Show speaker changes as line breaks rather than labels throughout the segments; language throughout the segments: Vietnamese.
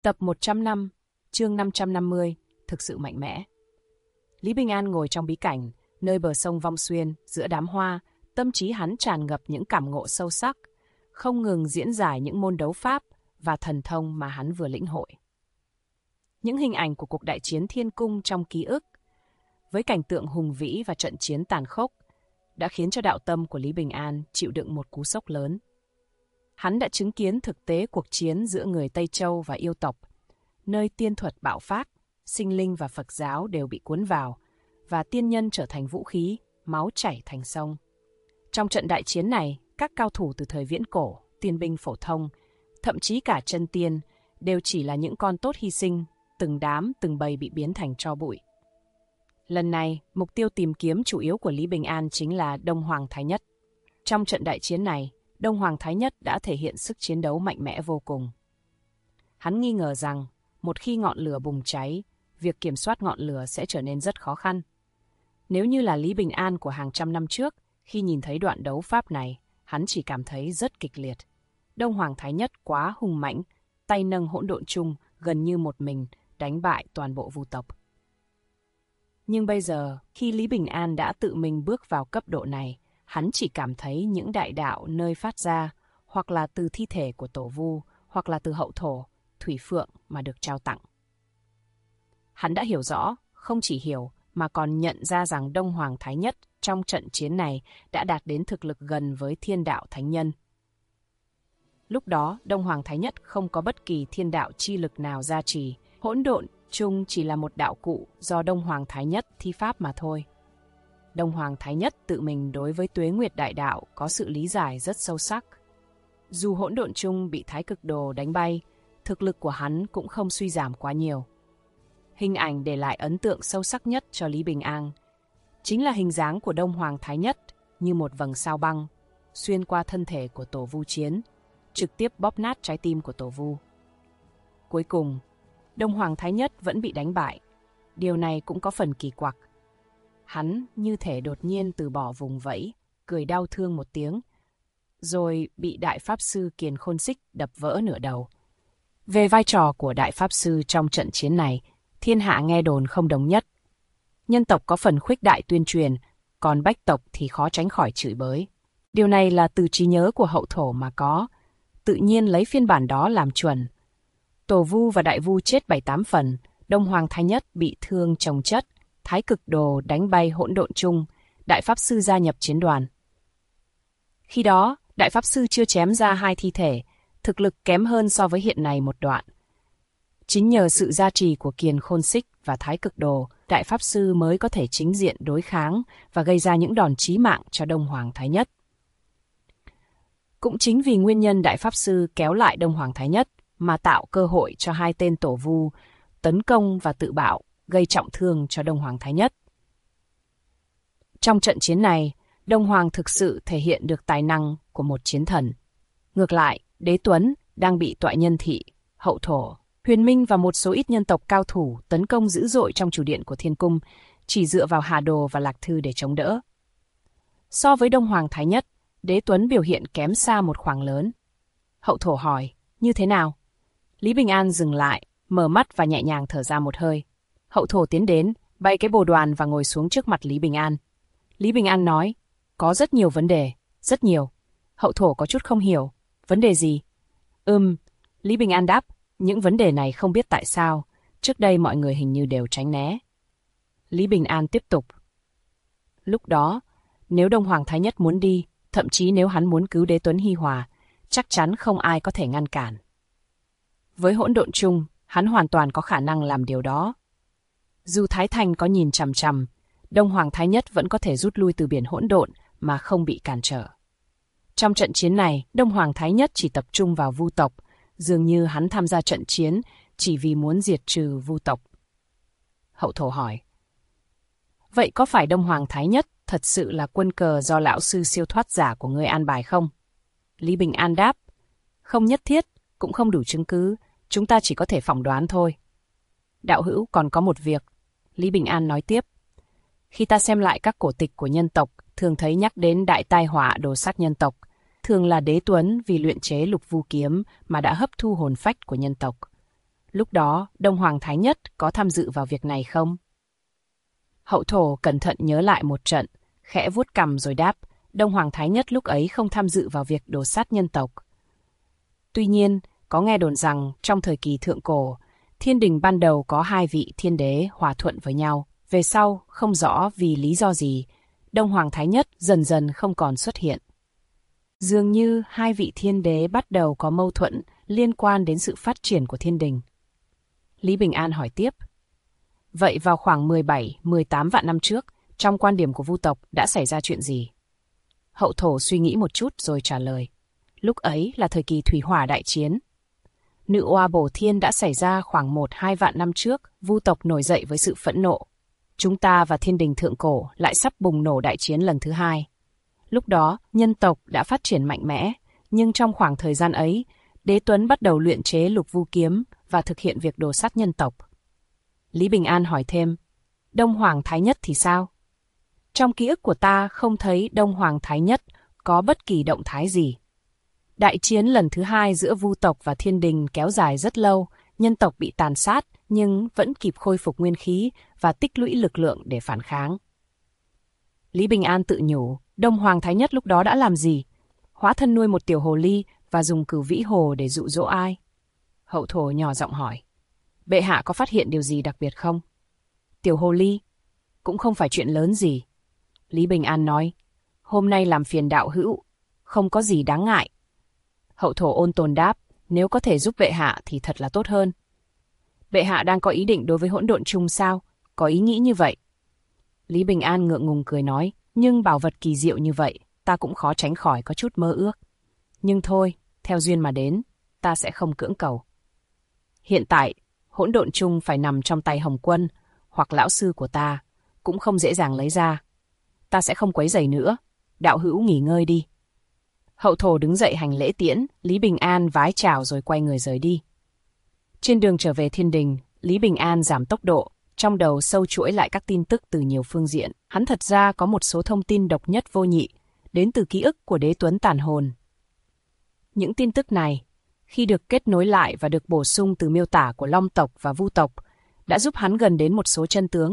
Tập 105, chương 550, thực sự mạnh mẽ. Lý Bình An ngồi trong bí cảnh, nơi bờ sông Vong Xuyên, giữa đám hoa, tâm trí hắn tràn ngập những cảm ngộ sâu sắc, không ngừng diễn giải những môn đấu pháp và thần thông mà hắn vừa lĩnh hội. Những hình ảnh của cuộc đại chiến thiên cung trong ký ức, với cảnh tượng hùng vĩ và trận chiến tàn khốc, đã khiến cho đạo tâm của Lý Bình An chịu đựng một cú sốc lớn. Hắn đã chứng kiến thực tế cuộc chiến giữa người Tây Châu và yêu tộc, nơi tiên thuật bạo phát, sinh linh và Phật giáo đều bị cuốn vào, và tiên nhân trở thành vũ khí, máu chảy thành sông. Trong trận đại chiến này, các cao thủ từ thời viễn cổ, tiên binh phổ thông, thậm chí cả chân tiên, đều chỉ là những con tốt hy sinh, từng đám, từng bầy bị biến thành tro bụi. Lần này, mục tiêu tìm kiếm chủ yếu của Lý Bình An chính là Đông Hoàng Thái Nhất. Trong trận đại chiến này, Đông Hoàng Thái Nhất đã thể hiện sức chiến đấu mạnh mẽ vô cùng. Hắn nghi ngờ rằng, một khi ngọn lửa bùng cháy, việc kiểm soát ngọn lửa sẽ trở nên rất khó khăn. Nếu như là Lý Bình An của hàng trăm năm trước, khi nhìn thấy đoạn đấu pháp này, hắn chỉ cảm thấy rất kịch liệt. Đông Hoàng Thái Nhất quá hùng mãnh, tay nâng hỗn độn chung, gần như một mình, đánh bại toàn bộ vu tộc. Nhưng bây giờ, khi Lý Bình An đã tự mình bước vào cấp độ này, hắn chỉ cảm thấy những đại đạo nơi phát ra, hoặc là từ thi thể của tổ vu, hoặc là từ hậu thổ, thủy phượng mà được trao tặng. Hắn đã hiểu rõ, không chỉ hiểu, mà còn nhận ra rằng Đông Hoàng Thái Nhất trong trận chiến này đã đạt đến thực lực gần với thiên đạo thánh nhân. Lúc đó, Đông Hoàng Thái Nhất không có bất kỳ thiên đạo chi lực nào gia trì, hỗn độn chung chỉ là một đạo cụ do Đông Hoàng Thái Nhất thi pháp mà thôi. Đông Hoàng Thái Nhất tự mình đối với Tuế Nguyệt Đại Đạo có sự lý giải rất sâu sắc. Dù hỗn độn chung bị Thái Cực Đồ đánh bay, thực lực của hắn cũng không suy giảm quá nhiều. Hình ảnh để lại ấn tượng sâu sắc nhất cho Lý Bình An chính là hình dáng của Đông Hoàng Thái Nhất như một vầng sao băng, xuyên qua thân thể của tổ vu chiến, trực tiếp bóp nát trái tim của tổ vu. Cuối cùng, Đông Hoàng Thái Nhất vẫn bị đánh bại. Điều này cũng có phần kỳ quặc. Hắn như thể đột nhiên từ bỏ vùng vẫy, cười đau thương một tiếng, rồi bị Đại Pháp Sư Kiền Khôn Xích đập vỡ nửa đầu. Về vai trò của Đại Pháp Sư trong trận chiến này, thiên hạ nghe đồn không đồng nhất. Nhân tộc có phần khuếch đại tuyên truyền, còn bách tộc thì khó tránh khỏi chửi bới. Điều này là từ trí nhớ của hậu thổ mà có, tự nhiên lấy phiên bản đó làm chuẩn. Tổ vu và đại vu chết 7-8 phần, Đông Hoàng Thái Nhất bị thương chồng chất, Thái Cực Đồ đánh bay hỗn độn chung, Đại Pháp Sư gia nhập chiến đoàn. Khi đó, Đại Pháp Sư chưa chém ra 2 thi thể, thực lực kém hơn so với hiện nay một đoạn. Chính nhờ sự gia trì của Kiền Khôn Xích và Thái Cực Đồ, Đại Pháp Sư mới có thể chính diện đối kháng và gây ra những đòn chí mạng cho Đông Hoàng Thái Nhất. Cũng chính vì nguyên nhân Đại Pháp Sư kéo lại Đông Hoàng Thái Nhất mà tạo cơ hội cho 2 tên tổ vu tấn công và tự bạo, gây trọng thương cho Đông Hoàng Thái Nhất. Trong trận chiến này, Đông Hoàng thực sự thể hiện được tài năng của một chiến thần. Ngược lại, Đế Tuấn đang bị Toại Nhân Thị, Hậu Thổ, Huyền Minh và một số ít nhân tộc cao thủ tấn công dữ dội trong chủ điện của Thiên Cung, chỉ dựa vào Hà Đồ và Lạc Thư để chống đỡ. So với Đông Hoàng Thái Nhất, Đế Tuấn biểu hiện kém xa một khoảng lớn. Hậu Thổ hỏi, như thế nào? Lý Bình An dừng lại, mở mắt và nhẹ nhàng thở ra một hơi. Hậu Thổ tiến đến, bay cái bồ đoàn và ngồi xuống trước mặt Lý Bình An. Lý Bình An nói, có rất nhiều vấn đề, rất nhiều. Hậu Thổ có chút không hiểu, vấn đề gì? Lý Bình An đáp, những vấn đề này không biết tại sao, trước đây mọi người hình như đều tránh né. Lý Bình An tiếp tục. Lúc đó, nếu Đông Hoàng Thái Nhất muốn đi, thậm chí nếu hắn muốn cứu Đế Tuấn hi hòa, chắc chắn không ai có thể ngăn cản. Với hỗn độn chung, hắn hoàn toàn có khả năng làm điều đó. Dù Thái Thành có nhìn chằm chằm, Đông Hoàng Thái Nhất vẫn có thể rút lui từ biển hỗn độn mà không bị cản trở. Trong trận chiến này, Đông Hoàng Thái Nhất chỉ tập trung vào vu tộc, dường như hắn tham gia trận chiến chỉ vì muốn diệt trừ vu tộc. Hậu Thổ hỏi, vậy có phải Đông Hoàng Thái Nhất thật sự là quân cờ do lão sư siêu thoát giả của ngươi an bài không? Lý Bình An đáp, không nhất thiết, cũng không đủ chứng cứ, chúng ta chỉ có thể phỏng đoán thôi. Đạo hữu còn có một việc, Lý Bình An nói tiếp. Khi ta xem lại các cổ tịch của nhân tộc, thường thấy nhắc đến đại tai họa đồ sát nhân tộc, thường là Đế Tuấn vì luyện chế lục vu kiếm mà đã hấp thu hồn phách của nhân tộc. Lúc đó, Đông Hoàng Thái Nhất có tham dự vào việc này không? Hậu thổ cẩn thận nhớ lại một trận, khẽ vuốt cằm rồi đáp, Đông Hoàng Thái Nhất lúc ấy không tham dự vào việc đổ sát nhân tộc. Tuy nhiên, có nghe đồn rằng trong thời kỳ thượng cổ, thiên đình ban đầu có 2 vị thiên đế hòa thuận với nhau. Về sau, không rõ vì lý do gì, Đông Hoàng Thái Nhất dần dần không còn xuất hiện. Dường như 2 vị thiên đế bắt đầu có mâu thuẫn liên quan đến sự phát triển của thiên đình. Lý Bình An hỏi tiếp. Vậy vào khoảng 17-18 vạn năm trước, trong quan điểm của Vu tộc đã xảy ra chuyện gì? Hậu thổ suy nghĩ một chút rồi trả lời. Lúc ấy là thời kỳ thủy hỏa đại chiến. Nữ oa bổ thiên đã xảy ra khoảng 1-2 vạn năm trước, Vu tộc nổi dậy với sự phẫn nộ. Chúng ta và thiên đình thượng cổ lại sắp bùng nổ đại chiến lần thứ 2. Lúc đó, nhân tộc đã phát triển mạnh mẽ, nhưng trong khoảng thời gian ấy, Đế Tuấn bắt đầu luyện chế Lục Vu kiếm và thực hiện việc đồ sát nhân tộc. Lý Bình An hỏi thêm, Đông Hoàng Thái Nhất thì sao? Trong ký ức của ta không thấy Đông Hoàng Thái Nhất có bất kỳ động thái gì. Đại chiến lần thứ 2 giữa Vu tộc và thiên đình kéo dài rất lâu, nhân tộc bị tàn sát nhưng vẫn kịp khôi phục nguyên khí và tích lũy lực lượng để phản kháng. Lý Bình An tự nhủ, Đông Hoàng Thái Nhất lúc đó đã làm gì? Hóa thân nuôi một tiểu hồ ly và dùng cửu vĩ hồ để dụ dỗ ai? Hậu thổ nhỏ giọng hỏi, bệ hạ có phát hiện điều gì đặc biệt không? Tiểu hồ ly? Cũng không phải chuyện lớn gì. Lý Bình An nói, hôm nay làm phiền đạo hữu, không có gì đáng ngại. Hậu thổ ôn tồn đáp, nếu có thể giúp bệ hạ thì thật là tốt hơn. Bệ hạ đang có ý định đối với hỗn độn chung sao? Có ý nghĩ như vậy. Lý Bình An ngượng ngùng cười nói, nhưng bảo vật kỳ diệu như vậy, ta cũng khó tránh khỏi có chút mơ ước. Nhưng thôi, theo duyên mà đến, ta sẽ không cưỡng cầu. Hiện tại, hỗn độn chung phải nằm trong tay Hồng Quân, hoặc lão sư của ta, cũng không dễ dàng lấy ra. Ta sẽ không quấy rầy nữa, đạo hữu nghỉ ngơi đi. Hậu thổ đứng dậy hành lễ tiễn, Lý Bình An vái chào rồi quay người rời đi. Trên đường trở về thiên đình, Lý Bình An giảm tốc độ, trong đầu sâu chuỗi lại các tin tức từ nhiều phương diện. Hắn thật ra có một số thông tin độc nhất vô nhị, đến từ ký ức của Đế Tuấn tàn hồn. Những tin tức này, khi được kết nối lại và được bổ sung từ miêu tả của Long tộc và Vu tộc, đã giúp hắn gần đến một số chân tướng.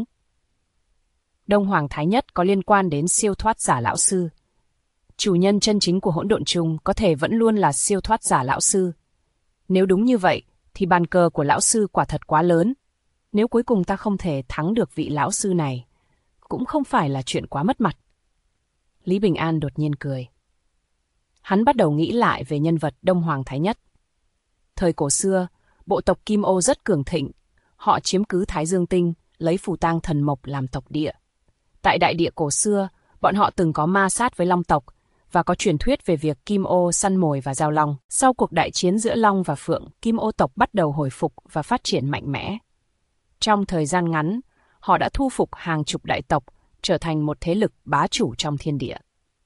Đông Hoàng Thái Nhất có liên quan đến siêu thoát giả lão sư. Chủ nhân chân chính của hỗn độn chung có thể vẫn luôn là siêu thoát giả lão sư. Nếu đúng như vậy, thì bàn cờ của lão sư quả thật quá lớn. Nếu cuối cùng ta không thể thắng được vị lão sư này, cũng không phải là chuyện quá mất mặt. Lý Bình An đột nhiên cười. Hắn bắt đầu nghĩ lại về nhân vật Đông Hoàng Thái Nhất. Thời cổ xưa, bộ tộc Kim Ô rất cường thịnh. Họ chiếm cứ Thái Dương Tinh, lấy phù tang thần mộc làm tộc địa. Tại đại địa cổ xưa, bọn họ từng có ma sát với Long tộc và có truyền thuyết về việc Kim Ô săn mồi và giao long. Sau cuộc đại chiến giữa Long và Phượng, Kim Ô tộc bắt đầu hồi phục và phát triển mạnh mẽ. Trong thời gian ngắn, họ đã thu phục hàng chục đại tộc, trở thành một thế lực bá chủ trong thiên địa.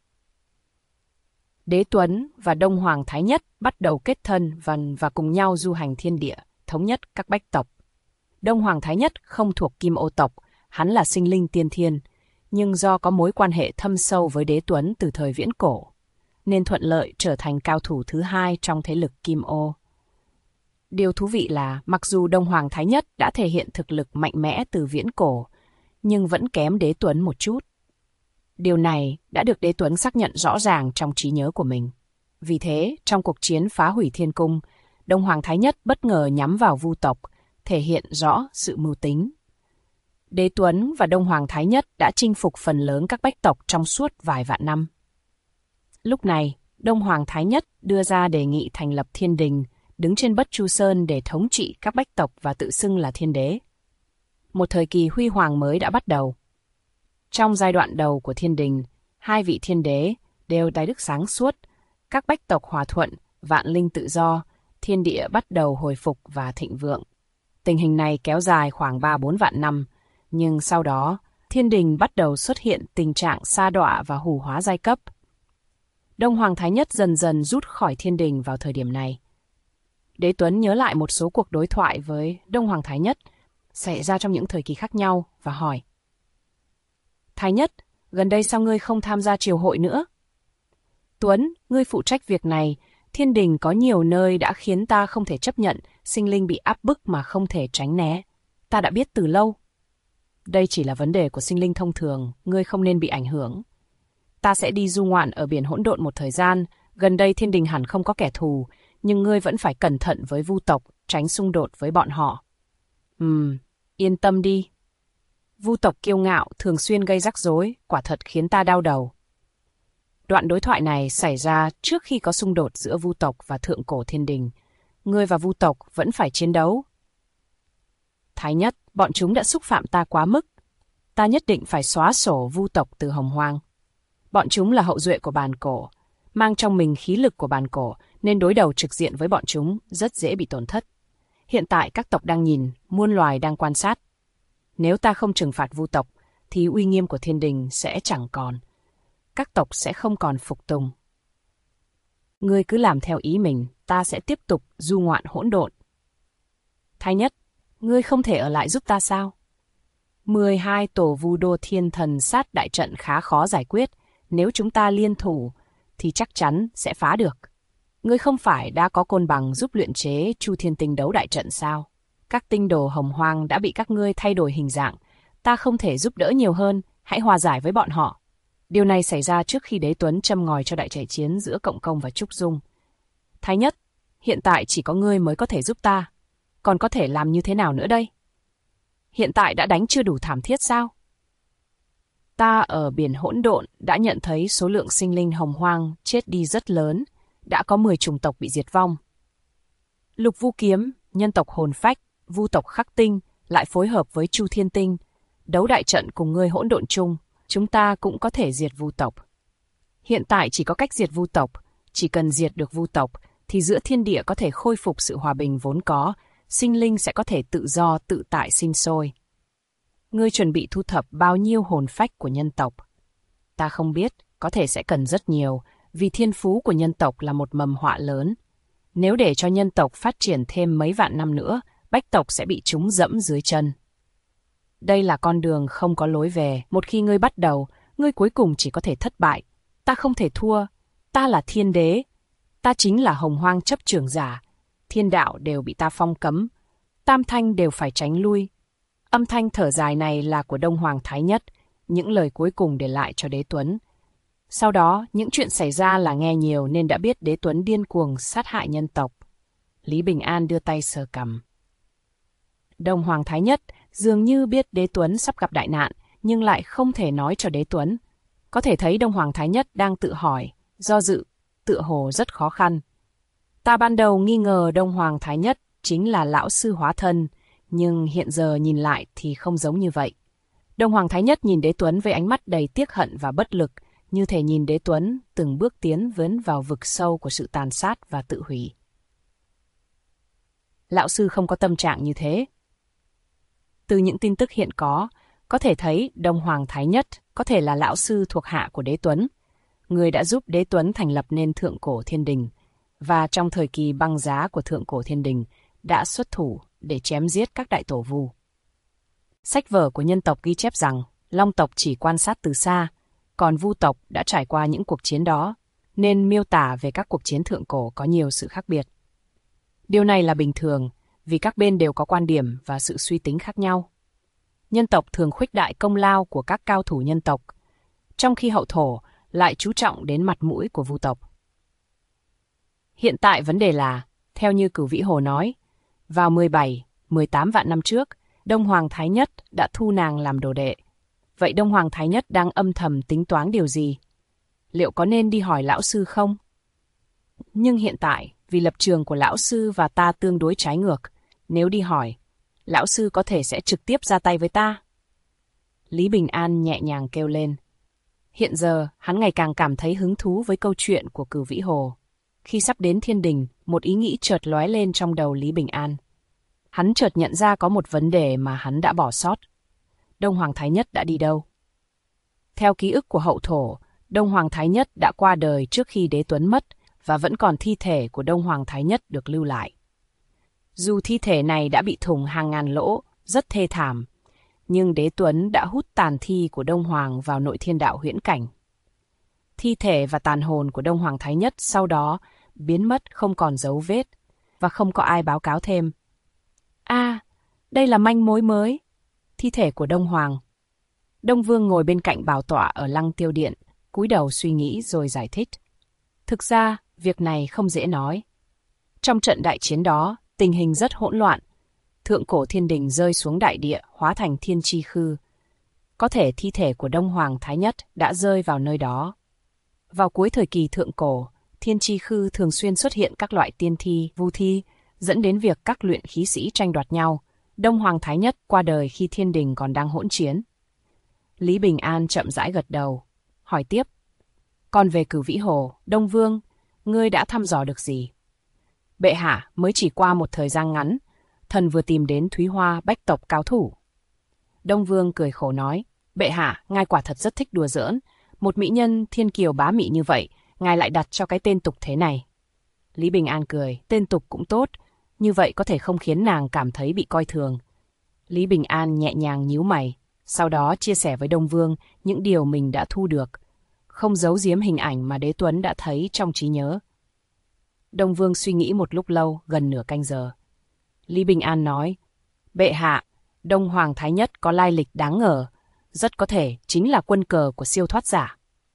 Đế Tuấn và Đông Hoàng Thái Nhất bắt đầu kết thân và cùng nhau du hành thiên địa, thống nhất các bách tộc. Đông Hoàng Thái Nhất không thuộc Kim Ô tộc, hắn là sinh linh tiên thiên, nhưng do có mối quan hệ thâm sâu với Đế Tuấn từ thời viễn cổ, nên thuận lợi trở thành cao thủ thứ 2 trong thế lực Kim Ô. Điều thú vị là, mặc dù Đông Hoàng Thái Nhất đã thể hiện thực lực mạnh mẽ từ viễn cổ, nhưng vẫn kém Đế Tuấn một chút. Điều này đã được Đế Tuấn xác nhận rõ ràng trong trí nhớ của mình. Vì thế, trong cuộc chiến phá hủy thiên cung, Đông Hoàng Thái Nhất bất ngờ nhắm vào Vu tộc, thể hiện rõ sự mưu tính. Đế Tuấn và Đông Hoàng Thái Nhất đã chinh phục phần lớn các bách tộc trong suốt vài vạn năm. Lúc này, Đông Hoàng Thái Nhất đưa ra đề nghị thành lập thiên đình, đứng trên Bất Chu Sơn để thống trị các bách tộc và tự xưng là thiên đế. Một thời kỳ huy hoàng mới đã bắt đầu. Trong giai đoạn đầu của thiên đình, 2 vị thiên đế đều tài đức sáng suốt, các bách tộc hòa thuận, vạn linh tự do, thiên địa bắt đầu hồi phục và thịnh vượng. Tình hình này kéo dài khoảng 3-4 vạn năm, nhưng sau đó, thiên đình bắt đầu xuất hiện tình trạng sa đọa và hủ hóa giai cấp. Đông Hoàng Thái Nhất dần dần rút khỏi thiên đình vào thời điểm này. Đế Tuấn nhớ lại một số cuộc đối thoại với Đông Hoàng Thái Nhất xảy ra trong những thời kỳ khác nhau và hỏi: Thái Nhất, gần đây sao ngươi không tham gia triều hội nữa? Tuấn, ngươi phụ trách việc này, thiên đình có nhiều nơi đã khiến ta không thể chấp nhận sinh linh bị áp bức mà không thể tránh né. Ta đã biết từ lâu. Đây chỉ là vấn đề của sinh linh thông thường, ngươi không nên bị ảnh hưởng. Ta sẽ đi du ngoạn ở biển hỗn độn một thời gian, gần đây thiên đình hẳn không có kẻ thù, nhưng ngươi vẫn phải cẩn thận với vu tộc, tránh xung đột với bọn họ. Yên tâm đi. Vu tộc kiêu ngạo thường xuyên gây rắc rối, quả thật khiến ta đau đầu. Đoạn đối thoại này xảy ra trước khi có xung đột giữa vu tộc và thượng cổ thiên đình. Ngươi và vu tộc vẫn phải chiến đấu. Thái nhất, bọn chúng đã xúc phạm ta quá mức. Ta nhất định phải xóa sổ vu tộc từ hồng hoang. Bọn chúng là hậu duệ của bàn cổ, mang trong mình khí lực của bàn cổ, nên đối đầu trực diện với bọn chúng rất dễ bị tổn thất. Hiện tại các tộc đang nhìn, muôn loài đang quan sát. Nếu ta không trừng phạt vu tộc, thì uy nghiêm của thiên đình sẽ chẳng còn. Các tộc sẽ không còn phục tùng. Ngươi cứ làm theo ý mình, ta sẽ tiếp tục du ngoạn hỗn độn. Thái nhất, ngươi không thể ở lại giúp ta sao? 12 tổ vu đô thiên thần sát đại trận khá khó giải quyết. Nếu chúng ta liên thủ, thì chắc chắn sẽ phá được. Ngươi không phải đã có côn bằng giúp luyện chế Chu Thiên Tinh đấu đại trận sao? Các tinh đồ hồng hoang đã bị các ngươi thay đổi hình dạng. Ta không thể giúp đỡ nhiều hơn, hãy hòa giải với bọn họ. Điều này xảy ra trước khi Đế Tuấn châm ngòi cho đại chạy chiến giữa Cộng Công và Trúc Dung. Thái nhất, hiện tại chỉ có ngươi mới có thể giúp ta. Còn có thể làm như thế nào nữa đây? Hiện tại đã đánh chưa đủ thảm thiết sao? Ta ở biển hỗn độn đã nhận thấy số lượng sinh linh hồng hoang chết đi rất lớn, đã có 10 chủng tộc bị diệt vong. Lục Vu Kiếm, nhân tộc Hồn Phách, Vu tộc Khắc Tinh lại phối hợp với Chu Thiên Tinh, đấu đại trận cùng ngươi hỗn độn chung, chúng ta cũng có thể diệt vu tộc. Hiện tại chỉ có cách diệt vu tộc, chỉ cần diệt được vu tộc thì giữa thiên địa có thể khôi phục sự hòa bình vốn có, sinh linh sẽ có thể tự do tự tại sinh sôi. Ngươi chuẩn bị thu thập bao nhiêu hồn phách của nhân tộc? Ta không biết, có thể sẽ cần rất nhiều, vì thiên phú của nhân tộc là một mầm họa lớn. Nếu để cho nhân tộc phát triển thêm mấy vạn năm nữa, bách tộc sẽ bị chúng dẫm dưới chân. Đây là con đường không có lối về, một khi ngươi bắt đầu, ngươi cuối cùng chỉ có thể thất bại. Ta không thể thua, ta là thiên đế, ta chính là hồng hoang chấp trưởng giả, thiên đạo đều bị ta phong cấm, tam thanh đều phải tránh lui. Âm thanh thở dài này là của Đông Hoàng Thái Nhất, những lời cuối cùng để lại cho Đế Tuấn. Sau đó, những chuyện xảy ra là nghe nhiều nên đã biết Đế Tuấn điên cuồng sát hại nhân tộc. Lý Bình An đưa tay sờ cằm. Đông Hoàng Thái Nhất dường như biết Đế Tuấn sắp gặp đại nạn, nhưng lại không thể nói cho Đế Tuấn. Có thể thấy Đông Hoàng Thái Nhất đang tự hỏi, do dự, tựa hồ rất khó khăn. Ta ban đầu nghi ngờ Đông Hoàng Thái Nhất chính là lão sư hóa thân, nhưng hiện giờ nhìn lại thì không giống như vậy. Đông Hoàng Thái Nhất nhìn Đế Tuấn với ánh mắt đầy tiếc hận và bất lực, như thể nhìn Đế Tuấn từng bước tiến vào vực sâu của sự tàn sát và tự hủy. Lão sư không có tâm trạng như thế. Từ những tin tức hiện có thể thấy Đông Hoàng Thái Nhất có thể là lão sư thuộc hạ của Đế Tuấn, người đã giúp Đế Tuấn thành lập nên Thượng Cổ Thiên Đình, và trong thời kỳ băng giá của Thượng Cổ Thiên Đình đã xuất thủ để chém giết các đại tổ vu. Sách vở của nhân tộc ghi chép rằng Long tộc chỉ quan sát từ xa, còn Vu tộc đã trải qua những cuộc chiến đó, nên miêu tả về các cuộc chiến thượng cổ có nhiều sự khác biệt. Điều này là bình thường, vì các bên đều có quan điểm và sự suy tính khác nhau. Nhân tộc thường khuếch đại công lao của các cao thủ nhân tộc, trong khi hậu thổ lại chú trọng đến mặt mũi của Vu tộc. Hiện tại vấn đề là, theo như Cửu Vĩ Hồ nói, vào 17, 18 vạn năm trước, Đông Hoàng Thái Nhất đã thu nàng làm đồ đệ. Vậy Đông Hoàng Thái Nhất đang âm thầm tính toán điều gì? Liệu có nên đi hỏi lão sư không? Nhưng hiện tại, vì lập trường của lão sư và ta tương đối trái ngược, nếu đi hỏi, lão sư có thể sẽ trực tiếp ra tay với ta. Lý Bình An nhẹ nhàng kêu lên. Hiện giờ, hắn ngày càng cảm thấy hứng thú với câu chuyện của Cửu Vĩ Hồ. Khi sắp đến thiên đình, một ý nghĩ chợt lóe lên trong đầu Lý Bình An. Hắn chợt nhận ra có một vấn đề mà hắn đã bỏ sót. Đông Hoàng Thái Nhất đã đi đâu? Theo ký ức của hậu thổ, Đông Hoàng Thái Nhất đã qua đời trước khi Đế Tuấn mất, và vẫn còn thi thể của Đông Hoàng Thái Nhất được lưu lại. Dù thi thể này đã bị thủng hàng ngàn lỗ, rất thê thảm, nhưng Đế Tuấn đã hút tàn thi của Đông Hoàng vào nội thiên đạo huyễn cảnh. Thi thể và tàn hồn của Đông Hoàng Thái Nhất sau đó biến mất không còn dấu vết, và không có ai báo cáo thêm. Đây là manh mối mới. Thi thể của Đông Hoàng. Đông Vương ngồi bên cạnh bảo tọa ở Lăng Tiêu Điện, cúi đầu suy nghĩ rồi giải thích. Thực ra, việc này không dễ nói. Trong trận đại chiến đó, tình hình rất hỗn loạn. Thượng cổ thiên đình rơi xuống đại địa, hóa thành thiên chi khư. Có thể thi thể của Đông Hoàng Thái Nhất đã rơi vào nơi đó. Vào cuối thời kỳ thượng cổ, thiên chi khư thường xuyên xuất hiện các loại tiên thi, vu thi, dẫn đến việc các luyện khí sĩ tranh đoạt nhau. Đông Hoàng Thái Nhất qua đời khi thiên đình còn đang hỗn chiến. Lý Bình An chậm rãi gật đầu, hỏi tiếp. Còn về Cửu Vĩ Hồ, Đông Vương, ngươi đã thăm dò được gì? Bệ hạ, mới chỉ qua một thời gian ngắn, thần vừa tìm đến Thúy Hoa bách tộc cao thủ. Đông Vương cười khổ nói, bệ hạ, ngài quả thật rất thích đùa giỡn. Một mỹ nhân thiên kiều bá mị như vậy, ngài lại đặt cho cái tên tục thế này. Lý Bình An cười, tên tục cũng tốt, như vậy có thể không khiến nàng cảm thấy bị coi thường. Lý Bình An nhẹ nhàng nhíu mày, sau đó chia sẻ với Đông Vương những điều mình đã thu được, không giấu giếm hình ảnh mà Đế Tuấn đã thấy trong trí nhớ. Đông Vương suy nghĩ một lúc lâu, gần nửa canh giờ. Lý Bình An nói, bệ hạ, Đông Hoàng Thái Nhất có lai lịch đáng ngờ, rất có thể chính là quân cờ của siêu thoát giả.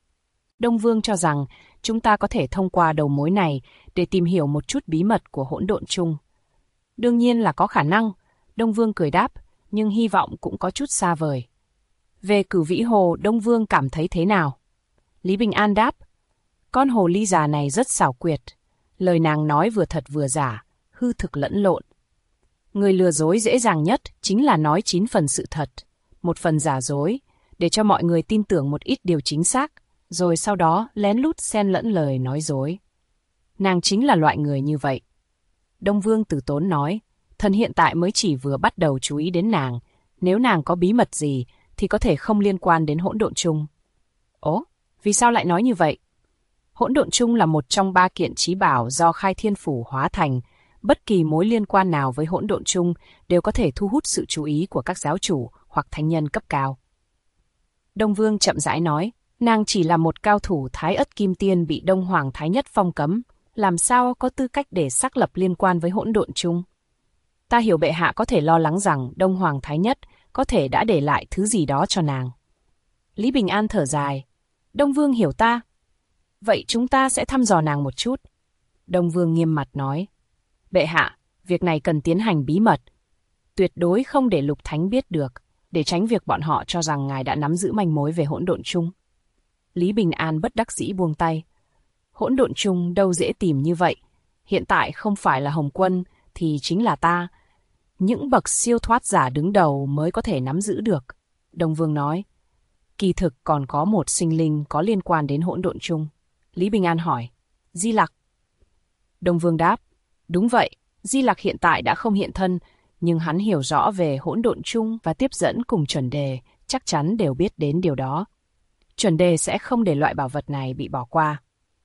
Đông Vương cho rằng chúng ta có thể thông qua đầu mối này để tìm hiểu một chút bí mật của hỗn độn chung. Đương nhiên là có khả năng, Đông Vương cười đáp, nhưng hy vọng cũng có chút xa vời. Về Cửu Vĩ Hồ, Đông Vương cảm thấy thế nào? Lý Bình An đáp, con hồ ly già này rất xảo quyệt, lời nàng nói vừa thật vừa giả, hư thực lẫn lộn. Người lừa dối dễ dàng nhất chính là nói 9 phần sự thật, 1 phần giả dối, để cho mọi người tin tưởng một ít điều chính xác, rồi sau đó lén lút xen lẫn lời nói dối. Nàng chính là loại người như vậy. Đông Vương từ tốn nói, thần hiện tại mới chỉ vừa bắt đầu chú ý đến nàng, nếu nàng có bí mật gì thì có thể không liên quan đến hỗn độn chung. Ố, vì sao lại nói như vậy? Hỗn độn chung là một trong 3 kiện chí bảo do Khai Thiên Phủ hóa thành, bất kỳ mối liên quan nào với hỗn độn chung đều có thể thu hút sự chú ý của các giáo chủ hoặc thánh nhân cấp cao. Đông Vương chậm rãi nói, nàng chỉ là một cao thủ Thái Ất Kim Tiên bị Đông Hoàng Thái Nhất phong cấm, làm sao có tư cách để xác lập liên quan với hỗn độn chung? Ta hiểu bệ hạ có thể lo lắng rằng Đông Hoàng Thái Nhất có thể đã để lại thứ gì đó cho nàng. Lý Bình An thở dài, Đông Vương hiểu ta. Vậy chúng ta sẽ thăm dò nàng một chút. Đông Vương nghiêm mặt nói, bệ hạ, việc này cần tiến hành bí mật, tuyệt đối không để Lục Thánh biết được, để tránh việc bọn họ cho rằng ngài đã nắm giữ manh mối về hỗn độn chung. Lý Bình An bất đắc dĩ buông tay. Hỗn độn chung đâu dễ tìm như vậy. Hiện tại không phải là Hồng Quân thì chính là ta. Những bậc siêu thoát giả đứng đầu mới có thể nắm giữ được. Đông Vương nói, kỳ thực còn có một sinh linh có liên quan đến hỗn độn chung. Lý Bình An hỏi, Di Lặc. Đông Vương đáp, đúng vậy, Di Lặc hiện tại đã không hiện thân, nhưng hắn hiểu rõ về hỗn độn chung và tiếp dẫn cùng Chuẩn Đề, chắc chắn đều biết đến điều đó. Chuẩn Đề sẽ không để loại bảo vật này bị bỏ qua.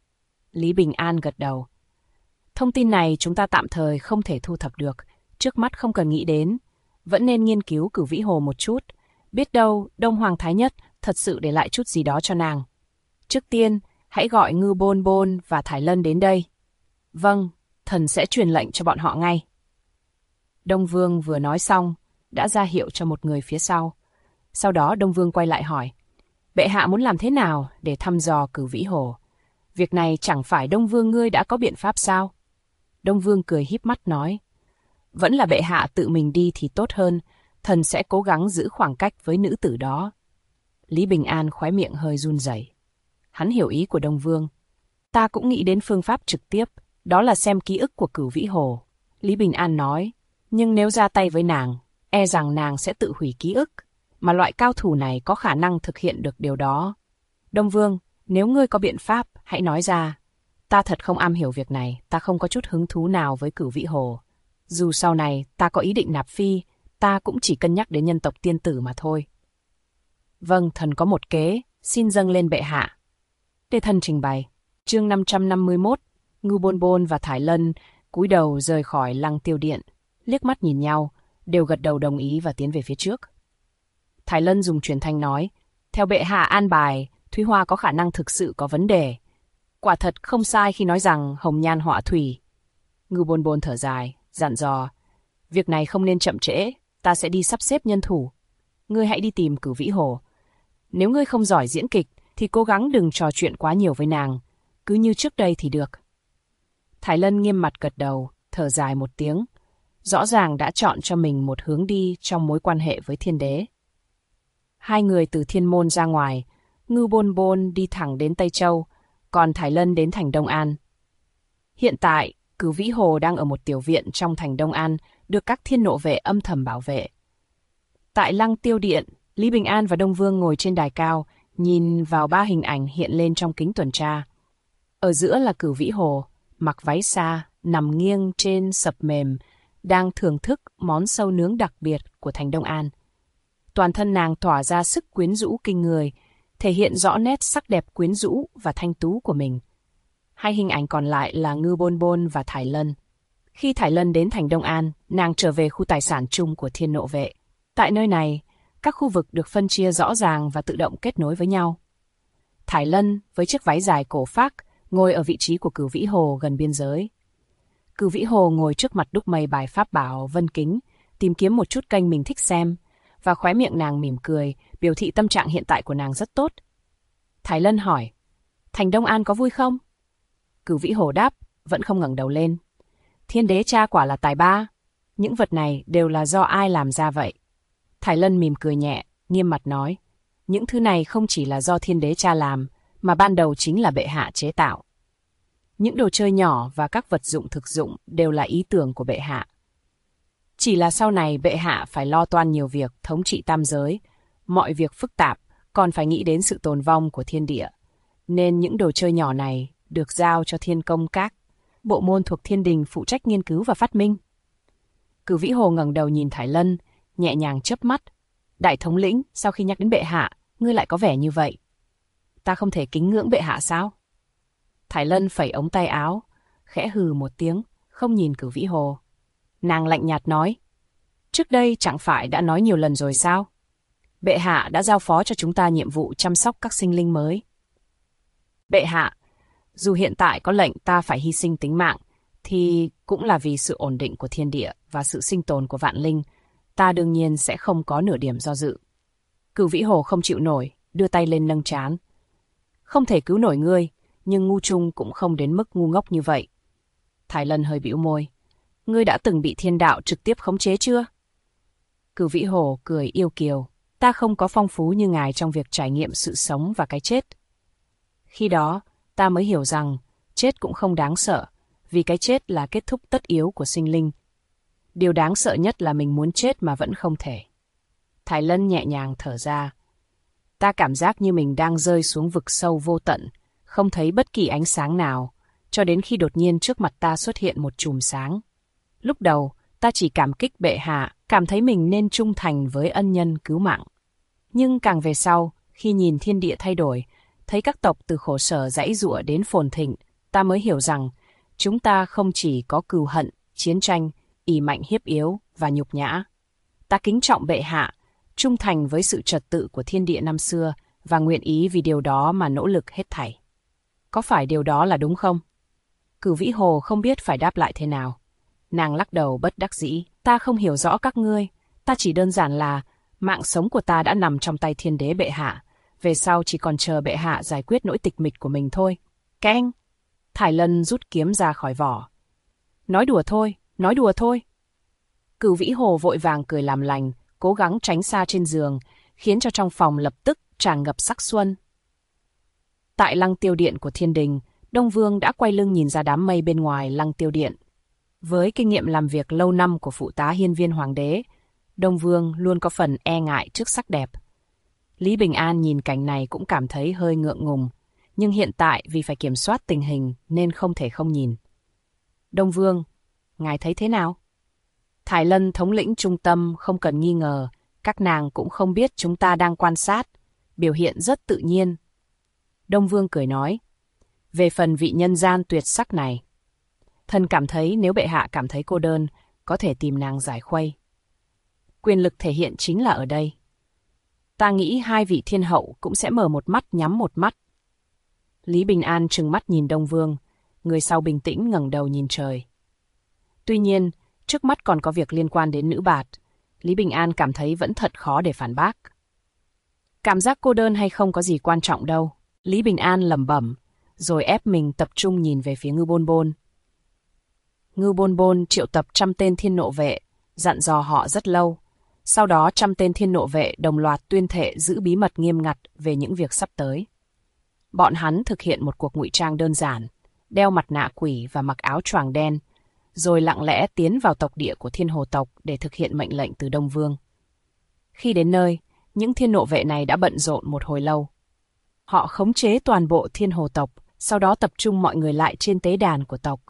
Lý Bình An gật đầu. Thông tin này chúng ta tạm thời không thể thu thập được, trước mắt không cần nghĩ đến, vẫn nên nghiên cứu Cửu Vĩ Hồ một chút, biết đâu Đông Hoàng Thái Nhất thật sự để lại chút gì đó cho nàng. Trước tiên, hãy gọi Ngư Bôn Bôn và Thải Lân đến đây. Vâng, thần sẽ truyền lệnh cho bọn họ ngay. Đông Vương vừa nói xong, đã ra hiệu cho một người phía sau. Sau đó Đông Vương quay lại hỏi, bệ hạ muốn làm thế nào để thăm dò Cửu Vĩ Hồ? Việc này chẳng phải Đông Vương ngươi đã có biện pháp sao? Đông Vương cười híp mắt nói, vẫn là bệ hạ tự mình đi thì tốt hơn, thần sẽ cố gắng giữ khoảng cách với nữ tử đó. Lý Bình An khóe miệng hơi run rẩy. Hắn hiểu ý của Đông Vương. Ta cũng nghĩ đến phương pháp trực tiếp, đó là xem ký ức của Cửu Vĩ Hồ. Lý Bình An nói, nhưng nếu ra tay với nàng, e rằng nàng sẽ tự hủy ký ức, mà loại cao thủ này có khả năng thực hiện được điều đó. Đông Vương, nếu ngươi có biện pháp, hãy nói ra. Ta thật không am hiểu việc này, ta không có chút hứng thú nào với Cửu Vĩ Hồ. Dù sau này ta có ý định nạp phi, ta cũng chỉ cân nhắc đến nhân tộc tiên tử mà thôi. Vâng, thần có một kế, xin dâng lên bệ hạ. Để thần trình bày. Chương 551, Ngư Bôn Bôn và Thải Lân cúi đầu rời khỏi Lăng Tiêu Điện, liếc mắt nhìn nhau, đều gật đầu đồng ý và tiến về phía trước. Thải Lân dùng truyền thanh nói, theo bệ hạ an bài, Thúy Hoa có khả năng thực sự có vấn đề. Quả thật không sai khi nói rằng hồng nhan họa thủy. Ngư Bôn Bôn thở dài, dặn dò, Việc này không nên chậm trễ, ta sẽ đi sắp xếp nhân thủ. Ngươi hãy đi tìm Cửu Vĩ Hồ. Nếu ngươi không giỏi diễn kịch, thì cố gắng đừng trò chuyện quá nhiều với nàng. Cứ như trước đây thì được. Thái Lân nghiêm mặt gật đầu, thở dài một tiếng. Rõ ràng đã chọn cho mình một hướng đi trong mối quan hệ với Thiên Đế. Hai người từ Thiên Môn ra ngoài, Ngưu Bôn Bôn đi thẳng đến Tây Châu, còn Thái Lân đến thành Đông An. Hiện tại, Cửu Vĩ Hồ đang ở một tiểu viện trong thành Đông An, được các thiên nộ vệ âm thầm bảo vệ. Tại Lăng Tiêu Điện, Lý Bình An và Đông Vương ngồi trên đài cao, nhìn vào ba hình ảnh hiện lên trong kính tuần tra. Ở giữa là Cửu Vĩ Hồ, mặc váy xa, nằm nghiêng trên sập mềm, đang thưởng thức món sâu nướng đặc biệt của thành Đông An. Toàn thân nàng tỏa ra sức quyến rũ kinh người, thể hiện rõ nét sắc đẹp quyến rũ và thanh tú của mình. Hai hình ảnh còn lại là Ngưu Bôn Bôn và Thái Lân. Khi Thái Lân đến thành Đông An, nàng trở về khu tài sản chung của thiên nộ vệ. Tại nơi này, các khu vực được phân chia rõ ràng và tự động kết nối với nhau. Thái Lân, với chiếc váy dài cổ phác, ngồi ở vị trí của Cửu Vĩ Hồ gần biên giới. Cửu Vĩ Hồ ngồi trước mặt đúc mây bài pháp bảo vân kính, tìm kiếm một chút kênh mình thích xem, và khóe miệng nàng mỉm cười, biểu thị tâm trạng hiện tại của nàng rất tốt. Thái Lân hỏi, thành Đông An có vui không? Cửu Vĩ Hồ đáp, vẫn không ngẩng đầu lên. Thiên Đế cha quả là tài ba. Những vật này đều là do ai làm ra vậy? Thái Lân mỉm cười nhẹ, nghiêm mặt nói, những thứ này không chỉ là do Thiên Đế cha làm, mà ban đầu chính là bệ hạ chế tạo. Những đồ chơi nhỏ và các vật dụng thực dụng đều là ý tưởng của bệ hạ. Chỉ là sau này bệ hạ phải lo toan nhiều việc thống trị tam giới, mọi việc phức tạp, còn phải nghĩ đến sự tồn vong của thiên địa. Nên những đồ chơi nhỏ này được giao cho Thiên Công Các, bộ môn thuộc Thiên Đình phụ trách nghiên cứu và phát minh. Cửu Vĩ Hồ ngẩng đầu nhìn Thái Lân, nhẹ nhàng chớp mắt. Đại thống lĩnh, sau khi nhắc đến bệ hạ, ngươi lại có vẻ như vậy. Ta không thể kính ngưỡng bệ hạ sao? Thái Lân phẩy ống tay áo, khẽ hừ một tiếng, không nhìn Cửu Vĩ Hồ. Nàng lạnh nhạt nói, trước đây chẳng phải đã nói nhiều lần rồi sao? Bệ hạ đã giao phó cho chúng ta nhiệm vụ chăm sóc các sinh linh mới. Bệ hạ, dù hiện tại có lệnh ta phải hy sinh tính mạng, thì cũng là vì sự ổn định của thiên địa và sự sinh tồn của vạn linh. Ta đương nhiên sẽ không có nửa điểm do dự. Cửu Vĩ Hồ không chịu nổi, đưa tay lên nâng trán. Không thể cứu nổi ngươi, nhưng ngu trung cũng không đến mức ngu ngốc như vậy. Thái Lân hơi bĩu môi. Ngươi đã từng bị thiên đạo trực tiếp khống chế chưa? Cửu Vĩ Hồ cười yêu kiều. Ta không có phong phú như ngài trong việc trải nghiệm sự sống và cái chết. Khi đó, ta mới hiểu rằng chết cũng không đáng sợ, vì cái chết là kết thúc tất yếu của sinh linh. Điều đáng sợ nhất là mình muốn chết mà vẫn không thể. Thái Lân nhẹ nhàng thở ra. Ta cảm giác như mình đang rơi xuống vực sâu vô tận, không thấy bất kỳ ánh sáng nào, cho đến khi đột nhiên trước mặt ta xuất hiện một chùm sáng. Lúc đầu, ta chỉ cảm kích bệ hạ, cảm thấy mình nên trung thành với ân nhân cứu mạng. Nhưng càng về sau, khi nhìn thiên địa thay đổi, thấy các tộc từ khổ sở giãy giụa đến phồn thịnh, ta mới hiểu rằng chúng ta không chỉ có cừu hận, chiến tranh, ỷ mạnh hiếp yếu và nhục nhã. Ta kính trọng bệ hạ, trung thành với sự trật tự của thiên địa năm xưa và nguyện ý vì điều đó mà nỗ lực hết thảy. Có phải điều đó là đúng không? Cửu Vĩ Hồ không biết phải đáp lại thế nào. Nàng lắc đầu bất đắc dĩ. Ta không hiểu rõ các ngươi. Ta chỉ đơn giản là mạng sống của ta đã nằm trong tay Thiên Đế bệ hạ. Về sau chỉ còn chờ bệ hạ giải quyết nỗi tịch mịch của mình thôi. Keng! Thái Lân rút kiếm ra khỏi vỏ. Nói đùa thôi, nói đùa thôi. Cửu Vĩ Hồ vội vàng cười làm lành, cố gắng tránh xa trên giường, khiến cho trong phòng lập tức tràn ngập sắc xuân. Tại Lăng Tiêu Điện của Thiên Đình, Đông Vương đã quay lưng nhìn ra đám mây bên ngoài Lăng Tiêu Điện. Với kinh nghiệm làm việc lâu năm của phụ tá hiên viên hoàng đế, Đông Vương luôn có phần e ngại trước sắc đẹp. Lý Bình An nhìn cảnh này cũng cảm thấy hơi ngượng ngùng, nhưng hiện tại vì phải kiểm soát tình hình nên không thể không nhìn. Đông Vương, ngài thấy thế nào? Thái Lân thống lĩnh trung tâm không cần nghi ngờ, các nàng cũng không biết chúng ta đang quan sát, biểu hiện rất tự nhiên. Đông Vương cười nói, về phần vị nhân gian tuyệt sắc này, thần cảm thấy nếu bệ hạ cảm thấy cô đơn, có thể tìm nàng giải khuây. Quyền lực thể hiện chính là ở đây. Ta nghĩ hai vị thiên hậu cũng sẽ mở một mắt nhắm một mắt. Lý Bình An trừng mắt nhìn Đông Vương, người sau bình tĩnh ngẩng đầu nhìn trời. Tuy nhiên, Trước mắt còn có việc liên quan đến nữ bạt. Lý Bình An cảm thấy vẫn thật khó để phản bác. Cảm giác cô đơn hay không có gì quan trọng đâu. Lý Bình An lẩm bẩm, rồi ép mình tập trung nhìn về phía Ngưu Bôn Bôn. Ngưu Bôn Bôn triệu tập 100 tên thiên nộ vệ, dặn dò họ rất lâu. Sau đó 100 tên thiên nộ vệ đồng loạt tuyên thệ giữ bí mật nghiêm ngặt về những việc sắp tới. Bọn hắn thực hiện một cuộc ngụy trang đơn giản, đeo mặt nạ quỷ và mặc áo choàng đen, rồi lặng lẽ tiến vào tộc địa của Thiên Hồ tộc để thực hiện mệnh lệnh từ Đông Vương. Khi đến nơi, những thiên nộ vệ này đã bận rộn một hồi lâu. Họ khống chế toàn bộ Thiên Hồ tộc, sau đó tập trung mọi người lại trên tế đàn của tộc.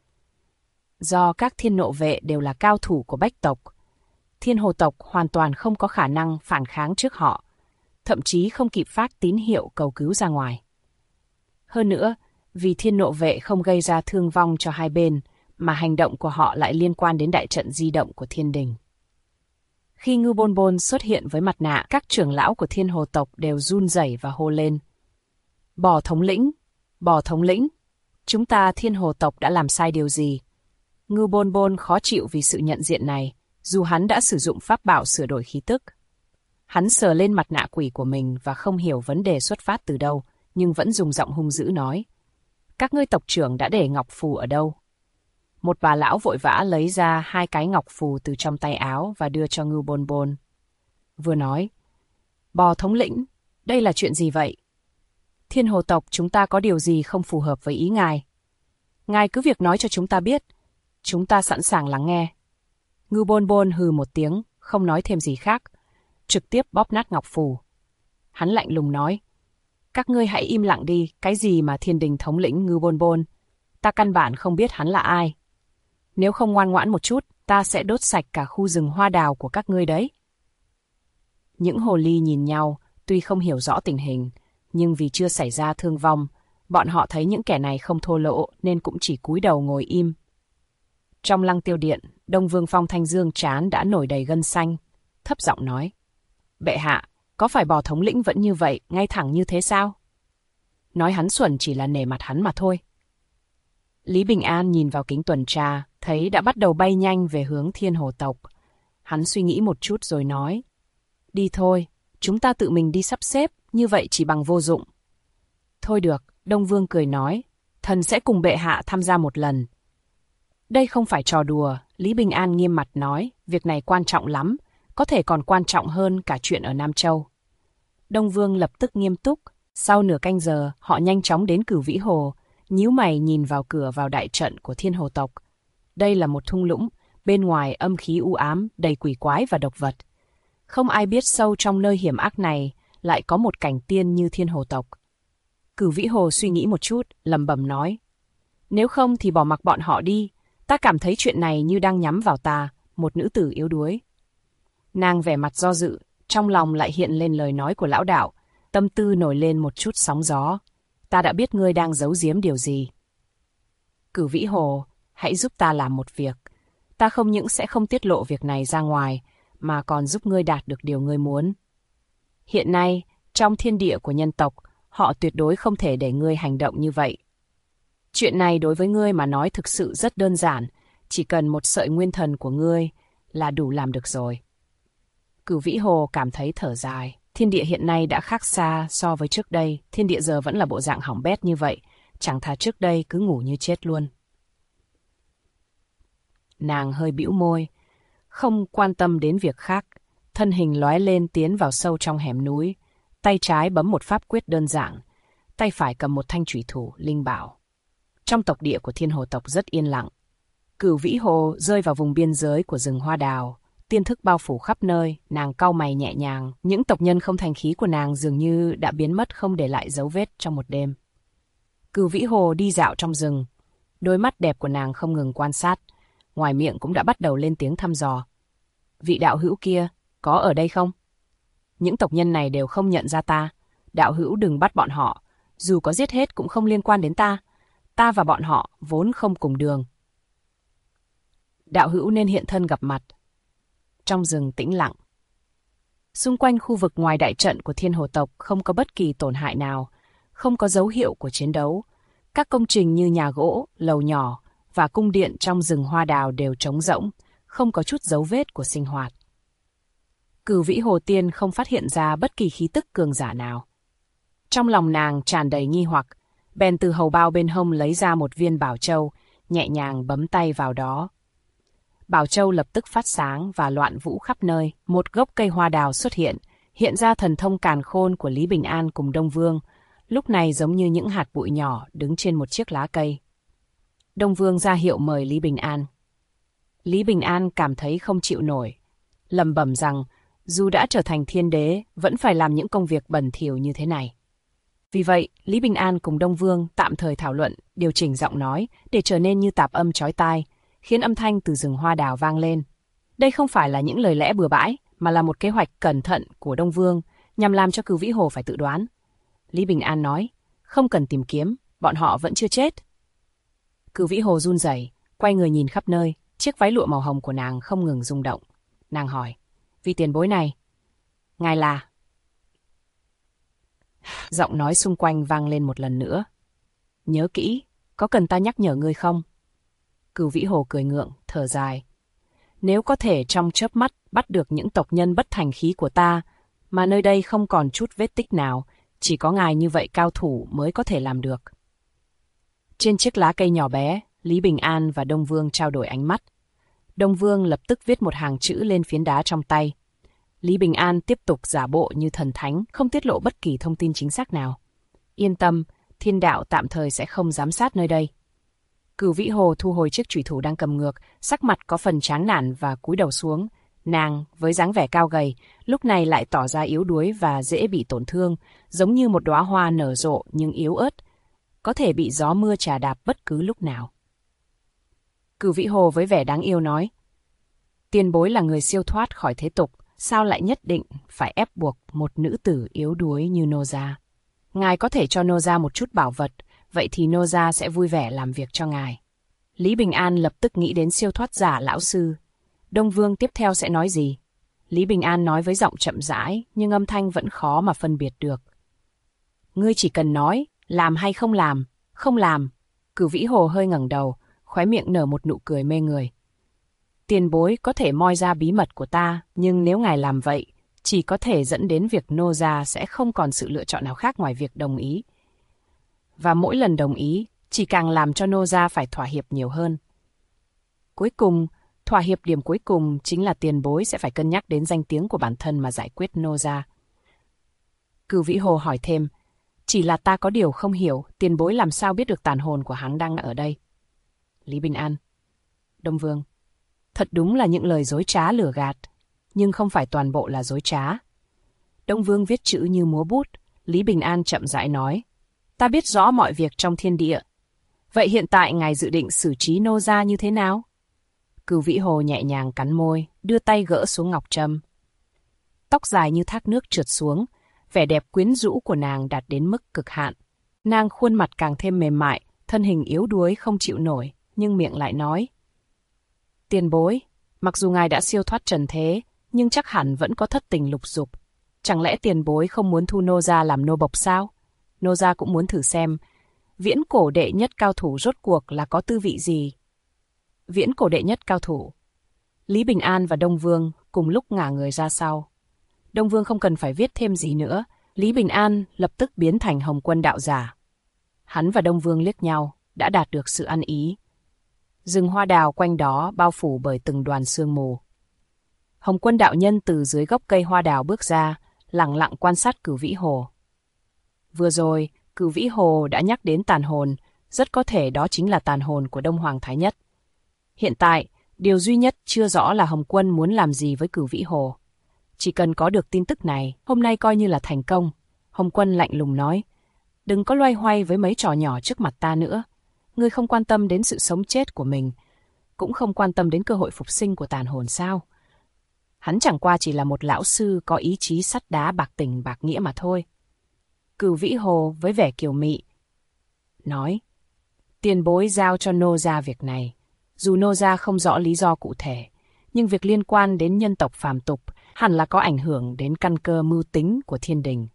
Do các thiên nộ vệ đều là cao thủ của Bách tộc, Thiên Hồ tộc hoàn toàn không có khả năng phản kháng trước họ, thậm chí không kịp phát tín hiệu cầu cứu ra ngoài. Hơn nữa, vì thiên nộ vệ không gây ra thương vong cho hai bên, mà hành động của họ lại liên quan đến đại trận di động của thiên đình. Khi Ngưu Bôn Bôn xuất hiện với mặt nạ, các trưởng lão của Thiên Hồ tộc đều run rẩy và hô lên. Bò thống lĩnh, bò thống lĩnh, chúng ta Thiên Hồ tộc đã làm sai điều gì? Ngưu Bôn Bôn khó chịu vì sự nhận diện này, dù hắn đã sử dụng pháp bảo sửa đổi khí tức. Hắn sờ lên mặt nạ quỷ của mình và không hiểu vấn đề xuất phát từ đâu, nhưng vẫn dùng giọng hung dữ nói. Các ngươi tộc trưởng đã để ngọc phù ở đâu? Một bà lão vội vã lấy ra 2 cái ngọc phù từ trong tay áo và đưa cho Ngưu Bôn Bôn. Vừa nói, bò thống lĩnh, đây là chuyện gì vậy? Thiên Hồ tộc chúng ta có điều gì không phù hợp với ý ngài? Ngài cứ việc nói cho chúng ta biết, chúng ta sẵn sàng lắng nghe. Ngưu Bôn Bôn hừ một tiếng, không nói thêm gì khác, trực tiếp bóp nát ngọc phù. Hắn lạnh lùng nói, các ngươi hãy im lặng đi, cái gì mà thiên đình thống lĩnh Ngưu Bôn Bôn, ta căn bản không biết hắn là ai. Nếu không ngoan ngoãn một chút, ta sẽ đốt sạch cả khu rừng hoa đào của các ngươi đấy. Những hồ ly nhìn nhau, tuy không hiểu rõ tình hình, nhưng vì chưa xảy ra thương vong, bọn họ thấy những kẻ này không thô lỗ nên cũng chỉ cúi đầu ngồi im. Trong Lăng Tiêu Điện, Đông Vương Phong Thanh Dương trán đã nổi đầy gân xanh, thấp giọng nói. Bệ hạ, có phải bò thống lĩnh vẫn như vậy, ngay thẳng như thế sao? Nói hắn xuẩn chỉ là nể mặt hắn mà thôi. Lý Bình An nhìn vào kính tuần tra, thấy đã bắt đầu bay nhanh về hướng Thiên Hồ tộc. Hắn suy nghĩ một chút rồi nói. Đi thôi, chúng ta tự mình đi sắp xếp, như vậy chỉ bằng vô dụng. Thôi được, Đông Vương cười nói, thần sẽ cùng bệ hạ tham gia một lần. Đây không phải trò đùa, Lý Bình An nghiêm mặt nói, việc này quan trọng lắm, có thể còn quan trọng hơn cả chuyện ở Nam Châu. Đông Vương lập tức nghiêm túc, sau nửa canh giờ, họ nhanh chóng đến Cửu Vĩ Hồ, nhíu mày nhìn vào cửa vào đại trận của Thiên Hồ tộc. Đây là một thung lũng, bên ngoài âm khí u ám, đầy quỷ quái và độc vật. Không ai biết sâu trong nơi hiểm ác này lại có một cảnh tiên như Thiên Hồ tộc. Cửu Vĩ Hồ suy nghĩ một chút, lẩm bẩm nói. Nếu không thì bỏ mặc bọn họ đi, ta cảm thấy chuyện này như đang nhắm vào ta, một nữ tử yếu đuối. Nàng vẻ mặt do dự, trong lòng lại hiện lên lời nói của lão đạo, tâm tư nổi lên một chút sóng gió. Ta đã biết ngươi đang giấu giếm điều gì. Cửu Vĩ Hồ, hãy giúp ta làm một việc. Ta không những sẽ không tiết lộ việc này ra ngoài, mà còn giúp ngươi đạt được điều ngươi muốn. Hiện nay, trong thiên địa của nhân tộc, họ tuyệt đối không thể để ngươi hành động như vậy. Chuyện này đối với ngươi mà nói thực sự rất đơn giản, chỉ cần một sợi nguyên thần của ngươi là đủ làm được rồi. Cửu Vĩ Hồ cảm thấy thở dài. Thiên địa hiện nay đã khác xa so với trước đây, thiên địa giờ vẫn là bộ dạng hỏng bét như vậy, chẳng thà trước đây cứ ngủ như chết luôn. Nàng hơi bĩu môi, không quan tâm đến việc khác, thân hình lóe lên tiến vào sâu trong hẻm núi, tay trái bấm một pháp quyết đơn giản, tay phải cầm một thanh chủy thủ linh bảo. Trong tộc địa của Thiên Hồ tộc rất yên lặng. Cửu Vĩ Hồ rơi vào vùng biên giới của rừng hoa đào, tiên thức bao phủ khắp nơi, nàng cau mày nhẹ nhàng, những tộc nhân không thành khí của nàng dường như đã biến mất không để lại dấu vết trong một đêm. Cửu Vĩ Hồ đi dạo trong rừng, đôi mắt đẹp của nàng không ngừng quan sát, ngoài miệng cũng đã bắt đầu lên tiếng thăm dò. Vị đạo hữu kia, có ở đây không? Những tộc nhân này đều không nhận ra ta, đạo hữu đừng bắt bọn họ, dù có giết hết cũng không liên quan đến ta, ta và bọn họ vốn không cùng đường. Đạo hữu nên hiện thân gặp mặt. Trong rừng tĩnh lặng. Xung quanh khu vực ngoài đại trận của Thiên Hồ tộc không có bất kỳ tổn hại nào, không có dấu hiệu của chiến đấu. Các công trình như nhà gỗ, lầu nhỏ và cung điện trong rừng hoa đào đều trống rỗng, không có chút dấu vết của sinh hoạt. Cửu Vĩ Hồ Tiên không phát hiện ra bất kỳ khí tức cường giả nào. Trong lòng nàng tràn đầy nghi hoặc, bèn từ hầu bao bên hông lấy ra một viên bảo châu, nhẹ nhàng bấm tay vào đó. Bảo châu lập tức phát sáng và loạn vũ khắp nơi. Một gốc cây hoa đào xuất hiện, hiện ra thần thông càn khôn của Lý Bình An cùng Đông Vương, lúc này giống như những hạt bụi nhỏ đứng trên một chiếc lá cây. Đông Vương ra hiệu mời Lý Bình An. Lý Bình An cảm thấy không chịu nổi, lẩm bẩm rằng dù đã trở thành thiên đế, vẫn phải làm những công việc bẩn thỉu như thế này. Vì vậy, Lý Bình An cùng Đông Vương tạm thời thảo luận, điều chỉnh giọng nói để trở nên như tạp âm chói tai, khiến âm thanh từ rừng hoa đào vang lên. Đây không phải là những lời lẽ bừa bãi, mà là một kế hoạch cẩn thận của Đông Vương nhằm làm cho Cửu Vĩ Hồ phải tự đoán. Lý Bình An nói, không cần tìm kiếm, bọn họ vẫn chưa chết. Cửu Vĩ Hồ run rẩy, quay người nhìn khắp nơi, chiếc váy lụa màu hồng của nàng không ngừng rung động. Nàng hỏi, vị tiền bối này, ngài là... Giọng nói xung quanh vang lên một lần nữa. Nhớ kỹ, có cần ta nhắc nhở ngươi không? Cửu Vĩ Hồ cười ngượng, thở dài. Nếu có thể trong chớp mắt bắt được những tộc nhân bất thành khí của ta, mà nơi đây không còn chút vết tích nào, chỉ có ngài như vậy cao thủ mới có thể làm được. Trên chiếc lá cây nhỏ bé, Lý Bình An và Đông Vương trao đổi ánh mắt. Đông Vương lập tức viết một hàng chữ lên phiến đá trong tay. Lý Bình An tiếp tục giả bộ như thần thánh, không tiết lộ bất kỳ thông tin chính xác nào. Yên tâm, thiên đạo tạm thời sẽ không giám sát nơi đây. Cửu Vĩ Hồ thu hồi chiếc chủy thủ đang cầm ngược, sắc mặt có phần chán nản và cúi đầu xuống. Nàng, với dáng vẻ cao gầy, lúc này lại tỏ ra yếu đuối và dễ bị tổn thương, giống như một đóa hoa nở rộ nhưng yếu ớt, có thể bị gió mưa chà đạp bất cứ lúc nào. Cửu Vĩ Hồ với vẻ đáng yêu nói, tiền bối là người siêu thoát khỏi thế tục, sao lại nhất định phải ép buộc một nữ tử yếu đuối như Nô Gia? Ngài có thể cho Nô Gia một chút bảo vật, vậy thì Nô Gia sẽ vui vẻ làm việc cho ngài. Lý Bình An lập tức nghĩ đến siêu thoát giả lão sư. Đông Vương tiếp theo sẽ nói gì? Lý Bình An nói với giọng chậm rãi, nhưng âm thanh vẫn khó mà phân biệt được. Ngươi chỉ cần nói, làm hay không làm, không làm. Cửu Vĩ Hồ hơi ngẩng đầu, khóe miệng nở một nụ cười mê người. Tiền bối có thể moi ra bí mật của ta, nhưng nếu ngài làm vậy, chỉ có thể dẫn đến việc Nô Gia sẽ không còn sự lựa chọn nào khác ngoài việc đồng ý. Và mỗi lần đồng ý, chỉ càng làm cho Nô Gia phải thỏa hiệp nhiều hơn. Cuối cùng, thỏa hiệp điểm cuối cùng chính là tiền bối sẽ phải cân nhắc đến danh tiếng của bản thân mà giải quyết Nô Gia. Cửu Vĩ Hồ hỏi thêm, chỉ là ta có điều không hiểu, tiền bối làm sao biết được tàn hồn của hắn đang ở đây? Lý Bình An, Đông Vương, thật đúng là những lời dối trá lừa gạt, nhưng không phải toàn bộ là dối trá. Đông Vương viết chữ như múa bút, Lý Bình An chậm rãi nói, ta biết rõ mọi việc trong thiên địa. Vậy hiện tại ngài dự định xử trí Nô Gia như thế nào? Cửu Vĩ Hồ nhẹ nhàng cắn môi, đưa tay gỡ xuống ngọc trâm. Tóc dài như thác nước trượt xuống, vẻ đẹp quyến rũ của nàng đạt đến mức cực hạn. Nàng khuôn mặt càng thêm mềm mại, thân hình yếu đuối không chịu nổi, nhưng miệng lại nói. Tiền bối, mặc dù ngài đã siêu thoát trần thế, nhưng chắc hẳn vẫn có thất tình lục dục. Chẳng lẽ tiền bối không muốn thu Nô Gia làm nô bộc sao? Nô Gia cũng muốn thử xem, viễn cổ đệ nhất cao thủ rốt cuộc là có tư vị gì? Viễn cổ đệ nhất cao thủ. Lý Bình An và Đông Vương cùng lúc ngả người ra sau. Đông Vương không cần phải viết thêm gì nữa, Lý Bình An lập tức biến thành Hồng Quân đạo giả. Hắn và Đông Vương liếc nhau, đã đạt được sự ăn ý. Rừng hoa đào quanh đó bao phủ bởi từng đoàn sương mù. Hồng Quân đạo nhân từ dưới gốc cây hoa đào bước ra, lặng lặng quan sát Cửu Vĩ Hồ. Vừa rồi, Cửu Vĩ Hồ đã nhắc đến tàn hồn, rất có thể đó chính là tàn hồn của Đông Hoàng Thái Nhất. Hiện tại, điều duy nhất chưa rõ là Hồng Quân muốn làm gì với Cửu Vĩ Hồ. Chỉ cần có được tin tức này, hôm nay coi như là thành công. Hồng Quân lạnh lùng nói, đừng có loay hoay với mấy trò nhỏ trước mặt ta nữa. Ngươi không quan tâm đến sự sống chết của mình, cũng không quan tâm đến cơ hội phục sinh của tàn hồn sao? Hắn chẳng qua chỉ là một lão sư có ý chí sắt đá bạc tình bạc nghĩa mà thôi. Cửu Vĩ Hồ với vẻ kiều mị nói, tiền bối giao cho Nô Gia việc này. Dù Nô Gia không rõ lý do cụ thể, nhưng việc liên quan đến nhân tộc phàm tục hẳn là có ảnh hưởng đến căn cơ mưu tính của thiên đình.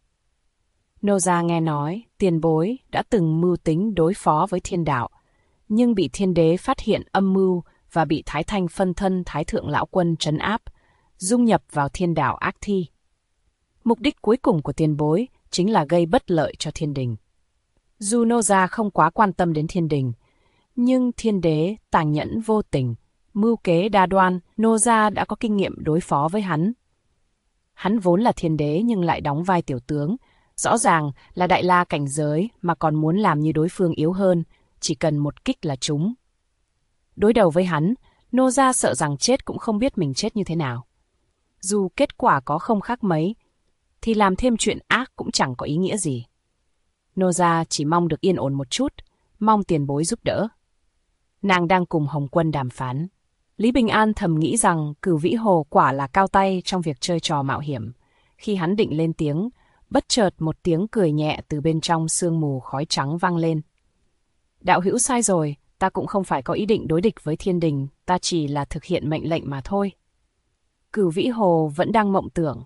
Nô Gia nghe nói tiền bối đã từng mưu tính đối phó với thiên đạo, nhưng bị thiên đế phát hiện âm mưu và bị Thái Thanh phân thân Thái Thượng Lão Quân trấn áp, dung nhập vào thiên đạo ác thi. Mục đích cuối cùng của tiền bối chính là gây bất lợi cho thiên đình. Dù Nô Gia không quá quan tâm đến thiên đình, nhưng thiên đế tàn nhẫn vô tình, mưu kế đa đoan, Nô Gia đã có kinh nghiệm đối phó với hắn. Hắn vốn là thiên đế nhưng lại đóng vai tiểu tướng, rõ ràng là đại la cảnh giới mà còn muốn làm như đối phương yếu hơn, chỉ cần một kích là trúng. Đối đầu với hắn, Nô Gia sợ rằng chết cũng không biết mình chết như thế nào. Dù kết quả có không khác mấy, thì làm thêm chuyện ác cũng chẳng có ý nghĩa gì. Nô Gia chỉ mong được yên ổn một chút, mong tiền bối giúp đỡ. Nàng đang cùng Hồng Quân đàm phán. Lý Bình An thầm nghĩ rằng Cửu Vĩ Hồ quả là cao tay trong việc chơi trò mạo hiểm. Khi hắn định lên tiếng, bất chợt một tiếng cười nhẹ từ bên trong sương mù khói trắng vang lên. Đạo hữu sai rồi, ta cũng không phải có ý định đối địch với thiên đình, ta chỉ là thực hiện mệnh lệnh mà thôi. Cửu Vĩ Hồ vẫn đang mộng tưởng.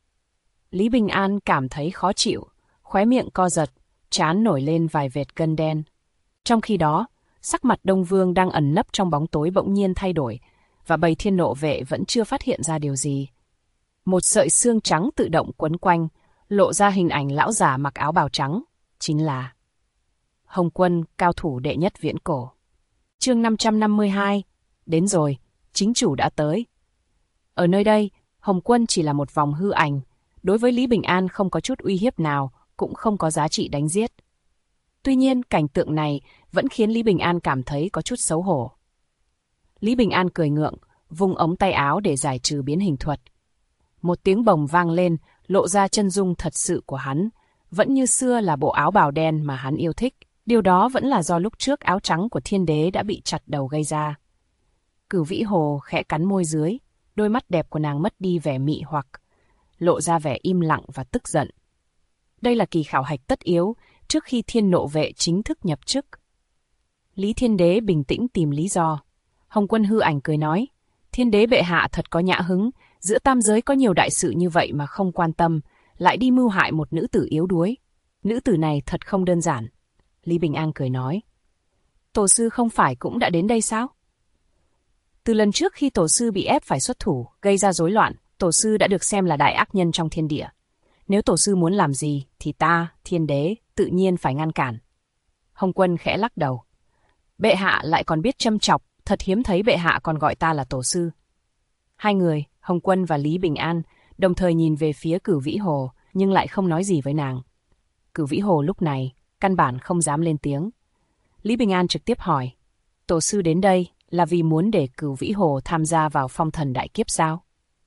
Lý Bình An cảm thấy khó chịu, khóe miệng co giật, trán nổi lên vài vệt gân đen. Trong khi đó, sắc mặt Đông Vương đang ẩn nấp trong bóng tối bỗng nhiên thay đổi, và bầy thiên nộ vệ vẫn chưa phát hiện ra điều gì. Một sợi xương trắng tự động quấn quanh, lộ ra hình ảnh lão già mặc áo bào trắng, chính là Hồng Quân, cao thủ đệ nhất viễn cổ. Chương 552, đến rồi, chính chủ đã tới. Ở nơi đây, Hồng Quân chỉ là một vòng hư ảnh, đối với Lý Bình An không có chút uy hiếp nào, cũng không có giá trị đánh giết. Tuy nhiên, cảnh tượng này vẫn khiến Lý Bình An cảm thấy có chút xấu hổ. Lý Bình An cười ngượng, vung ống tay áo để giải trừ biến hình thuật. Một tiếng bồng vang lên, lộ ra chân dung thật sự của hắn, vẫn như xưa là bộ áo bào đen mà hắn yêu thích. Điều đó vẫn là do lúc trước áo trắng của thiên đế đã bị chặt đầu gây ra. Cửu Vĩ Hồ khẽ cắn môi dưới, đôi mắt đẹp của nàng mất đi vẻ mị hoặc, lộ ra vẻ im lặng và tức giận. Đây là kỳ khảo hạch tất yếu trước khi thiên nộ vệ chính thức nhập chức. Lý Thiên Đế bình tĩnh tìm lý do. Hồng Quân hư ảnh cười nói, thiên đế bệ hạ thật có nhã hứng, giữa tam giới có nhiều đại sự như vậy mà không quan tâm, lại đi mưu hại một nữ tử yếu đuối. Nữ tử này thật không đơn giản. Lý Bình An cười nói, tổ sư không phải cũng đã đến đây sao? Từ lần trước khi tổ sư bị ép phải xuất thủ, gây ra rối loạn, tổ sư đã được xem là đại ác nhân trong thiên địa. Nếu tổ sư muốn làm gì, thì ta, thiên đế, tự nhiên phải ngăn cản. Hồng Quân khẽ lắc đầu. Bệ hạ lại còn biết châm chọc, thật hiếm thấy bệ hạ còn gọi ta là tổ sư. Hai người, Hồng Quân và Lý Bình An, đồng thời nhìn về phía Cửu Vĩ Hồ, nhưng lại không nói gì với nàng. Cửu Vĩ Hồ lúc này, căn bản không dám lên tiếng. Lý Bình An trực tiếp hỏi, tổ sư đến đây là vì muốn để Cửu Vĩ Hồ tham gia vào phong thần đại kiếp sao?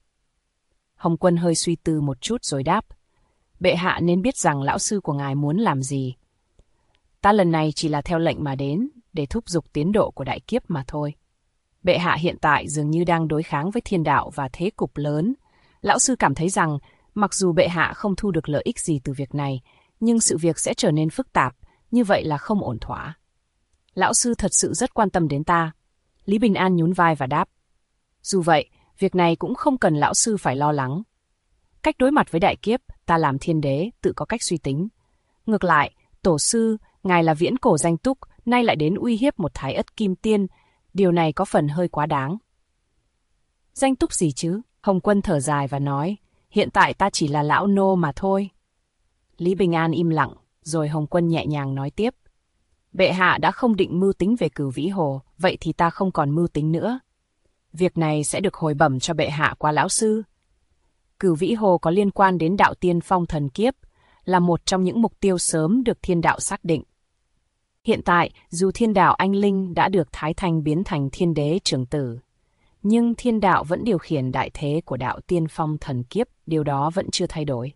Hồng Quân hơi suy tư một chút rồi đáp, bệ hạ nên biết rằng lão sư của ngài muốn làm gì. Ta lần này chỉ là theo lệnh mà đến, để thúc giục tiến độ của đại kiếp mà thôi. Bệ hạ hiện tại dường như đang đối kháng với thiên đạo và thế cục lớn. Lão sư cảm thấy rằng, mặc dù bệ hạ không thu được lợi ích gì từ việc này, nhưng sự việc sẽ trở nên phức tạp, như vậy là không ổn thỏa. Lão sư thật sự rất quan tâm đến ta. Lý Bình An nhún vai và đáp. Dù vậy, việc này cũng không cần lão sư phải lo lắng. Cách đối mặt với đại kiếp, ta làm thiên đế, tự có cách suy tính. Ngược lại, tổ sư, ngài là viễn cổ danh túc, nay lại đến uy hiếp một thái ất kim tiên, điều này có phần hơi quá đáng. Danh túc gì chứ? Hồng Quân thở dài và nói, hiện tại ta chỉ là lão nô mà thôi. Lý Bình An im lặng, rồi Hồng Quân nhẹ nhàng nói tiếp. Bệ hạ đã không định mưu tính về Cửu Vĩ Hồ, vậy thì ta không còn mưu tính nữa. Việc này sẽ được hồi bẩm cho bệ hạ qua lão sư. Cửu Vĩ Hồ có liên quan đến đạo tiên phong thần kiếp, là một trong những mục tiêu sớm được thiên đạo xác định. Hiện tại, dù thiên đạo anh linh đã được Thái Thanh biến thành thiên đế trưởng tử, nhưng thiên đạo vẫn điều khiển đại thế của đạo tiên phong thần kiếp, điều đó vẫn chưa thay đổi.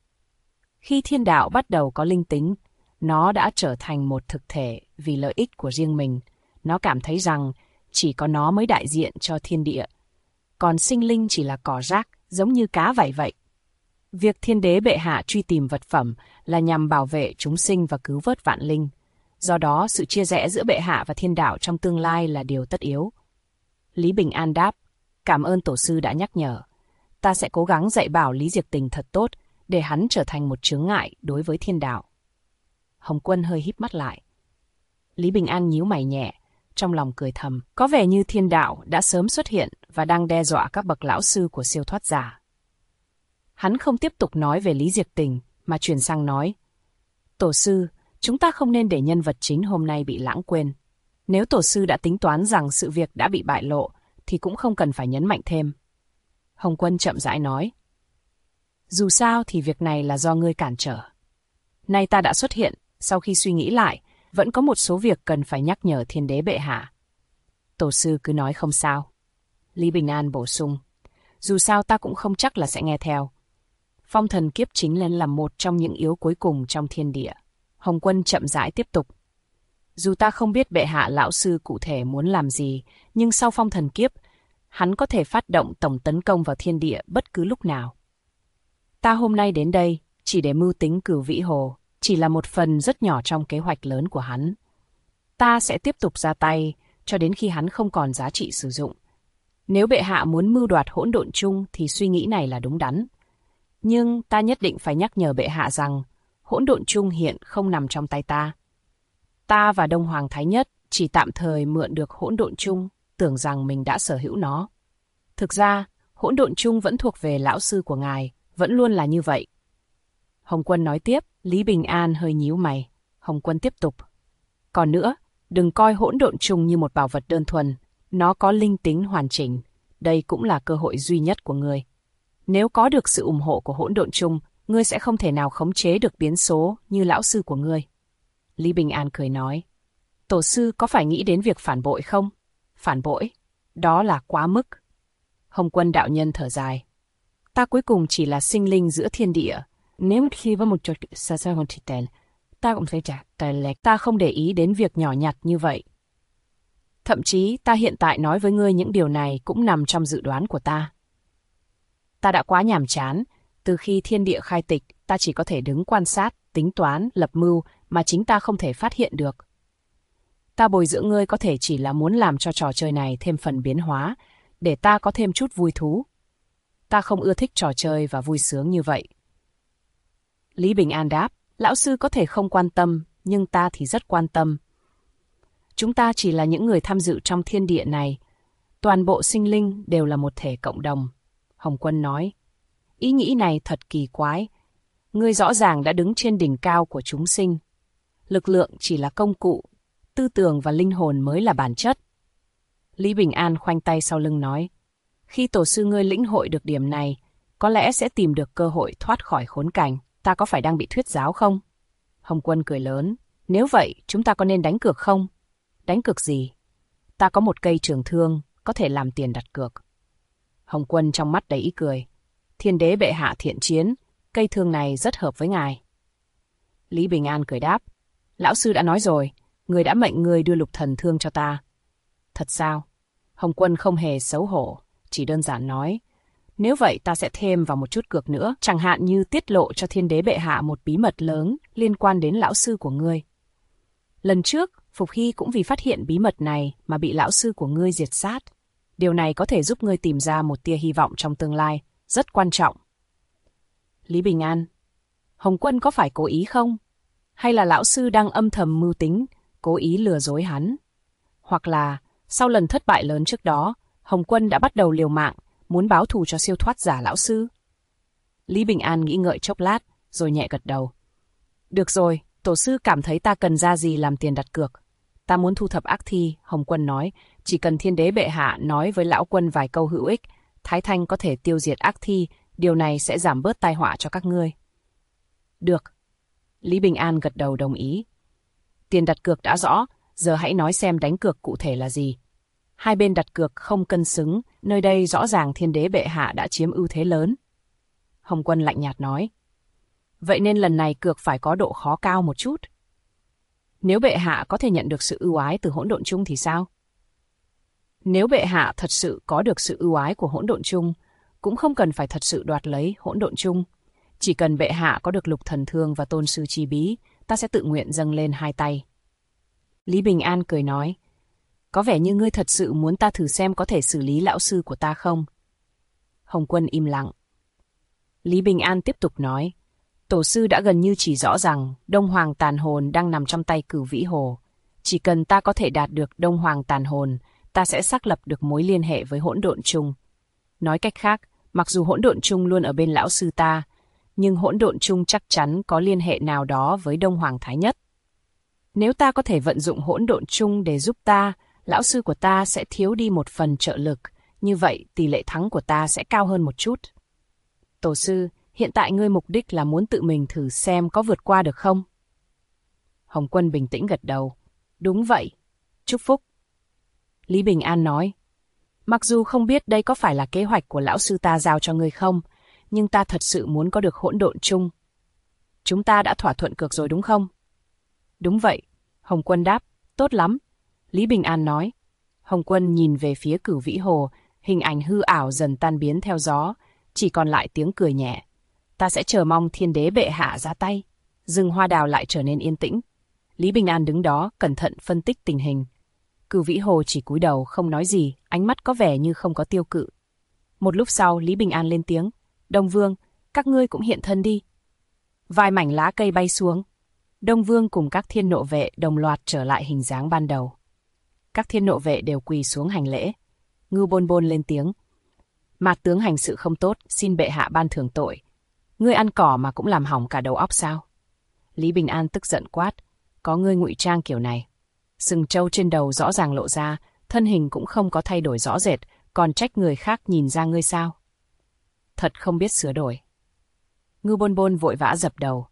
Khi thiên đạo bắt đầu có linh tính, nó đã trở thành một thực thể vì lợi ích của riêng mình. Nó cảm thấy rằng chỉ có nó mới đại diện cho thiên địa, còn sinh linh chỉ là cỏ rác, giống như cá vảy vậy. Việc thiên đế bệ hạ truy tìm vật phẩm là nhằm bảo vệ chúng sinh và cứu vớt vạn linh. Do đó, sự chia rẽ giữa bệ hạ và thiên đạo trong tương lai là điều tất yếu. Lý Bình An đáp, cảm ơn tổ sư đã nhắc nhở. Ta sẽ cố gắng dạy bảo Lý Diệp Tình thật tốt, để hắn trở thành một chướng ngại đối với thiên đạo. Hồng Quân hơi híp mắt lại. Lý Bình An nhíu mày nhẹ, trong lòng cười thầm. Có vẻ như thiên đạo đã sớm xuất hiện và đang đe dọa các bậc lão sư của siêu thoát giả. Hắn không tiếp tục nói về Lý Diệp Tình, mà chuyển sang nói. Tổ sư, chúng ta không nên để nhân vật chính hôm nay bị lãng quên. Nếu tổ sư đã tính toán rằng sự việc đã bị bại lộ, thì cũng không cần phải nhấn mạnh thêm. Hồng Quân chậm rãi nói. Dù sao thì việc này là do ngươi cản trở. Nay ta đã xuất hiện, sau khi suy nghĩ lại, vẫn có một số việc cần phải nhắc nhở Thiên Đế bệ hạ. Tổ sư cứ nói không sao. Lý Bình An bổ sung. Dù sao ta cũng không chắc là sẽ nghe theo. Phong thần kiếp chính là một trong những yếu cuối cùng trong thiên địa. Hồng Quân chậm rãi tiếp tục. Dù ta không biết bệ hạ lão sư cụ thể muốn làm gì, nhưng sau phong thần kiếp, hắn có thể phát động tổng tấn công vào thiên địa bất cứ lúc nào. Ta hôm nay đến đây chỉ để mưu tính Cửu Vĩ Hồ, chỉ là một phần rất nhỏ trong kế hoạch lớn của hắn. Ta sẽ tiếp tục ra tay cho đến khi hắn không còn giá trị sử dụng. Nếu bệ hạ muốn mưu đoạt hỗn độn chung thì suy nghĩ này là đúng đắn. Nhưng ta nhất định phải nhắc nhở bệ hạ rằng hỗn độn chung hiện không nằm trong tay ta. Ta và Đông Hoàng Thái Nhất chỉ tạm thời mượn được hỗn độn chung, tưởng rằng mình đã sở hữu nó. Thực ra, hỗn độn chung vẫn thuộc về lão sư của ngài, vẫn luôn là như vậy. Hồng Quân nói tiếp. Lý Bình An hơi nhíu mày. Hồng Quân tiếp tục. Còn nữa, đừng coi hỗn độn chung như một bảo vật đơn thuần. Nó có linh tính hoàn chỉnh. Đây cũng là cơ hội duy nhất của ngươi. Nếu có được sự ủng hộ của hỗn độn chung, ngươi sẽ không thể nào khống chế được biến số như lão sư của ngươi. Lý Bình An cười nói. Tổ sư có phải nghĩ đến việc phản bội không? Phản bội? Đó là quá mức. Hồng Quân đạo nhân thở dài. Ta cuối cùng chỉ là sinh linh giữa thiên địa. Nếu khi có một chút xa xa hơn thì ta cũng phải trả tài lệch. Ta không để ý đến việc nhỏ nhặt như vậy. Thậm chí ta hiện tại nói với ngươi những điều này cũng nằm trong dự đoán của ta. Ta đã quá nhàm chán. Từ khi thiên địa khai tịch, ta chỉ có thể đứng quan sát, tính toán, lập mưu mà chính ta không thể phát hiện được. Ta bồi dưỡng ngươi có thể chỉ là muốn làm cho trò chơi này thêm phần biến hóa, để ta có thêm chút vui thú. Ta không ưa thích trò chơi và vui sướng như vậy. Lý Bình An đáp, lão sư có thể không quan tâm, nhưng ta thì rất quan tâm. Chúng ta chỉ là những người tham dự trong thiên địa này. Toàn bộ sinh linh đều là một thể cộng đồng. Hồng Quân nói, ý nghĩ này thật kỳ quái. Ngươi rõ ràng đã đứng trên đỉnh cao của chúng sinh. Lực lượng chỉ là công cụ, tư tưởng và linh hồn mới là bản chất. Lý Bình An khoanh tay sau lưng nói, khi tổ sư ngươi lĩnh hội được điểm này, có lẽ sẽ tìm được cơ hội thoát khỏi khốn cảnh. Ta có phải đang bị thuyết giáo không? Hồng Quân cười lớn, nếu vậy chúng ta có nên đánh cược không? Đánh cược gì? Ta có một cây trường thương, có thể làm tiền đặt cược. Hồng Quân trong mắt đầy ý cười. Thiên Đế bệ hạ thiện chiến, cây thương này rất hợp với ngài. Lý Bình An cười đáp, lão sư đã nói rồi, người đã mệnh người đưa Lục Thần thương cho ta. Thật sao? Hồng Quân không hề xấu hổ, chỉ đơn giản nói, nếu vậy ta sẽ thêm vào một chút cược nữa, chẳng hạn như tiết lộ cho Thiên Đế bệ hạ một bí mật lớn liên quan đến lão sư của ngươi. Lần trước, Phục Hy cũng vì phát hiện bí mật này mà bị lão sư của ngươi diệt sát. Điều này có thể giúp ngươi tìm ra một tia hy vọng trong tương lai, rất quan trọng. Lý Bình An, Hồng Quân có phải cố ý không? Hay là lão sư đang âm thầm mưu tính, cố ý lừa dối hắn? Hoặc là, sau lần thất bại lớn trước đó, Hồng Quân đã bắt đầu liều mạng, muốn báo thù cho siêu thoát giả lão sư? Lý Bình An nghĩ ngợi chốc lát, rồi nhẹ gật đầu. Được rồi, tổ sư cảm thấy ta cần ra gì làm tiền đặt cược. Ta muốn thu thập ác thi, Hồng Quân nói, chỉ cần Thiên Đế bệ hạ nói với lão quân vài câu hữu ích, Thái Thanh có thể tiêu diệt ác thi, điều này sẽ giảm bớt tai họa cho các ngươi. Được. Lý Bình An gật đầu đồng ý. Tiền đặt cược đã rõ, giờ hãy nói xem đánh cược cụ thể là gì. Hai bên đặt cược không cân xứng, nơi đây rõ ràng Thiên Đế bệ hạ đã chiếm ưu thế lớn. Hồng Quân lạnh nhạt nói. Vậy nên lần này cược phải có độ khó cao một chút. Nếu bệ hạ có thể nhận được sự ưu ái từ hỗn độn chung thì sao? Nếu bệ hạ thật sự có được sự ưu ái của hỗn độn chung, cũng không cần phải thật sự đoạt lấy hỗn độn chung. Chỉ cần bệ hạ có được Lục Thần thương và Tôn sư chi bí, ta sẽ tự nguyện dâng lên hai tay. Lý Bình An cười nói, có vẻ như ngươi thật sự muốn ta thử xem có thể xử lý lão sư của ta không? Hồng Quân im lặng. Lý Bình An tiếp tục nói, tổ sư đã gần như chỉ rõ rằng Đông Hoàng tàn hồn đang nằm trong tay Cửu Vĩ Hồ. Chỉ cần ta có thể đạt được Đông Hoàng tàn hồn, ta sẽ xác lập được mối liên hệ với hỗn độn chung. Nói cách khác, mặc dù hỗn độn chung luôn ở bên lão sư ta, nhưng hỗn độn chung chắc chắn có liên hệ nào đó với Đông Hoàng Thái Nhất. Nếu ta có thể vận dụng hỗn độn chung để giúp ta, lão sư của ta sẽ thiếu đi một phần trợ lực, như vậy tỷ lệ thắng của ta sẽ cao hơn một chút. Tổ sư, hiện tại ngươi mục đích là muốn tự mình thử xem có vượt qua được không? Hồng Quân bình tĩnh gật đầu. Đúng vậy. Chúc phúc. Lý Bình An nói. Mặc dù không biết đây có phải là kế hoạch của lão sư ta giao cho ngươi không, nhưng ta thật sự muốn có được hỗn độn chung. Chúng ta đã thỏa thuận cược rồi đúng không? Đúng vậy. Hồng Quân đáp. Tốt lắm. Lý Bình An nói. Hồng Quân nhìn về phía Cửu Vĩ Hồ, hình ảnh hư ảo dần tan biến theo gió, chỉ còn lại tiếng cười nhẹ. Ta sẽ chờ mong Thiên Đế bệ hạ ra tay. Rừng hoa đào lại trở nên yên tĩnh. Lý Bình An đứng đó cẩn thận phân tích tình hình. Cửu Vĩ Hồ chỉ cúi đầu không nói gì, ánh mắt có vẻ như không có tiêu cự. Một lúc sau Lý Bình An lên tiếng. Đông Vương, các ngươi cũng hiện thân đi. Vài mảnh lá cây bay xuống. Đông Vương cùng các thiên nộ vệ đồng loạt trở lại hình dáng ban đầu. Các thiên nộ vệ đều quỳ xuống hành lễ. Ngưu Bôn Bôn lên tiếng. Mạt tướng hành sự không tốt, xin bệ hạ ban thưởng tội. Ngươi ăn cỏ mà cũng làm hỏng cả đầu óc sao? Lý Bình An tức giận quát. Có ngươi ngụy trang kiểu này. Sừng trâu trên đầu rõ ràng lộ ra, thân hình cũng không có thay đổi rõ rệt, còn trách người khác nhìn ra ngươi sao? Thật không biết sửa đổi. Ngưu Bôn Bôn vội vã dập đầu.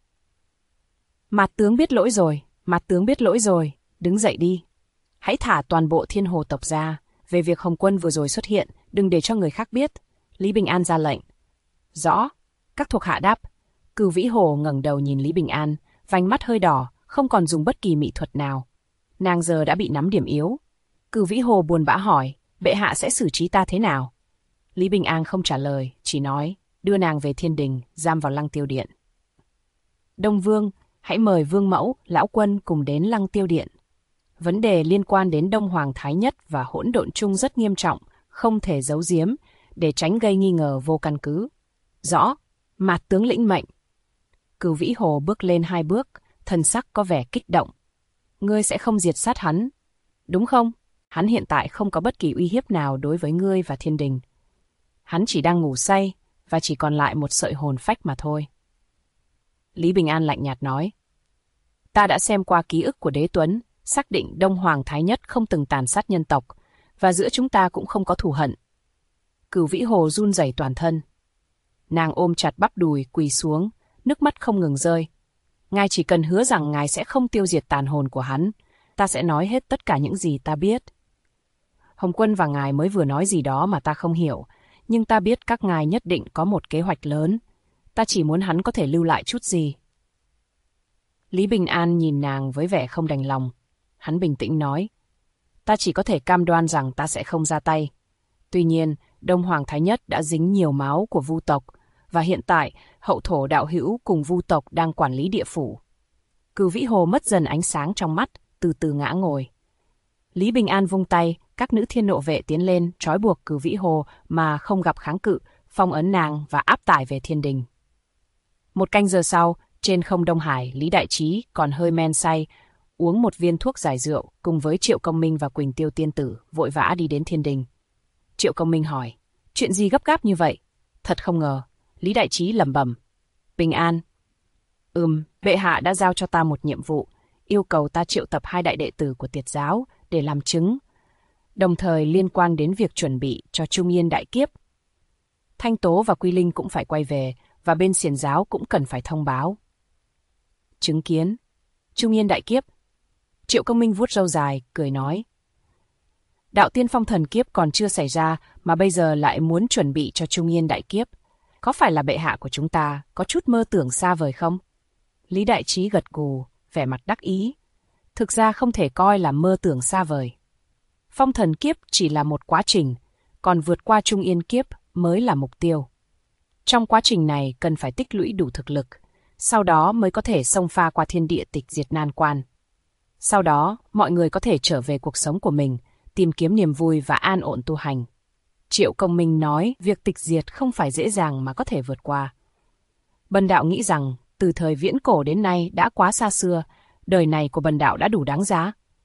Mạt tướng biết lỗi rồi, Mạt tướng biết lỗi rồi, đứng dậy đi. Hãy thả toàn bộ Thiên Hồ tộc ra, về việc Hồng Quân vừa rồi xuất hiện, đừng để cho người khác biết. Lý Bình An ra lệnh. Rõ. Các thuộc hạ đáp. Cửu Vĩ Hồ ngẩng đầu nhìn Lý Bình An, vành mắt hơi đỏ, không còn dùng bất kỳ mỹ thuật nào. Nàng giờ đã bị nắm điểm yếu. Cửu Vĩ Hồ buồn bã hỏi, bệ hạ sẽ xử trí ta thế nào? Lý Bình An không trả lời, chỉ nói, đưa nàng về thiên đình, giam vào Lăng Tiêu Điện. Đông Vương, hãy mời Vương Mẫu, Lão Quân cùng đến Lăng Tiêu Điện. Vấn đề liên quan đến Đông Hoàng Thái Nhất và hỗn độn chung rất nghiêm trọng, không thể giấu giếm, để tránh gây nghi ngờ vô căn cứ. Rõ, Mạt tướng lĩnh mệnh. Cửu Vĩ Hồ bước lên 2 bước, thần sắc có vẻ kích động. Ngươi sẽ không diệt sát hắn, đúng không? Hắn hiện tại không có bất kỳ uy hiếp nào đối với ngươi và thiên đình. Hắn chỉ đang ngủ say, và chỉ còn lại một sợi hồn phách mà thôi. Lý Bình An lạnh nhạt nói. Ta đã xem qua ký ức của Đế Tuấn, xác định Đông Hoàng Thái Nhất không từng tàn sát nhân tộc, và giữa chúng ta cũng không có thù hận. Cửu Vĩ Hồ run rẩy toàn thân. Nàng ôm chặt bắp đùi, quỳ xuống, nước mắt không ngừng rơi. Ngài chỉ cần hứa rằng ngài sẽ không tiêu diệt tàn hồn của hắn, ta sẽ nói hết tất cả những gì ta biết. Hồng Quân và ngài mới vừa nói gì đó mà ta không hiểu, nhưng ta biết các ngài nhất định có một kế hoạch lớn. Ta chỉ muốn hắn có thể lưu lại chút gì. Lý Bình An nhìn nàng với vẻ không đành lòng. Hắn bình tĩnh nói, ta chỉ có thể cam đoan rằng ta sẽ không ra tay. Tuy nhiên, Đông Hoàng Thái Nhất đã dính nhiều máu của Vu tộc, và hiện tại, hậu thổ đạo hữu cùng Vu tộc đang quản lý địa phủ. Cửu Vĩ Hồ mất dần ánh sáng trong mắt, từ từ ngã ngồi. Lý Bình An vung tay, các nữ thiên nộ vệ tiến lên, trói buộc Cửu Vĩ Hồ mà không gặp kháng cự, phong ấn nàng và áp tải về thiên đình. 1 canh giờ sau, trên không Đông Hải, Lý Đại Trí còn hơi men say, uống một viên thuốc giải rượu, cùng với Triệu Công Minh và Quỳnh Tiêu Tiên Tử, vội vã đi đến thiên đình. Triệu Công Minh hỏi, chuyện gì gấp gáp như vậy? Thật không ngờ. Lý Đại Trí lẩm bẩm. Bình An. Bệ hạ đã giao cho ta một nhiệm vụ, yêu cầu ta triệu tập 2 đại đệ tử của Tiệt giáo để làm chứng, đồng thời liên quan đến việc chuẩn bị cho Trung Yên đại kiếp. Thanh Tố và Quy Linh cũng phải quay về, và bên Xiển giáo cũng cần phải thông báo. Chứng kiến. Trung Yên đại kiếp. Triệu Công Minh vuốt râu dài, cười nói. Đạo Tiên Phong thần kiếp còn chưa xảy ra, mà bây giờ lại muốn chuẩn bị cho Trung Yên đại kiếp. Có phải là bệ hạ của chúng ta có chút mơ tưởng xa vời không? Lý Đại Trí gật gù, vẻ mặt đắc ý. Thực ra không thể coi là mơ tưởng xa vời. Phong thần kiếp chỉ là một quá trình, còn vượt qua Trung Yên kiếp mới là mục tiêu. Trong quá trình này cần phải tích lũy đủ thực lực, sau đó mới có thể xông pha qua thiên địa tịch diệt nan quan. Sau đó, mọi người có thể trở về cuộc sống của mình, tìm kiếm niềm vui và an ổn tu hành. Triệu Công Minh nói việc tịch diệt không phải dễ dàng mà có thể vượt qua. Bần đạo nghĩ rằng, từ thời viễn cổ đến nay đã quá xa xưa, đời này của bần đạo đã đủ đáng giá.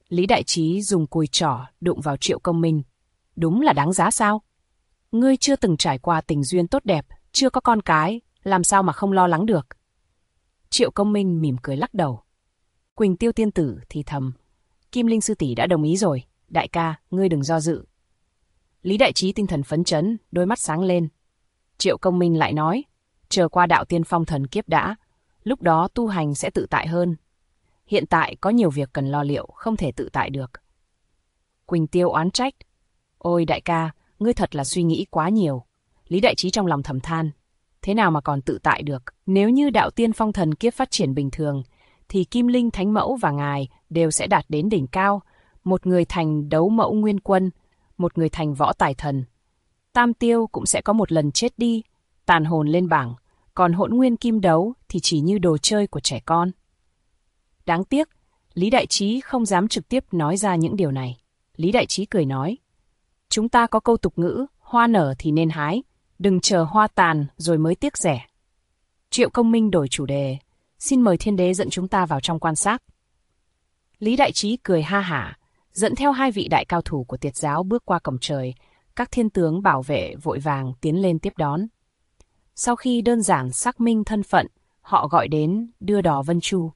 Lý Đại Trí dùng cùi trỏ đụng vào Triệu Công Minh. Đúng là đáng giá sao? Ngươi chưa từng trải qua tình duyên tốt đẹp, chưa có con cái, làm sao mà không lo lắng được? Triệu Công Minh mỉm cười lắc đầu. Quỳnh Tiêu tiên tử thì thầm. Kim Linh sư tỷ đã đồng ý rồi, đại ca, ngươi đừng do dự. Lý Đại Trí tinh thần phấn chấn, đôi mắt sáng lên. Triệu Công Minh lại nói, chờ qua đạo tiên phong thần kiếp đã, lúc đó tu hành sẽ tự tại hơn. Hiện tại có nhiều việc cần lo liệu, không thể tự tại được. Quỳnh Tiêu oán trách. Ôi đại ca, ngươi thật là suy nghĩ quá nhiều. Lý Đại Trí trong lòng thầm than. Thế nào mà còn tự tại được? Nếu như đạo tiên phong thần kiếp phát triển bình thường, thì Kim Linh Thánh Mẫu và ngài đều sẽ đạt đến đỉnh cao. Một người thành đấu mẫu nguyên quân, một người thành võ tài thần. Tam Tiêu cũng sẽ có một lần chết đi, tàn hồn lên bảng. Còn Hỗn Nguyên Kim Đấu thì chỉ như đồ chơi của trẻ con. Đáng tiếc, Lý Đại Trí không dám trực tiếp nói ra những điều này. Lý Đại Trí cười nói, chúng ta có câu tục ngữ, hoa nở thì nên hái, đừng chờ hoa tàn rồi mới tiếc rẻ. Triệu Công Minh đổi chủ đề, xin mời thiên đế dẫn chúng ta vào trong quan sát. Lý Đại Trí cười ha hả, dẫn theo hai vị đại cao thủ của Tiệt giáo bước qua cổng trời, các thiên tướng bảo vệ vội vàng tiến lên tiếp đón. Sau khi đơn giản xác minh thân phận, họ gọi đến đưa đò Vân Chu.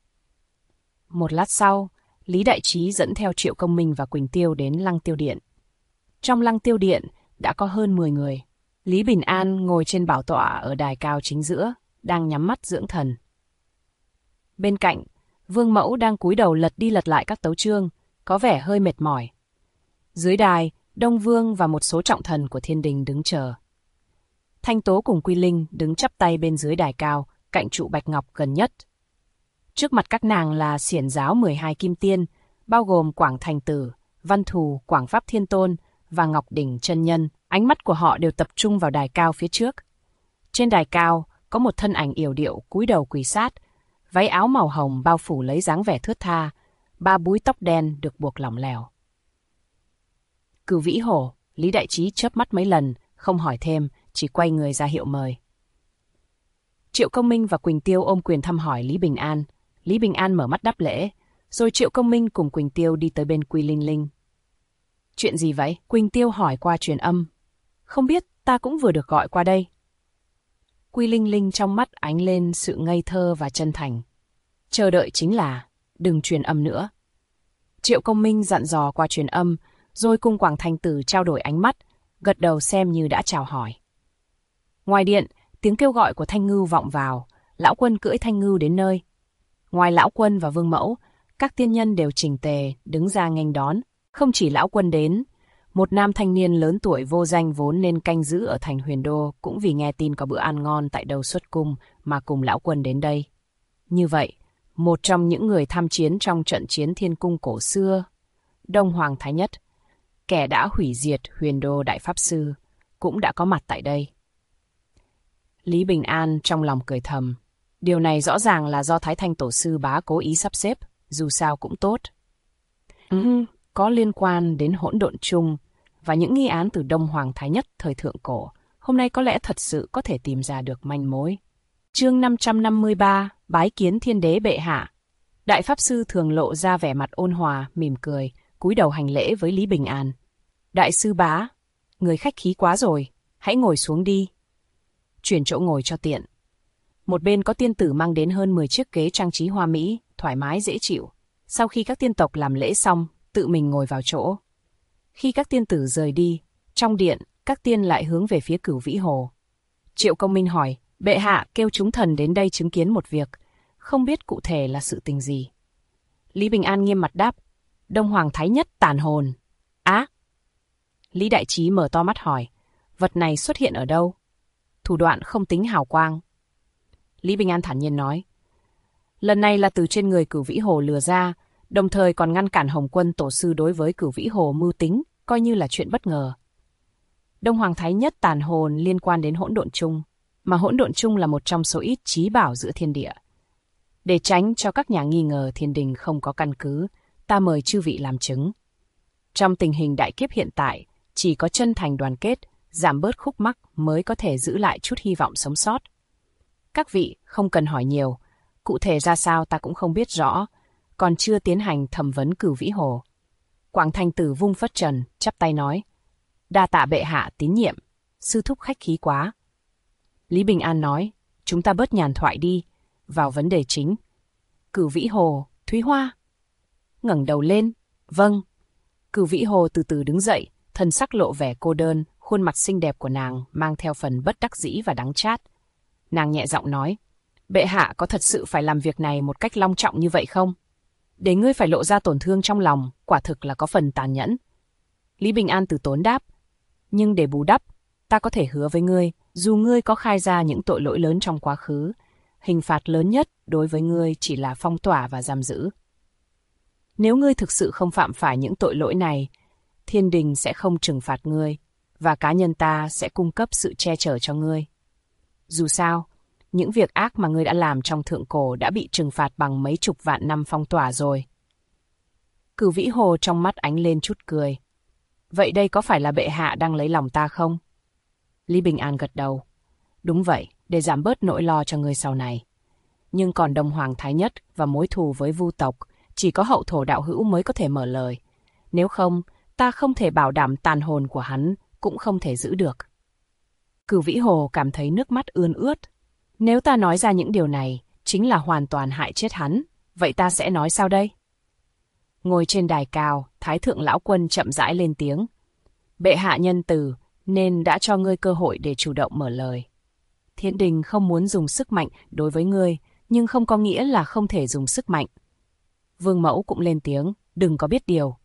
Một lát sau, Lý Đại Trí dẫn theo Triệu Công Minh và Quỳnh Tiêu đến Lăng Tiêu Điện. Trong Lăng Tiêu Điện đã có hơn 10 người. Lý Bình An ngồi trên bảo tọa ở đài cao chính giữa, đang nhắm mắt dưỡng thần. Bên cạnh, Vương Mẫu đang cúi đầu lật đi lật lại các tấu chương, có vẻ hơi mệt mỏi. Dưới đài, Đông Vương và một số trọng thần của thiên đình đứng chờ. Thanh Tố cùng Quy Linh đứng chắp tay bên dưới đài cao, cạnh trụ bạch ngọc gần nhất. Trước mặt các nàng là xiển giáo 12 kim tiên, bao gồm Quảng Thành Tử, Văn Thù, Quảng Pháp Thiên Tôn và Ngọc Đỉnh Chân Nhân. Ánh mắt của họ đều tập trung vào đài cao phía trước. Trên đài cao có một thân ảnh yểu điệu cúi đầu quỳ sát, váy áo màu hồng bao phủ lấy dáng vẻ thướt tha, ba búi tóc đen được buộc lỏng lẻo. Cửu Vĩ Hổ, Lý Đại Trí chớp mắt mấy lần, không hỏi thêm, chỉ quay người ra hiệu mời. Triệu Công Minh và Quỳnh Tiêu ôm quyền thăm hỏi Lý Bình An. Lý Bình An mở mắt đáp lễ, rồi Triệu Công Minh cùng Quỳnh Tiêu đi tới bên Quy Linh Linh. Chuyện gì vậy? Quỳnh Tiêu hỏi qua truyền âm. Không biết, ta cũng vừa được gọi qua đây. Quy Linh Linh trong mắt ánh lên sự ngây thơ và chân thành. Chờ đợi chính là, đừng truyền âm nữa. Triệu Công Minh dặn dò qua truyền âm, rồi cùng Quảng Thành Tử trao đổi ánh mắt, gật đầu xem như đã chào hỏi. Ngoài điện, tiếng kêu gọi của Thanh Ngưu vọng vào, Lão Quân cưỡi Thanh Ngưu đến nơi. Ngoài Lão Quân và Vương Mẫu, các tiên nhân đều chỉnh tề, đứng ra nghênh đón. Không chỉ Lão Quân đến, một nam thanh niên lớn tuổi vô danh vốn nên canh giữ ở thành Huyền Đô cũng vì nghe tin có bữa ăn ngon tại Đầu Xuất Cung mà cùng Lão Quân đến đây. Như vậy, một trong những người tham chiến trong trận chiến Thiên Cung cổ xưa, Đông Hoàng Thái Nhất, kẻ đã hủy diệt Huyền Đô Đại Pháp Sư, cũng đã có mặt tại đây. Lý Bình An trong lòng cười thầm. Điều này rõ ràng là do Thái Thanh Tổ Sư bá cố ý sắp xếp, dù sao cũng tốt. Có liên quan đến hỗn độn chung và những nghi án từ Đông Hoàng Thái Nhất thời thượng cổ, hôm nay có lẽ thật sự có thể tìm ra được manh mối. Chương 553, bái kiến thiên đế bệ hạ. Đại Pháp Sư thường lộ ra vẻ mặt ôn hòa, mỉm cười, cúi đầu hành lễ với Lý Bình An. Đại sư bá, người khách khí quá rồi, hãy ngồi xuống đi. Chuyển chỗ ngồi cho tiện. Một bên có tiên tử mang đến hơn 10 chiếc ghế trang trí hoa mỹ, thoải mái dễ chịu. Sau khi các tiên tộc làm lễ xong, tự mình ngồi vào chỗ. Khi các tiên tử rời đi, trong điện, các tiên lại hướng về phía Cửu Vĩ Hồ. Triệu Công Minh hỏi, bệ hạ kêu chúng thần đến đây chứng kiến một việc, không biết cụ thể là sự tình gì. Lý Bình An nghiêm mặt đáp, Đông Hoàng Thái Nhất tàn hồn. Á! Lý Đại Trí mở to mắt hỏi, vật này xuất hiện ở đâu? Thủ đoạn không tính hào quang. Lý Bình An thản nhiên nói, lần này là từ trên người Cửu Vĩ Hồ lừa ra, đồng thời còn ngăn cản Hồng Quân Tổ Sư đối với Cửu Vĩ Hồ mưu tính, coi như là chuyện bất ngờ. Đông Hoàng Thái Nhất tàn hồn liên quan đến hỗn độn chung, mà hỗn độn chung là một trong số ít chí bảo giữa thiên địa. Để tránh cho các nhà nghi ngờ thiên đình không có căn cứ, ta mời chư vị làm chứng. Trong tình hình đại kiếp hiện tại, chỉ có chân thành đoàn kết, giảm bớt khúc mắc mới có thể giữ lại chút hy vọng sống sót. Các vị không cần hỏi nhiều, cụ thể ra sao ta cũng không biết rõ, còn chưa tiến hành thẩm vấn Cửu Vĩ Hồ. Quảng Thành Tử vung phất trần, chắp tay nói, đa tạ bệ hạ tín nhiệm, sư thúc khách khí quá. Lý Bình An nói, chúng ta bớt nhàn thoại đi, vào vấn đề chính. Cửu Vĩ Hồ, Thúy Hoa. Ngẩng đầu lên, vâng. Cửu Vĩ Hồ từ từ đứng dậy, thân sắc lộ vẻ cô đơn, khuôn mặt xinh đẹp của nàng mang theo phần bất đắc dĩ và đắng chát. Nàng nhẹ giọng nói, bệ hạ có thật sự phải làm việc này một cách long trọng như vậy không? Để ngươi phải lộ ra tổn thương trong lòng, quả thực là có phần tàn nhẫn. Lý Bình An từ tốn đáp, nhưng để bù đắp, ta có thể hứa với ngươi, dù ngươi có khai ra những tội lỗi lớn trong quá khứ, hình phạt lớn nhất đối với ngươi chỉ là phong tỏa và giam giữ. Nếu ngươi thực sự không phạm phải những tội lỗi này, thiên đình sẽ không trừng phạt ngươi, và cá nhân ta sẽ cung cấp sự che chở cho ngươi. Dù sao, những việc ác mà ngươi đã làm trong thượng cổ đã bị trừng phạt bằng mấy chục vạn năm phong tỏa rồi. Cửu Vĩ Hồ trong mắt ánh lên chút cười. Vậy đây có phải là bệ hạ đang lấy lòng ta không? Lý Bình An gật đầu. Đúng vậy, để giảm bớt nỗi lo cho ngươi sau này. Nhưng còn Đông Hoàng Thái Nhất và mối thù với Vu tộc, chỉ có hậu thổ đạo hữu mới có thể mở lời. Nếu không, ta không thể bảo đảm tàn hồn của hắn, cũng không thể giữ được. Cửu Vĩ Hồ cảm thấy nước mắt ươn ướt. Nếu ta nói ra những điều này, chính là hoàn toàn hại chết hắn, vậy ta sẽ nói sao đây? Ngồi trên đài cao, Thái Thượng Lão Quân chậm rãi lên tiếng. Bệ hạ nhân từ, nên đã cho ngươi cơ hội để chủ động mở lời. Thiên đình không muốn dùng sức mạnh đối với ngươi, nhưng không có nghĩa là không thể dùng sức mạnh. Vương Mẫu cũng lên tiếng, đừng có biết điều.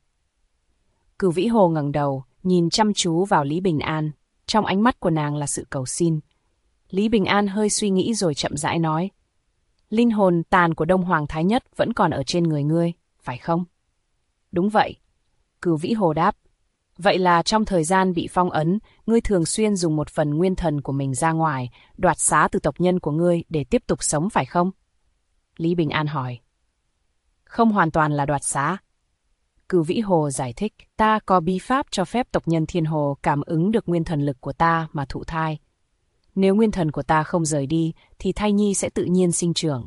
Cửu Vĩ Hồ ngẩng đầu, nhìn chăm chú vào Lý Bình An, trong ánh mắt của nàng là sự cầu xin. Lý Bình An hơi suy nghĩ rồi chậm rãi nói, linh hồn tàn của Đông Hoàng Thái Nhất vẫn còn ở trên người ngươi, phải không? Đúng vậy. Cửu Vĩ Hồ đáp, vậy là trong thời gian bị phong ấn, ngươi thường xuyên dùng một phần nguyên thần của mình ra ngoài, đoạt xá từ tộc nhân của ngươi để tiếp tục sống phải không? Lý Bình An hỏi. Không hoàn toàn là đoạt xá. Cửu Vĩ Hồ giải thích, ta có bí pháp cho phép tộc nhân Thiên Hồ cảm ứng được nguyên thần lực của ta mà thụ thai. Nếu nguyên thần của ta không rời đi, thì thai nhi sẽ tự nhiên sinh trưởng.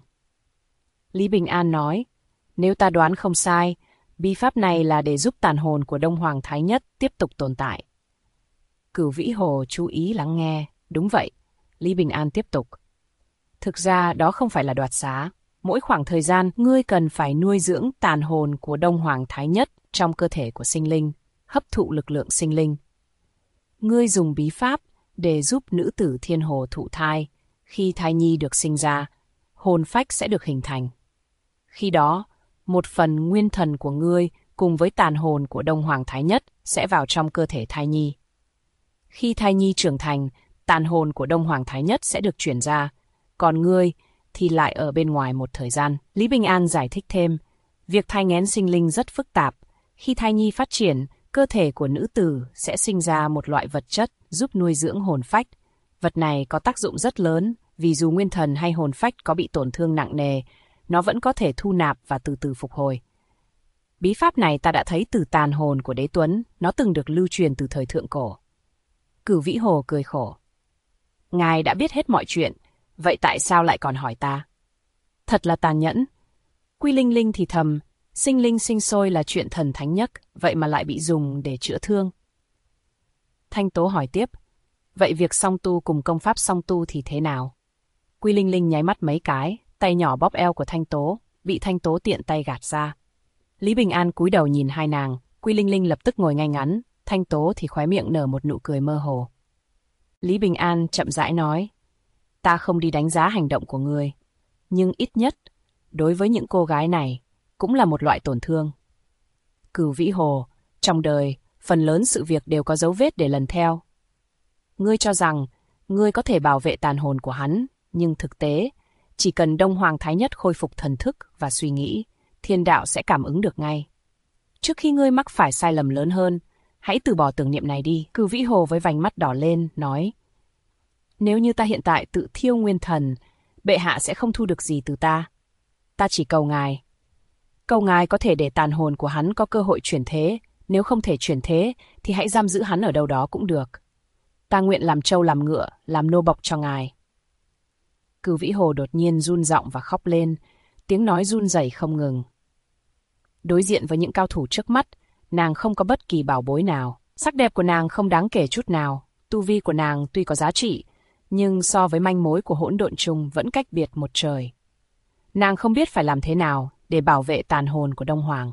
Lý Bình An nói, nếu ta đoán không sai, bí pháp này là để giúp tàn hồn của Đông Hoàng Thái Nhất tiếp tục tồn tại. Cửu Vĩ Hồ chú ý lắng nghe, đúng vậy. Lý Bình An tiếp tục. Thực ra đó không phải là đoạt xá. Mỗi khoảng thời gian, ngươi cần phải nuôi dưỡng tàn hồn của Đông Hoàng Thái Nhất trong cơ thể của sinh linh, hấp thụ lực lượng sinh linh. Ngươi dùng bí pháp để giúp nữ tử Thiên Hồ thụ thai. Khi thai nhi được sinh ra, hồn phách sẽ được hình thành. Khi đó, một phần nguyên thần của ngươi cùng với tàn hồn của Đông Hoàng Thái Nhất sẽ vào trong cơ thể thai nhi. Khi thai nhi trưởng thành, tàn hồn của Đông Hoàng Thái Nhất sẽ được chuyển ra, còn ngươi thì lại ở bên ngoài một thời gian. Lý Bình An giải thích thêm, việc thai nghén sinh linh rất phức tạp. Khi thai nhi phát triển, cơ thể của nữ tử sẽ sinh ra một loại vật chất giúp nuôi dưỡng hồn phách. Vật này có tác dụng rất lớn, vì dù nguyên thần hay hồn phách có bị tổn thương nặng nề, nó vẫn có thể thu nạp và từ từ phục hồi. Bí pháp này ta đã thấy từ tàn hồn của Đế Tuấn, nó từng được lưu truyền từ thời thượng cổ. Cửu Vĩ Hồ cười khổ. Ngài đã biết hết mọi chuyện, vậy tại sao lại còn hỏi ta? Thật là tàn nhẫn. Quy Linh Linh thì thầm, sinh linh sinh sôi là chuyện thần thánh nhất, vậy mà lại bị dùng để chữa thương. Thanh Tố hỏi tiếp, vậy việc song tu cùng công pháp song tu thì thế nào? Quy Linh Linh nháy mắt mấy cái, tay nhỏ bóp eo của Thanh Tố, bị Thanh Tố tiện tay gạt ra. Lý Bình An cúi đầu nhìn hai nàng, Quy Linh Linh lập tức ngồi ngay ngắn, Thanh Tố thì khóe miệng nở một nụ cười mơ hồ. Lý Bình An chậm rãi nói, ta không đi đánh giá hành động của ngươi, nhưng ít nhất, đối với những cô gái này, cũng là một loại tổn thương. Cửu Vĩ Hồ, trong đời, phần lớn sự việc đều có dấu vết để lần theo. Ngươi cho rằng, ngươi có thể bảo vệ tàn hồn của hắn, nhưng thực tế, chỉ cần Đông Hoàng Thái Nhất khôi phục thần thức và suy nghĩ, thiên đạo sẽ cảm ứng được ngay. Trước khi ngươi mắc phải sai lầm lớn hơn, hãy từ bỏ tưởng niệm này đi. Cửu Vĩ Hồ với vành mắt đỏ lên, nói, nếu như ta hiện tại tự thiêu nguyên thần, bệ hạ sẽ không thu được gì từ ta. Ta chỉ cầu ngài. Cầu ngài có thể để tàn hồn của hắn có cơ hội chuyển thế, nếu không thể chuyển thế, thì hãy giam giữ hắn ở đâu đó cũng được. Ta nguyện làm trâu làm ngựa, làm nô bộc cho ngài. Cửu Vĩ Hồ đột nhiên run giọng và khóc lên, tiếng nói run rẩy không ngừng. Đối diện với những cao thủ trước mắt, nàng không có bất kỳ bảo bối nào. Sắc đẹp của nàng không đáng kể chút nào, tu vi của nàng tuy có giá trị, nhưng so với manh mối của hỗn độn trùng vẫn cách biệt một trời. Nàng không biết phải làm thế nào để bảo vệ tàn hồn của Đông Hoàng.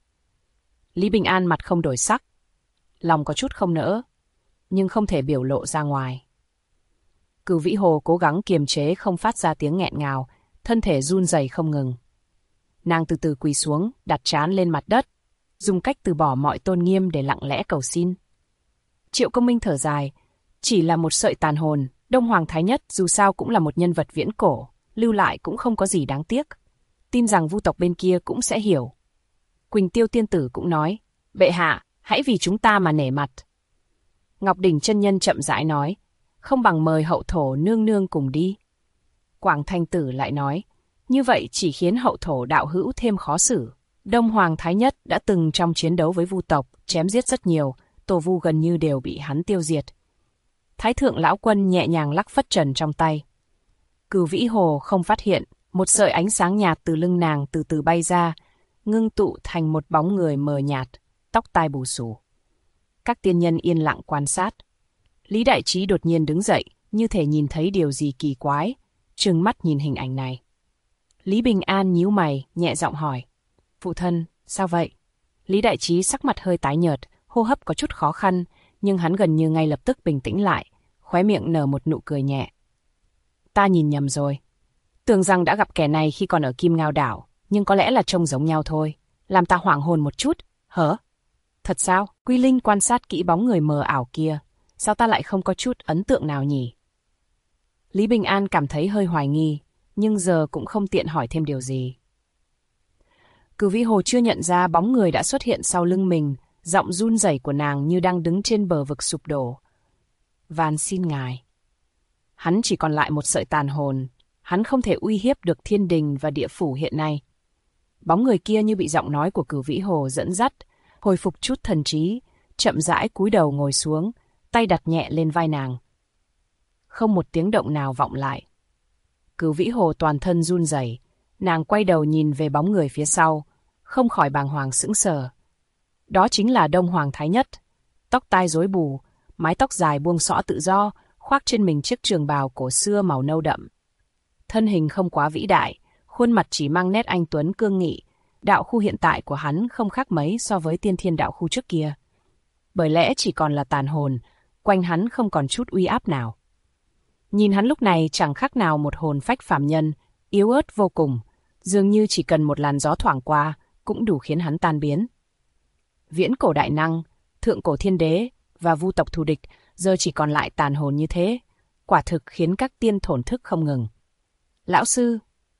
Lý Bình An mặt không đổi sắc, lòng có chút không nỡ, nhưng không thể biểu lộ ra ngoài. Cửu Vĩ Hồ cố gắng kiềm chế không phát ra tiếng nghẹn ngào, thân thể run rẩy không ngừng. Nàng từ từ quỳ xuống, đặt trán lên mặt đất, dùng cách từ bỏ mọi tôn nghiêm để lặng lẽ cầu xin. Triệu Công Minh thở dài, chỉ là một sợi tàn hồn, Đông Hoàng Thái Nhất dù sao cũng là một nhân vật viễn cổ, lưu lại cũng không có gì đáng tiếc. Tin rằng vu tộc bên kia cũng sẽ hiểu. Quỳnh Tiêu tiên tử cũng nói, bệ hạ, hãy vì chúng ta mà nể mặt. Ngọc Đỉnh chân nhân chậm rãi nói, không bằng mời hậu thổ nương nương cùng đi. Quảng Thanh Tử lại nói, như vậy chỉ khiến hậu thổ đạo hữu thêm khó xử. Đông Hoàng Thái Nhất đã từng trong chiến đấu với vu tộc, chém giết rất nhiều, tổ vu gần như đều bị hắn tiêu diệt. Thái thượng lão quân nhẹ nhàng lắc phất trần trong tay. Cửu Vĩ Hồ không phát hiện, một sợi ánh sáng nhạt từ lưng nàng từ từ bay ra, ngưng tụ thành một bóng người mờ nhạt, tóc tai bù xù. Các tiên nhân yên lặng quan sát. Lý Đại Trí đột nhiên đứng dậy, như thể nhìn thấy điều gì kỳ quái, trừng mắt nhìn hình ảnh này. Lý Bình An nhíu mày, nhẹ giọng hỏi, phụ thân, sao vậy? Lý Đại Trí sắc mặt hơi tái nhợt, hô hấp có chút khó khăn, nhưng hắn gần như ngay lập tức bình tĩnh lại, khóe miệng nở một nụ cười nhẹ. Ta nhìn nhầm rồi. Tưởng rằng đã gặp kẻ này khi còn ở Kim Ngao Đảo, nhưng có lẽ là trông giống nhau thôi. Làm ta hoảng hồn một chút. Hả? Thật sao? Quy Linh quan sát kỹ bóng người mờ ảo kia. Sao ta lại không có chút ấn tượng nào nhỉ? Lý Bình An cảm thấy hơi hoài nghi, nhưng giờ cũng không tiện hỏi thêm điều gì. Cửu Vĩ Hồ chưa nhận ra bóng người đã xuất hiện sau lưng mình, giọng run rẩy của nàng như đang đứng trên bờ vực sụp đổ. Van xin ngài. Hắn chỉ còn lại một sợi tàn hồn, hắn không thể uy hiếp được thiên đình và địa phủ hiện nay. Bóng người kia như bị giọng nói của Cửu Vĩ Hồ dẫn dắt, hồi phục chút thần trí, chậm rãi cúi đầu ngồi xuống, tay đặt nhẹ lên vai nàng. Không một tiếng động nào vọng lại. Cửu Vĩ Hồ toàn thân run rẩy, nàng quay đầu nhìn về bóng người phía sau, không khỏi bàng hoàng sững sờ. Đó chính là Đông Hoàng Thái Nhất, tóc tai rối bù, mái tóc dài buông xõa tự do, khoác trên mình chiếc trường bào cổ xưa màu nâu đậm. Thân hình không quá vĩ đại, khuôn mặt chỉ mang nét anh tuấn cương nghị, đạo khu hiện tại của hắn không khác mấy so với tiên thiên đạo khu trước kia. Bởi lẽ chỉ còn là tàn hồn, quanh hắn không còn chút uy áp nào. Nhìn hắn lúc này chẳng khác nào một hồn phách phàm nhân, yếu ớt vô cùng, dường như chỉ cần một làn gió thoảng qua cũng đủ khiến hắn tan biến. Viễn cổ đại năng, thượng cổ thiên đế và vu tộc thù địch giờ chỉ còn lại tàn hồn như thế, quả thực khiến các tiên thổn thức không ngừng. Lão sư.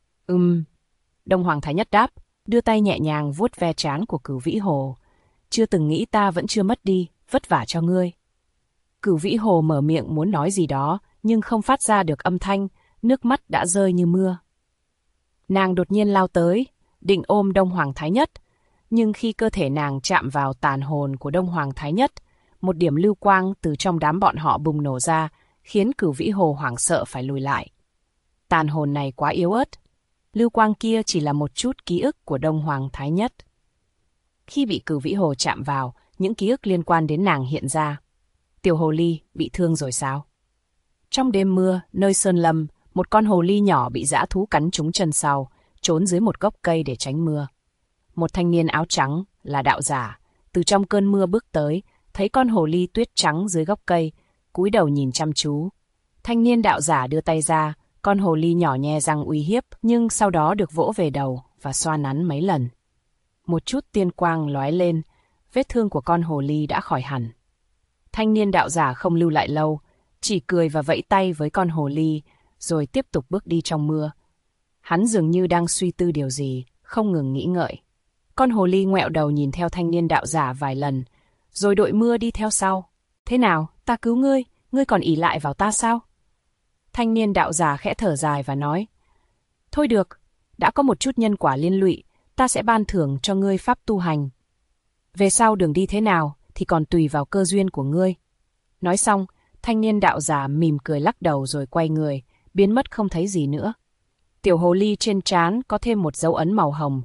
Đông Hoàng Thái Nhất đáp, đưa tay nhẹ nhàng vuốt ve trán của Cửu Vĩ Hồ. Chưa từng nghĩ ta vẫn chưa mất đi, vất vả cho ngươi. Cửu Vĩ Hồ mở miệng muốn nói gì đó, nhưng không phát ra được âm thanh, nước mắt đã rơi như mưa. Nàng đột nhiên lao tới, định ôm Đông Hoàng Thái Nhất, nhưng khi cơ thể nàng chạm vào tàn hồn của Đông Hoàng Thái Nhất, một điểm lưu quang từ trong đám bọn họ bùng nổ ra, khiến Cửu Vĩ Hồ hoảng sợ phải lùi lại. Tàn hồn này quá yếu ớt. Lưu quang kia chỉ là một chút ký ức của Đông Hoàng Thái Nhất. Khi bị Cửu Vĩ Hồ chạm vào, những ký ức liên quan đến nàng hiện ra. Tiểu hồ ly bị thương rồi sao? Trong đêm mưa, nơi sơn lâm, một con hồ ly nhỏ bị dã thú cắn trúng chân sau, trốn dưới một gốc cây để tránh mưa. Một thanh niên áo trắng, là đạo giả, từ trong cơn mưa bước tới, thấy con hồ ly tuyết trắng dưới gốc cây, cúi đầu nhìn chăm chú. Thanh niên đạo giả đưa tay ra, con hồ ly nhỏ nhe răng uy hiếp, nhưng sau đó được vỗ về đầu và xoa nắn mấy lần. Một chút tiên quang lóe lên, vết thương của con hồ ly đã khỏi hẳn. Thanh niên đạo giả không lưu lại lâu, chỉ cười và vẫy tay với con hồ ly, rồi tiếp tục bước đi trong mưa. Hắn dường như đang suy tư điều gì, không ngừng nghĩ ngợi. Con hồ ly ngoẹo đầu nhìn theo thanh niên đạo giả vài lần, rồi đội mưa đi theo sau. Thế nào, ta cứu ngươi, ngươi còn ỷ lại vào ta sao? Thanh niên đạo giả khẽ thở dài và nói, thôi được, đã có một chút nhân quả liên lụy, ta sẽ ban thưởng cho ngươi pháp tu hành. Về sau đường đi thế nào thì còn tùy vào cơ duyên của ngươi. Nói xong, thanh niên đạo giả mỉm cười lắc đầu rồi quay người, biến mất không thấy gì nữa. Tiểu hồ ly trên trán có thêm một dấu ấn màu hồng,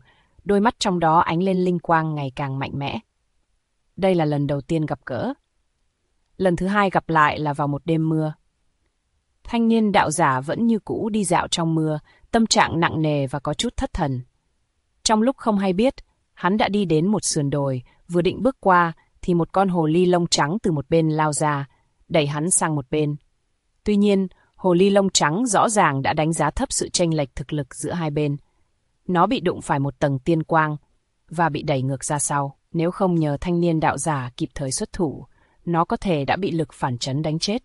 đôi mắt trong đó ánh lên linh quang ngày càng mạnh mẽ. Đây là lần đầu tiên gặp gỡ. Lần thứ hai gặp lại là vào một đêm mưa. Thanh niên đạo giả vẫn như cũ đi dạo trong mưa, tâm trạng nặng nề và có chút thất thần. Trong lúc không hay biết, hắn đã đi đến một sườn đồi, vừa định bước qua thì một con hồ ly lông trắng từ một bên lao ra, đẩy hắn sang một bên. Tuy nhiên, hồ ly lông trắng rõ ràng đã đánh giá thấp sự chênh lệch thực lực giữa hai bên. Nó bị đụng phải một tầng tiên quang và bị đẩy ngược ra sau. Nếu không nhờ thanh niên đạo giả kịp thời xuất thủ, nó có thể đã bị lực phản chấn đánh chết.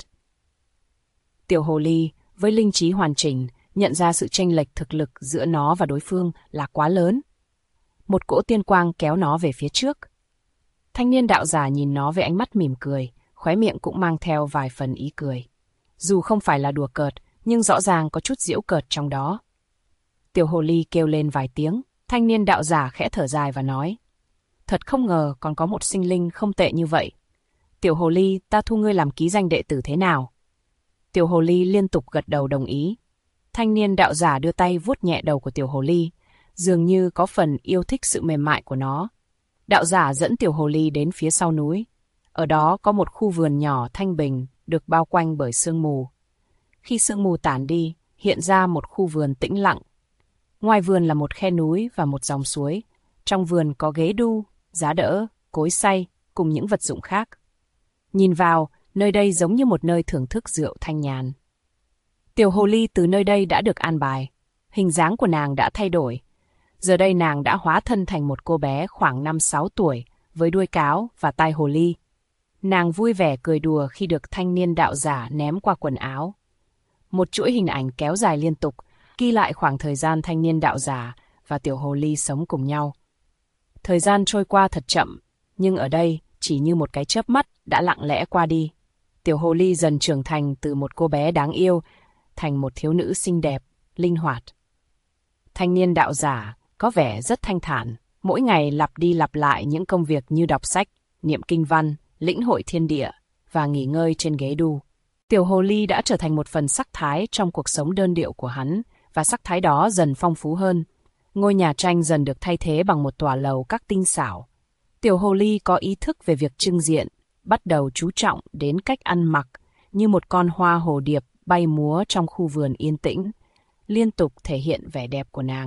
Tiểu hồ ly, với linh trí hoàn chỉnh, nhận ra sự chênh lệch thực lực giữa nó và đối phương là quá lớn. Một cỗ tiên quang kéo nó về phía trước. Thanh niên đạo giả nhìn nó với ánh mắt mỉm cười, khóe miệng cũng mang theo vài phần ý cười. Dù không phải là đùa cợt, nhưng rõ ràng có chút giễu cợt trong đó. Tiểu hồ ly kêu lên vài tiếng, thanh niên đạo giả khẽ thở dài và nói: Thật không ngờ còn có một sinh linh không tệ như vậy. Tiểu hồ ly, ta thu ngươi làm ký danh đệ tử thế nào? Tiểu hồ ly liên tục gật đầu đồng ý. Thanh niên đạo giả đưa tay vuốt nhẹ đầu của tiểu hồ ly, dường như có phần yêu thích sự mềm mại của nó. Đạo giả dẫn tiểu hồ ly đến phía sau núi. Ở đó có một khu vườn nhỏ thanh bình, được bao quanh bởi sương mù. Khi sương mù tản đi, hiện ra một khu vườn tĩnh lặng. Ngoài vườn là một khe núi và một dòng suối. Trong vườn có ghế đu, giá đỡ, cối xay cùng những vật dụng khác. Nhìn vào, nơi đây giống như một nơi thưởng thức rượu thanh nhàn. Tiểu hồ ly từ nơi đây đã được an bài. Hình dáng của nàng đã thay đổi. Giờ đây nàng đã hóa thân thành một cô bé khoảng 5-6 tuổi, với đuôi cáo và tai hồ ly. Nàng vui vẻ cười đùa khi được thanh niên đạo giả ném qua quần áo. Một chuỗi hình ảnh kéo dài liên tục, ghi lại khoảng thời gian thanh niên đạo giả và tiểu hồ ly sống cùng nhau. Thời gian trôi qua thật chậm, nhưng ở đây chỉ như một cái chớp mắt đã lặng lẽ qua đi. Tiểu hồ ly dần trưởng thành từ một cô bé đáng yêu thành một thiếu nữ xinh đẹp, linh hoạt. Thanh niên đạo giả có vẻ rất thanh thản, mỗi ngày lặp đi lặp lại những công việc như đọc sách, niệm kinh văn, lĩnh hội thiên địa và nghỉ ngơi trên ghế đu. Tiểu hồ ly đã trở thành một phần sắc thái trong cuộc sống đơn điệu của hắn, và sắc thái đó dần phong phú hơn. Ngôi nhà tranh dần được thay thế bằng một tòa lầu các tinh xảo. Tiểu hồ ly có ý thức về việc trưng diện, bắt đầu chú trọng đến cách ăn mặc, như một con hoa hồ điệp bay múa trong khu vườn yên tĩnh, liên tục thể hiện vẻ đẹp của nàng.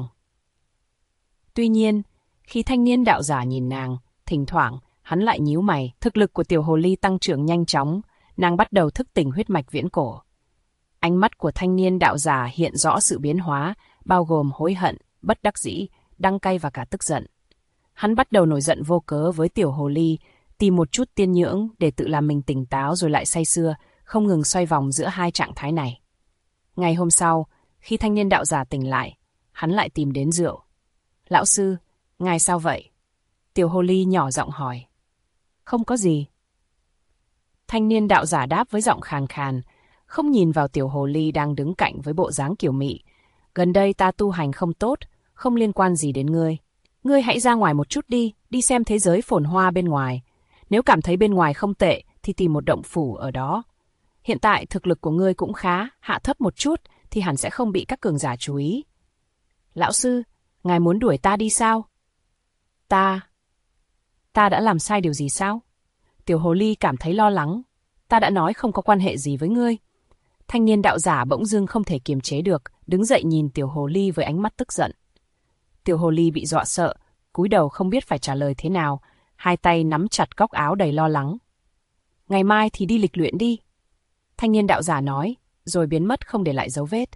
Tuy nhiên, khi thanh niên đạo giả nhìn nàng, thỉnh thoảng hắn lại nhíu mày. Thực lực của tiểu hồ ly tăng trưởng nhanh chóng, nàng bắt đầu thức tỉnh huyết mạch viễn cổ. Ánh mắt của thanh niên đạo giả hiện rõ sự biến hóa, bao gồm hối hận, bất đắc dĩ, đắng cay và cả tức giận. Hắn bắt đầu nổi giận vô cớ với tiểu hồ ly, tìm một chút tiên nhưỡng để tự làm mình tỉnh táo rồi lại say sưa, không ngừng xoay vòng giữa hai trạng thái này. Ngày hôm sau, khi thanh niên đạo giả tỉnh lại, hắn lại tìm đến rượu. Lão sư, ngài sao vậy? Tiểu hồ ly nhỏ giọng hỏi. Không có gì. Thanh niên đạo giả đáp với giọng khàn khàn, không nhìn vào tiểu hồ ly đang đứng cạnh với bộ dáng kiều mị. Gần đây ta tu hành không tốt, không liên quan gì đến ngươi. Ngươi hãy ra ngoài một chút đi xem thế giới phồn hoa bên ngoài. Nếu cảm thấy bên ngoài không tệ, thì tìm một động phủ ở đó. Hiện tại thực lực của ngươi cũng khá, hạ thấp một chút, thì hẳn sẽ không bị các cường giả chú ý. Lão sư, ngài muốn đuổi ta đi sao? Ta đã làm sai điều gì sao? Tiểu hồ ly cảm thấy lo lắng. Ta đã nói không có quan hệ gì với ngươi. Thanh niên đạo giả bỗng dưng không thể kiềm chế được, đứng dậy nhìn tiểu hồ ly với ánh mắt tức giận. Tiểu hồ ly bị dọa sợ, cúi đầu không biết phải trả lời thế nào, hai tay nắm chặt góc áo đầy lo lắng. Ngày mai thì đi lịch luyện đi. Thanh niên đạo giả nói, rồi biến mất không để lại dấu vết.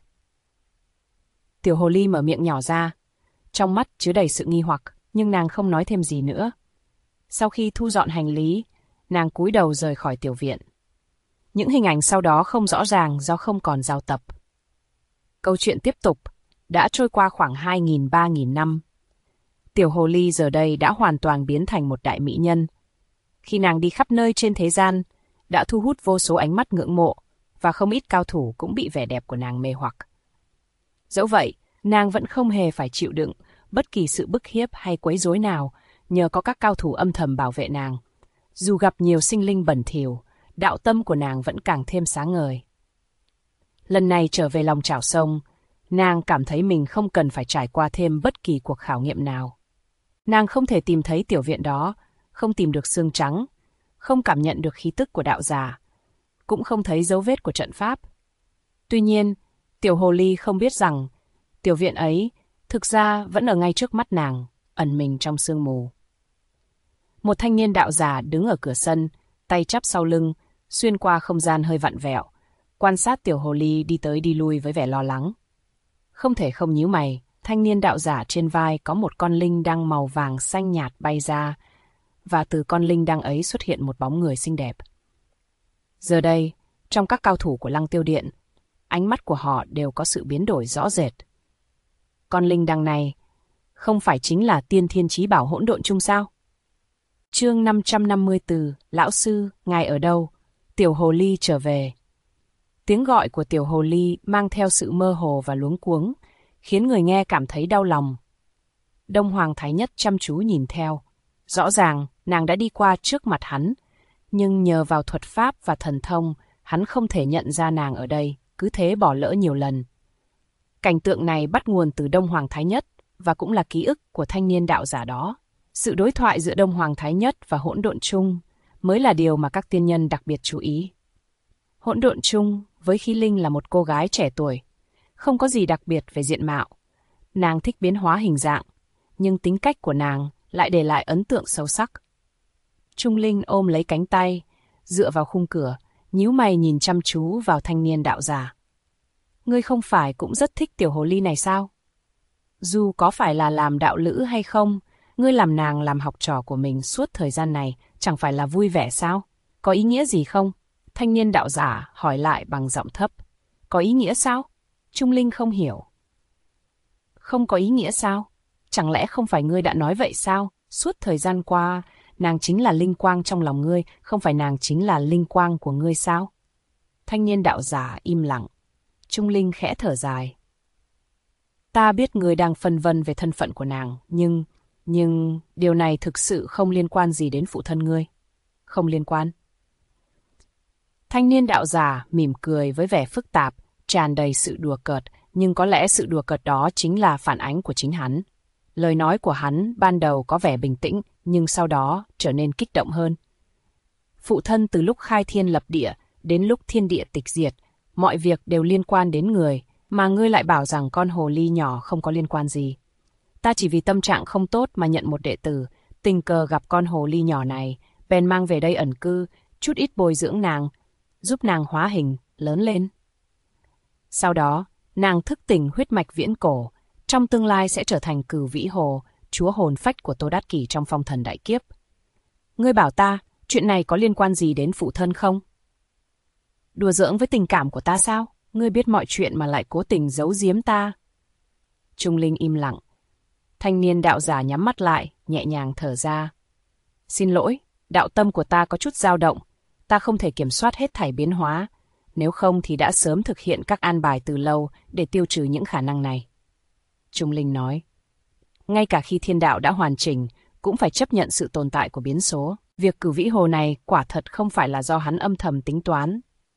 Tiểu hồ ly mở miệng nhỏ ra, trong mắt chứa đầy sự nghi hoặc, nhưng nàng không nói thêm gì nữa. Sau khi thu dọn hành lý, nàng cúi đầu rời khỏi tiểu viện. Những hình ảnh sau đó không rõ ràng do không còn giao tập. Câu chuyện tiếp tục, đã trôi qua khoảng 2.000-3.000 năm. Tiểu hồ ly giờ đây đã hoàn toàn biến thành một đại mỹ nhân. Khi nàng đi khắp nơi trên thế gian, đã thu hút vô số ánh mắt ngưỡng mộ, và không ít cao thủ cũng bị vẻ đẹp của nàng mê hoặc. Dẫu vậy, nàng vẫn không hề phải chịu đựng bất kỳ sự bức hiếp hay quấy rối nào, nhờ có các cao thủ âm thầm bảo vệ nàng. Dù gặp nhiều sinh linh bẩn thỉu, đạo tâm của nàng vẫn càng thêm sáng ngời. Lần này trở về lòng chảo sông, nàng cảm thấy mình không cần phải trải qua thêm bất kỳ cuộc khảo nghiệm nào. Nàng không thể tìm thấy tiểu viện đó, không tìm được xương trắng, không cảm nhận được khí tức của đạo giả, cũng không thấy dấu vết của trận pháp. Tuy nhiên, tiểu hồ ly không biết rằng, tiểu viện ấy thực ra vẫn ở ngay trước mắt nàng, ẩn mình trong sương mù. Một thanh niên đạo giả đứng ở cửa sân, tay chắp sau lưng, xuyên qua không gian hơi vặn vẹo, quan sát tiểu hồ ly đi tới đi lui với vẻ lo lắng. Không thể không nhíu mày, thanh niên đạo giả trên vai có một con linh đăng màu vàng xanh nhạt bay ra, và từ con linh đăng ấy xuất hiện một bóng người xinh đẹp. Giờ đây, trong các cao thủ của Lăng Tiêu Điện, ánh mắt của họ đều có sự biến đổi rõ rệt. Con linh đăng này không phải chính là tiên thiên chí bảo hỗn độn chung sao? Chương 554, Lão sư, ngài ở đâu? Tiểu hồ ly trở về. Tiếng gọi của tiểu hồ ly mang theo sự mơ hồ và luống cuống, khiến người nghe cảm thấy đau lòng. Đông Hoàng Thái Nhất chăm chú nhìn theo. Rõ ràng, nàng đã đi qua trước mặt hắn, nhưng nhờ vào thuật pháp và thần thông, hắn không thể nhận ra nàng ở đây, cứ thế bỏ lỡ nhiều lần. Cảnh tượng này bắt nguồn từ Đông Hoàng Thái Nhất, và cũng là ký ức của thanh niên đạo giả đó. Sự đối thoại giữa Đông Hoàng Thái Nhất và hỗn độn chung mới là điều mà các tiên nhân đặc biệt chú ý. Hỗn độn chung với Khí Linh là một cô gái trẻ tuổi, không có gì đặc biệt về diện mạo. Nàng thích biến hóa hình dạng, nhưng tính cách của nàng lại để lại ấn tượng sâu sắc. Trung Linh ôm lấy cánh tay, dựa vào khung cửa, nhíu mày nhìn chăm chú vào thanh niên đạo giả. Ngươi không phải cũng rất thích tiểu hồ ly này sao? Dù có phải là làm đạo lữ hay không, ngươi làm nàng làm học trò của mình suốt thời gian này chẳng phải là vui vẻ sao? Có ý nghĩa gì không? Thanh niên đạo giả hỏi lại bằng giọng thấp. Có ý nghĩa sao? Trung Linh không hiểu. Không có ý nghĩa sao? Chẳng lẽ không phải ngươi đã nói vậy sao? Suốt thời gian qua, nàng chính là linh quang trong lòng ngươi, không phải nàng chính là linh quang của ngươi sao? Thanh niên đạo giả im lặng. Trung Linh khẽ thở dài. Ta biết ngươi đang phân vân về thân phận của nàng, nhưng điều này thực sự không liên quan gì đến phụ thân ngươi. Không liên quan. Thanh niên đạo giả mỉm cười với vẻ phức tạp, tràn đầy sự đùa cợt, nhưng có lẽ sự đùa cợt đó chính là phản ánh của chính hắn. Lời nói của hắn ban đầu có vẻ bình tĩnh, nhưng sau đó trở nên kích động hơn. Phụ thân từ lúc khai thiên lập địa đến lúc thiên địa tịch diệt, mọi việc đều liên quan đến người, mà ngươi lại bảo rằng con hồ ly nhỏ không có liên quan gì. Ta chỉ vì tâm trạng không tốt mà nhận một đệ tử, tình cờ gặp con hồ ly nhỏ này, bèn mang về đây ẩn cư, chút ít bồi dưỡng nàng, giúp nàng hóa hình, lớn lên. Sau đó, nàng thức tỉnh huyết mạch viễn cổ, trong tương lai sẽ trở thành Cửu Vĩ Hồ, chúa hồn phách của Tô Đát Kỷ trong phong thần đại kiếp. Ngươi bảo ta, chuyện này có liên quan gì đến phụ thân không? Đùa giỡn với tình cảm của ta sao? Ngươi biết mọi chuyện mà lại cố tình giấu giếm ta. Trung Linh im lặng. Thanh niên đạo giả nhắm mắt lại, nhẹ nhàng thở ra. Xin lỗi, đạo tâm của ta có chút dao động. Ta không thể kiểm soát hết thảy biến hóa. Nếu không thì đã sớm thực hiện các an bài từ lâu để tiêu trừ những khả năng này. Trung Linh nói. Ngay cả khi thiên đạo đã hoàn chỉnh, cũng phải chấp nhận sự tồn tại của biến số. Việc Cửu Vĩ Hồ này quả thật không phải là do hắn âm thầm tính toán.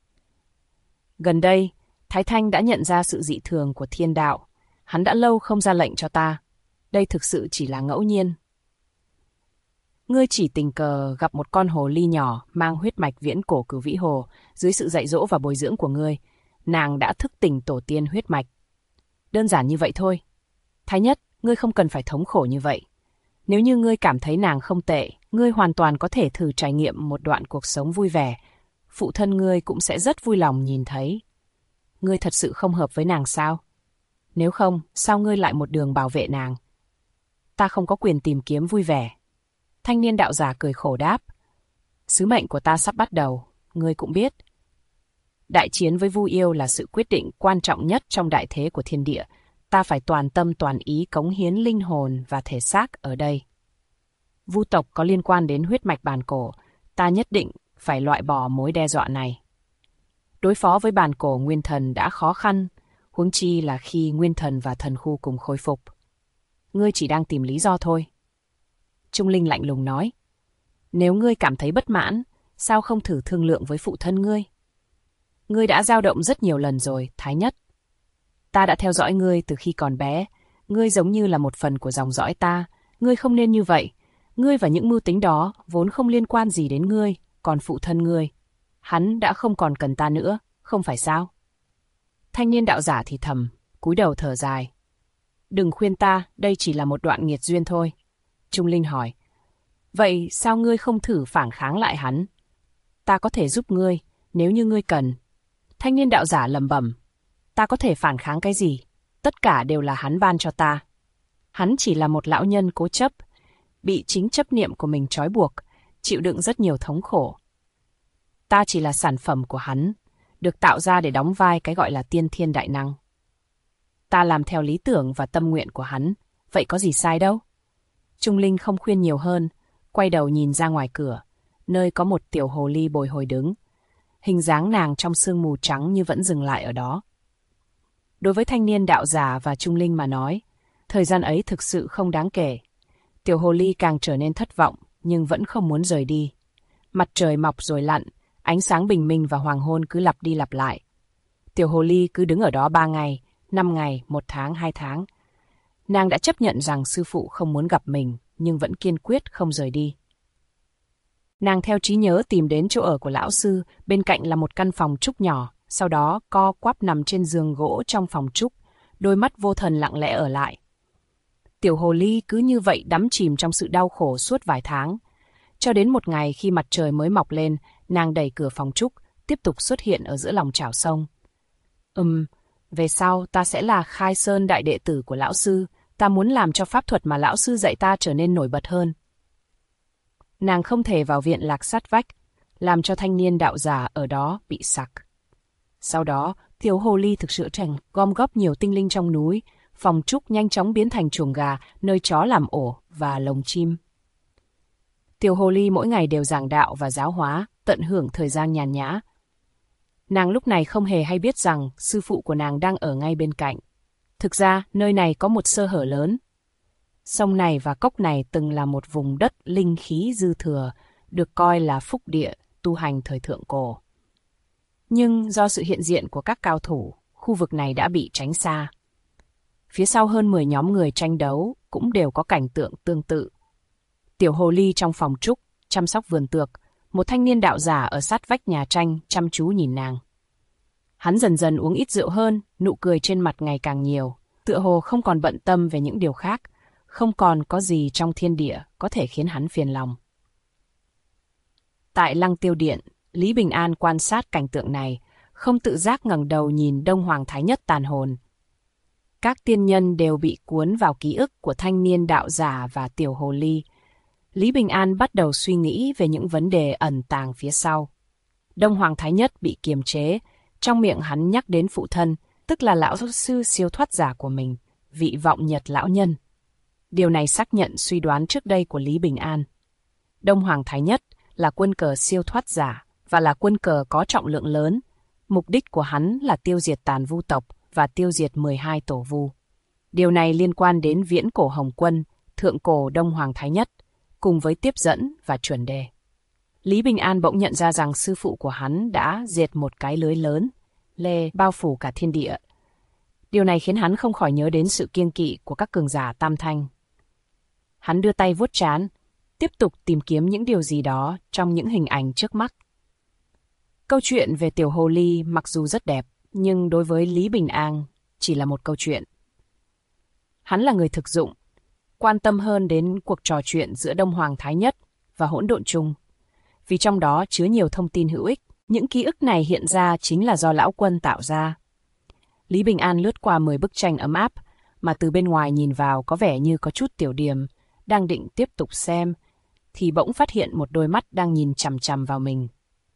Gần đây, Thái Thanh đã nhận ra sự dị thường của thiên đạo. Hắn đã lâu không ra lệnh cho ta. Đây thực sự chỉ là ngẫu nhiên. Ngươi chỉ tình cờ gặp một con hồ ly nhỏ mang huyết mạch viễn cổ Cửu Vĩ Hồ. Dưới sự dạy dỗ và bồi dưỡng của ngươi, nàng đã thức tỉnh tổ tiên huyết mạch. Đơn giản như vậy thôi. Thái Nhất, ngươi không cần phải thống khổ như vậy. Nếu như ngươi cảm thấy nàng không tệ, ngươi hoàn toàn có thể thử trải nghiệm một đoạn cuộc sống vui vẻ. Phụ thân ngươi cũng sẽ rất vui lòng nhìn thấy. Ngươi thật sự không hợp với nàng sao? Nếu không, sao ngươi lại một đường bảo vệ nàng? Ta không có quyền tìm kiếm vui vẻ. Thanh niên đạo giả cười khổ đáp. Sứ mệnh của ta sắp bắt đầu, ngươi cũng biết. Đại chiến với Vu Yêu là sự quyết định quan trọng nhất trong đại thế của thiên địa. Ta phải toàn tâm toàn ý cống hiến linh hồn và thể xác ở đây. Vu tộc có liên quan đến huyết mạch bàn cổ, ta nhất định phải loại bỏ mối đe dọa này. Đối phó với bàn cổ nguyên thần đã khó khăn, huống chi là khi nguyên thần và thần khu cùng khôi phục. Ngươi chỉ đang tìm lý do thôi. Trung Linh lạnh lùng nói. Nếu ngươi cảm thấy bất mãn, sao không thử thương lượng với phụ thân ngươi? Ngươi đã dao động rất nhiều lần rồi, Thái Nhất. Ta đã theo dõi ngươi từ khi còn bé, ngươi giống như là một phần của dòng dõi ta, Ngươi không nên như vậy. Ngươi và những mưu tính đó vốn không liên quan gì đến ngươi, còn phụ thân ngươi. Hắn đã không còn cần ta nữa, không phải sao? Thanh niên đạo giả thì thầm, cúi đầu thở dài. Đừng khuyên ta, đây chỉ là một đoạn nghiệt duyên thôi. Trung Linh hỏi, vậy sao ngươi không thử phản kháng lại hắn? Ta có thể giúp ngươi, nếu như ngươi cần. Thanh niên đạo giả lẩm bẩm, ta có thể phản kháng cái gì? Tất cả đều là hắn ban cho ta. Hắn chỉ là một lão nhân cố chấp, bị chính chấp niệm của mình trói buộc, chịu đựng rất nhiều thống khổ. Ta chỉ là sản phẩm của hắn, được tạo ra để đóng vai cái gọi là tiên thiên đại năng. Ta làm theo lý tưởng và tâm nguyện của hắn, vậy có gì sai đâu? Trung Linh không khuyên nhiều hơn, quay đầu nhìn ra ngoài cửa, nơi có một tiểu hồ ly bồi hồi đứng. Hình dáng nàng trong sương mù trắng như vẫn dừng lại ở đó. Đối với thanh niên đạo giả và Trung Linh mà nói, thời gian ấy thực sự không đáng kể. Tiểu hồ ly càng trở nên thất vọng, nhưng vẫn không muốn rời đi. Mặt trời mọc rồi lặn, ánh sáng bình minh và hoàng hôn cứ lặp đi lặp lại. Tiểu hồ ly cứ đứng ở đó 3 ngày, 5 ngày, 1 tháng, 2 tháng. Nàng đã chấp nhận rằng sư phụ không muốn gặp mình, nhưng vẫn kiên quyết không rời đi. Nàng theo trí nhớ tìm đến chỗ ở của lão sư, bên cạnh là một căn phòng trúc nhỏ, sau đó co quắp nằm trên giường gỗ trong phòng trúc, đôi mắt vô thần lặng lẽ ở lại. Tiểu hồ ly cứ như vậy đắm chìm trong sự đau khổ suốt vài tháng. Cho đến một ngày khi mặt trời mới mọc lên, nàng đẩy cửa phòng trúc, tiếp tục xuất hiện ở giữa lòng chảo sông. Về sau ta sẽ là Khai Sơn đại đệ tử của lão sư, ta muốn làm cho pháp thuật mà lão sư dạy ta trở nên nổi bật hơn. Nàng không thể vào viện lạc sát vách, làm cho thanh niên đạo giả ở đó bị sặc. Sau đó, tiểu hồ ly thực sự gom góp nhiều tinh linh trong núi, phòng trúc nhanh chóng biến thành chuồng gà, nơi chó làm ổ và lồng chim. Tiểu hồ ly mỗi ngày đều giảng đạo và giáo hóa, tận hưởng thời gian nhàn nhã. Nàng lúc này không hề hay biết rằng sư phụ của nàng đang ở ngay bên cạnh. Thực ra, nơi này có một sơ hở lớn. Sông này và cốc này từng là một vùng đất linh khí dư thừa, được coi là phúc địa tu hành thời thượng cổ. Nhưng do sự hiện diện của các cao thủ, khu vực này đã bị tránh xa. Phía sau hơn 10 nhóm người tranh đấu cũng đều có cảnh tượng tương tự. Tiểu hồ ly trong phòng trúc, chăm sóc vườn tược, một thanh niên đạo giả ở sát vách nhà tranh chăm chú nhìn nàng. Hắn dần dần uống ít rượu hơn, nụ cười trên mặt ngày càng nhiều, tựa hồ không còn bận tâm về những điều khác, không còn có gì trong thiên địa có thể khiến hắn phiền lòng. Tại Lăng Tiêu Điện, Lý Bình An quan sát cảnh tượng này, không tự giác ngẩng đầu nhìn Đông Hoàng Thái Nhất tàn hồn. Các tiên nhân đều bị cuốn vào ký ức của thanh niên đạo giả và tiểu hồ ly. Lý Bình An bắt đầu suy nghĩ về những vấn đề ẩn tàng phía sau. Đông Hoàng Thái Nhất bị kiềm chế, trong miệng hắn nhắc đến phụ thân, tức là lão sư siêu thoát giả của mình, vị vọng nhật lão nhân. Điều này xác nhận suy đoán trước đây của Lý Bình An. Đông Hoàng Thái Nhất là quân cờ siêu thoát giả và là quân cờ có trọng lượng lớn. Mục đích của hắn là tiêu diệt Tàn Vu tộc và tiêu diệt 12 tổ vu. Điều này liên quan đến viễn cổ Hồng Quân, thượng cổ Đông Hoàng Thái Nhất, cùng với tiếp dẫn và chuẩn đề. Lý Bình An bỗng nhận ra rằng sư phụ của hắn đã dệt một cái lưới lớn, bao phủ cả thiên địa. Điều này khiến hắn không khỏi nhớ đến sự kiêng kỵ của các cường giả tam thanh. Hắn đưa tay vuốt trán, tiếp tục tìm kiếm những điều gì đó trong những hình ảnh trước mắt. Câu chuyện về tiểu hồ ly mặc dù rất đẹp, nhưng đối với Lý Bình An chỉ là một câu chuyện. Hắn là người thực dụng, quan tâm hơn đến cuộc trò chuyện giữa Đông Hoàng Thái Nhất và Hỗn Độn Chung, vì trong đó chứa nhiều thông tin hữu ích. Những ký ức này hiện ra chính là do Lão Quân tạo ra. Lý Bình An lướt qua 10 bức tranh ấm áp, mà từ bên ngoài nhìn vào có vẻ như có chút tiểu điểm, đang định tiếp tục xem, thì bỗng phát hiện một đôi mắt đang nhìn chằm chằm vào mình.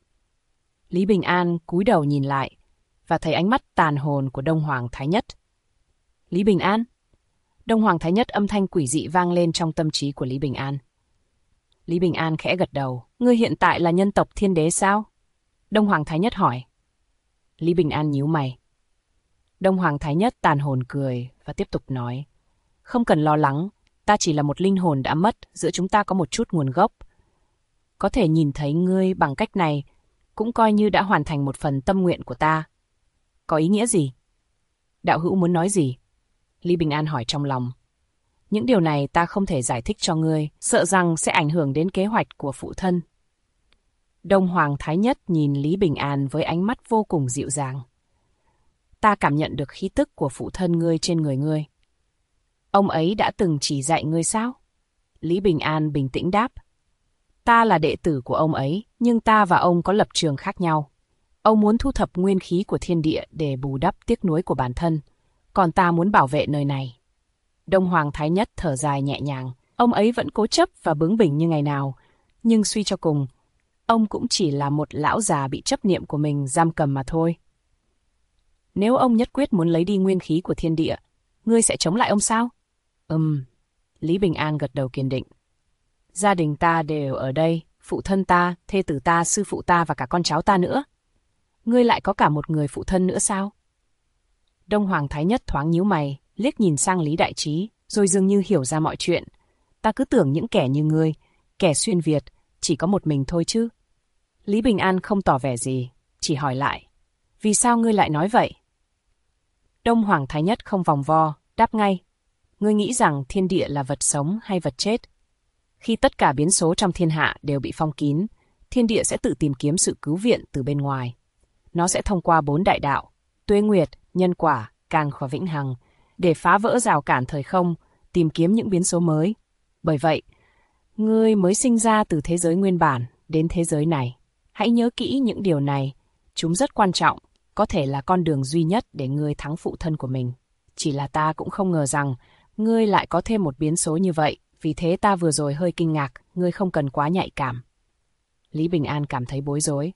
Lý Bình An cúi đầu nhìn lại, và thấy ánh mắt tàn hồn của Đông Hoàng Thái Nhất. Lý Bình An? Đông Hoàng Thái Nhất âm thanh quỷ dị vang lên trong tâm trí của Lý Bình An. Lý Bình An khẽ gật đầu. Ngươi hiện tại là nhân tộc Thiên Đế sao? Đông Hoàng Thái Nhất hỏi. Lý Bình An nhíu mày. Đông Hoàng Thái Nhất tàn hồn cười và tiếp tục nói. Không cần lo lắng, ta chỉ là một linh hồn đã mất, giữa chúng ta có một chút nguồn gốc. Có thể nhìn thấy ngươi bằng cách này, cũng coi như đã hoàn thành một phần tâm nguyện của ta. Có ý nghĩa gì? Đạo hữu muốn nói gì? Lý Bình An hỏi trong lòng. Những điều này ta không thể giải thích cho ngươi, sợ rằng sẽ ảnh hưởng đến kế hoạch của phụ thân. Đông Hoàng Thái Nhất nhìn Lý Bình An với ánh mắt vô cùng dịu dàng. Ta cảm nhận được khí tức của phụ thân ngươi trên người ngươi. Ông ấy đã từng chỉ dạy ngươi sao? Lý Bình An bình tĩnh đáp. Ta là đệ tử của ông ấy, nhưng ta và ông có lập trường khác nhau. Ông muốn thu thập nguyên khí của thiên địa để bù đắp tiếc nuối của bản thân, còn ta muốn bảo vệ nơi này. Đông Hoàng Thái Nhất thở dài nhẹ nhàng. Ông ấy vẫn cố chấp và bướng bỉnh như ngày nào, nhưng suy cho cùng, ông cũng chỉ là một lão già bị chấp niệm của mình giam cầm mà thôi. Nếu ông nhất quyết muốn lấy đi nguyên khí của thiên địa, ngươi sẽ chống lại ông sao? Lý Bình An gật đầu kiên định. Gia đình ta đều ở đây, phụ thân ta, thê tử ta, sư phụ ta và cả con cháu ta nữa. Ngươi lại có cả một người phụ thân nữa sao? Đông Hoàng Thái Nhất thoáng nhíu mày, liếc nhìn sang Lý Đại Trí, rồi dường như hiểu ra mọi chuyện. Ta cứ tưởng những kẻ như ngươi, kẻ xuyên Việt, chỉ có một mình thôi chứ. Lý Bình An không tỏ vẻ gì, chỉ hỏi lại. Vì sao ngươi lại nói vậy? Đông Hoàng Thái Nhất không vòng vo, đáp ngay. Ngươi nghĩ rằng thiên địa là vật sống hay vật chết? Khi tất cả biến số trong thiên hạ đều bị phong kín, thiên địa sẽ tự tìm kiếm sự cứu viện từ bên ngoài. Nó sẽ thông qua 4 đại đạo, tuế nguyệt, nhân quả, càn khóa vĩnh hằng, để phá vỡ rào cản thời không, tìm kiếm những biến số mới. Bởi vậy, ngươi mới sinh ra từ thế giới nguyên bản đến thế giới này. Hãy nhớ kỹ những điều này, chúng rất quan trọng, có thể là con đường duy nhất để ngươi thắng phụ thân của mình. Chỉ là ta cũng không ngờ rằng ngươi lại có thêm một biến số như vậy, vì thế ta vừa rồi hơi kinh ngạc, ngươi không cần quá nhạy cảm. Lý Bình An cảm thấy bối rối.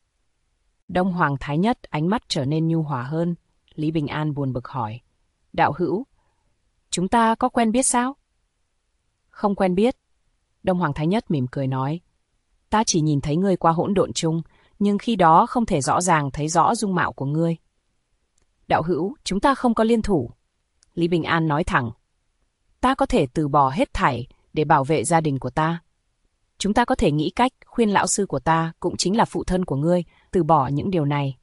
Đông Hoàng Thái Nhất ánh mắt trở nên nhu hòa hơn. Lý Bình An buồn bực hỏi. Đạo hữu, chúng ta có quen biết sao? Không quen biết. Đông Hoàng Thái Nhất mỉm cười nói. Ta chỉ nhìn thấy ngươi qua hỗn độn chung, nhưng khi đó không thể rõ ràng thấy rõ dung mạo của ngươi. Đạo hữu, chúng ta không có liên thủ. Lý Bình An nói thẳng. Ta có thể từ bỏ hết thảy để bảo vệ gia đình của ta. Chúng ta có thể nghĩ cách khuyên lão sư của ta, cũng chính là phụ thân của ngươi, từ bỏ những điều này.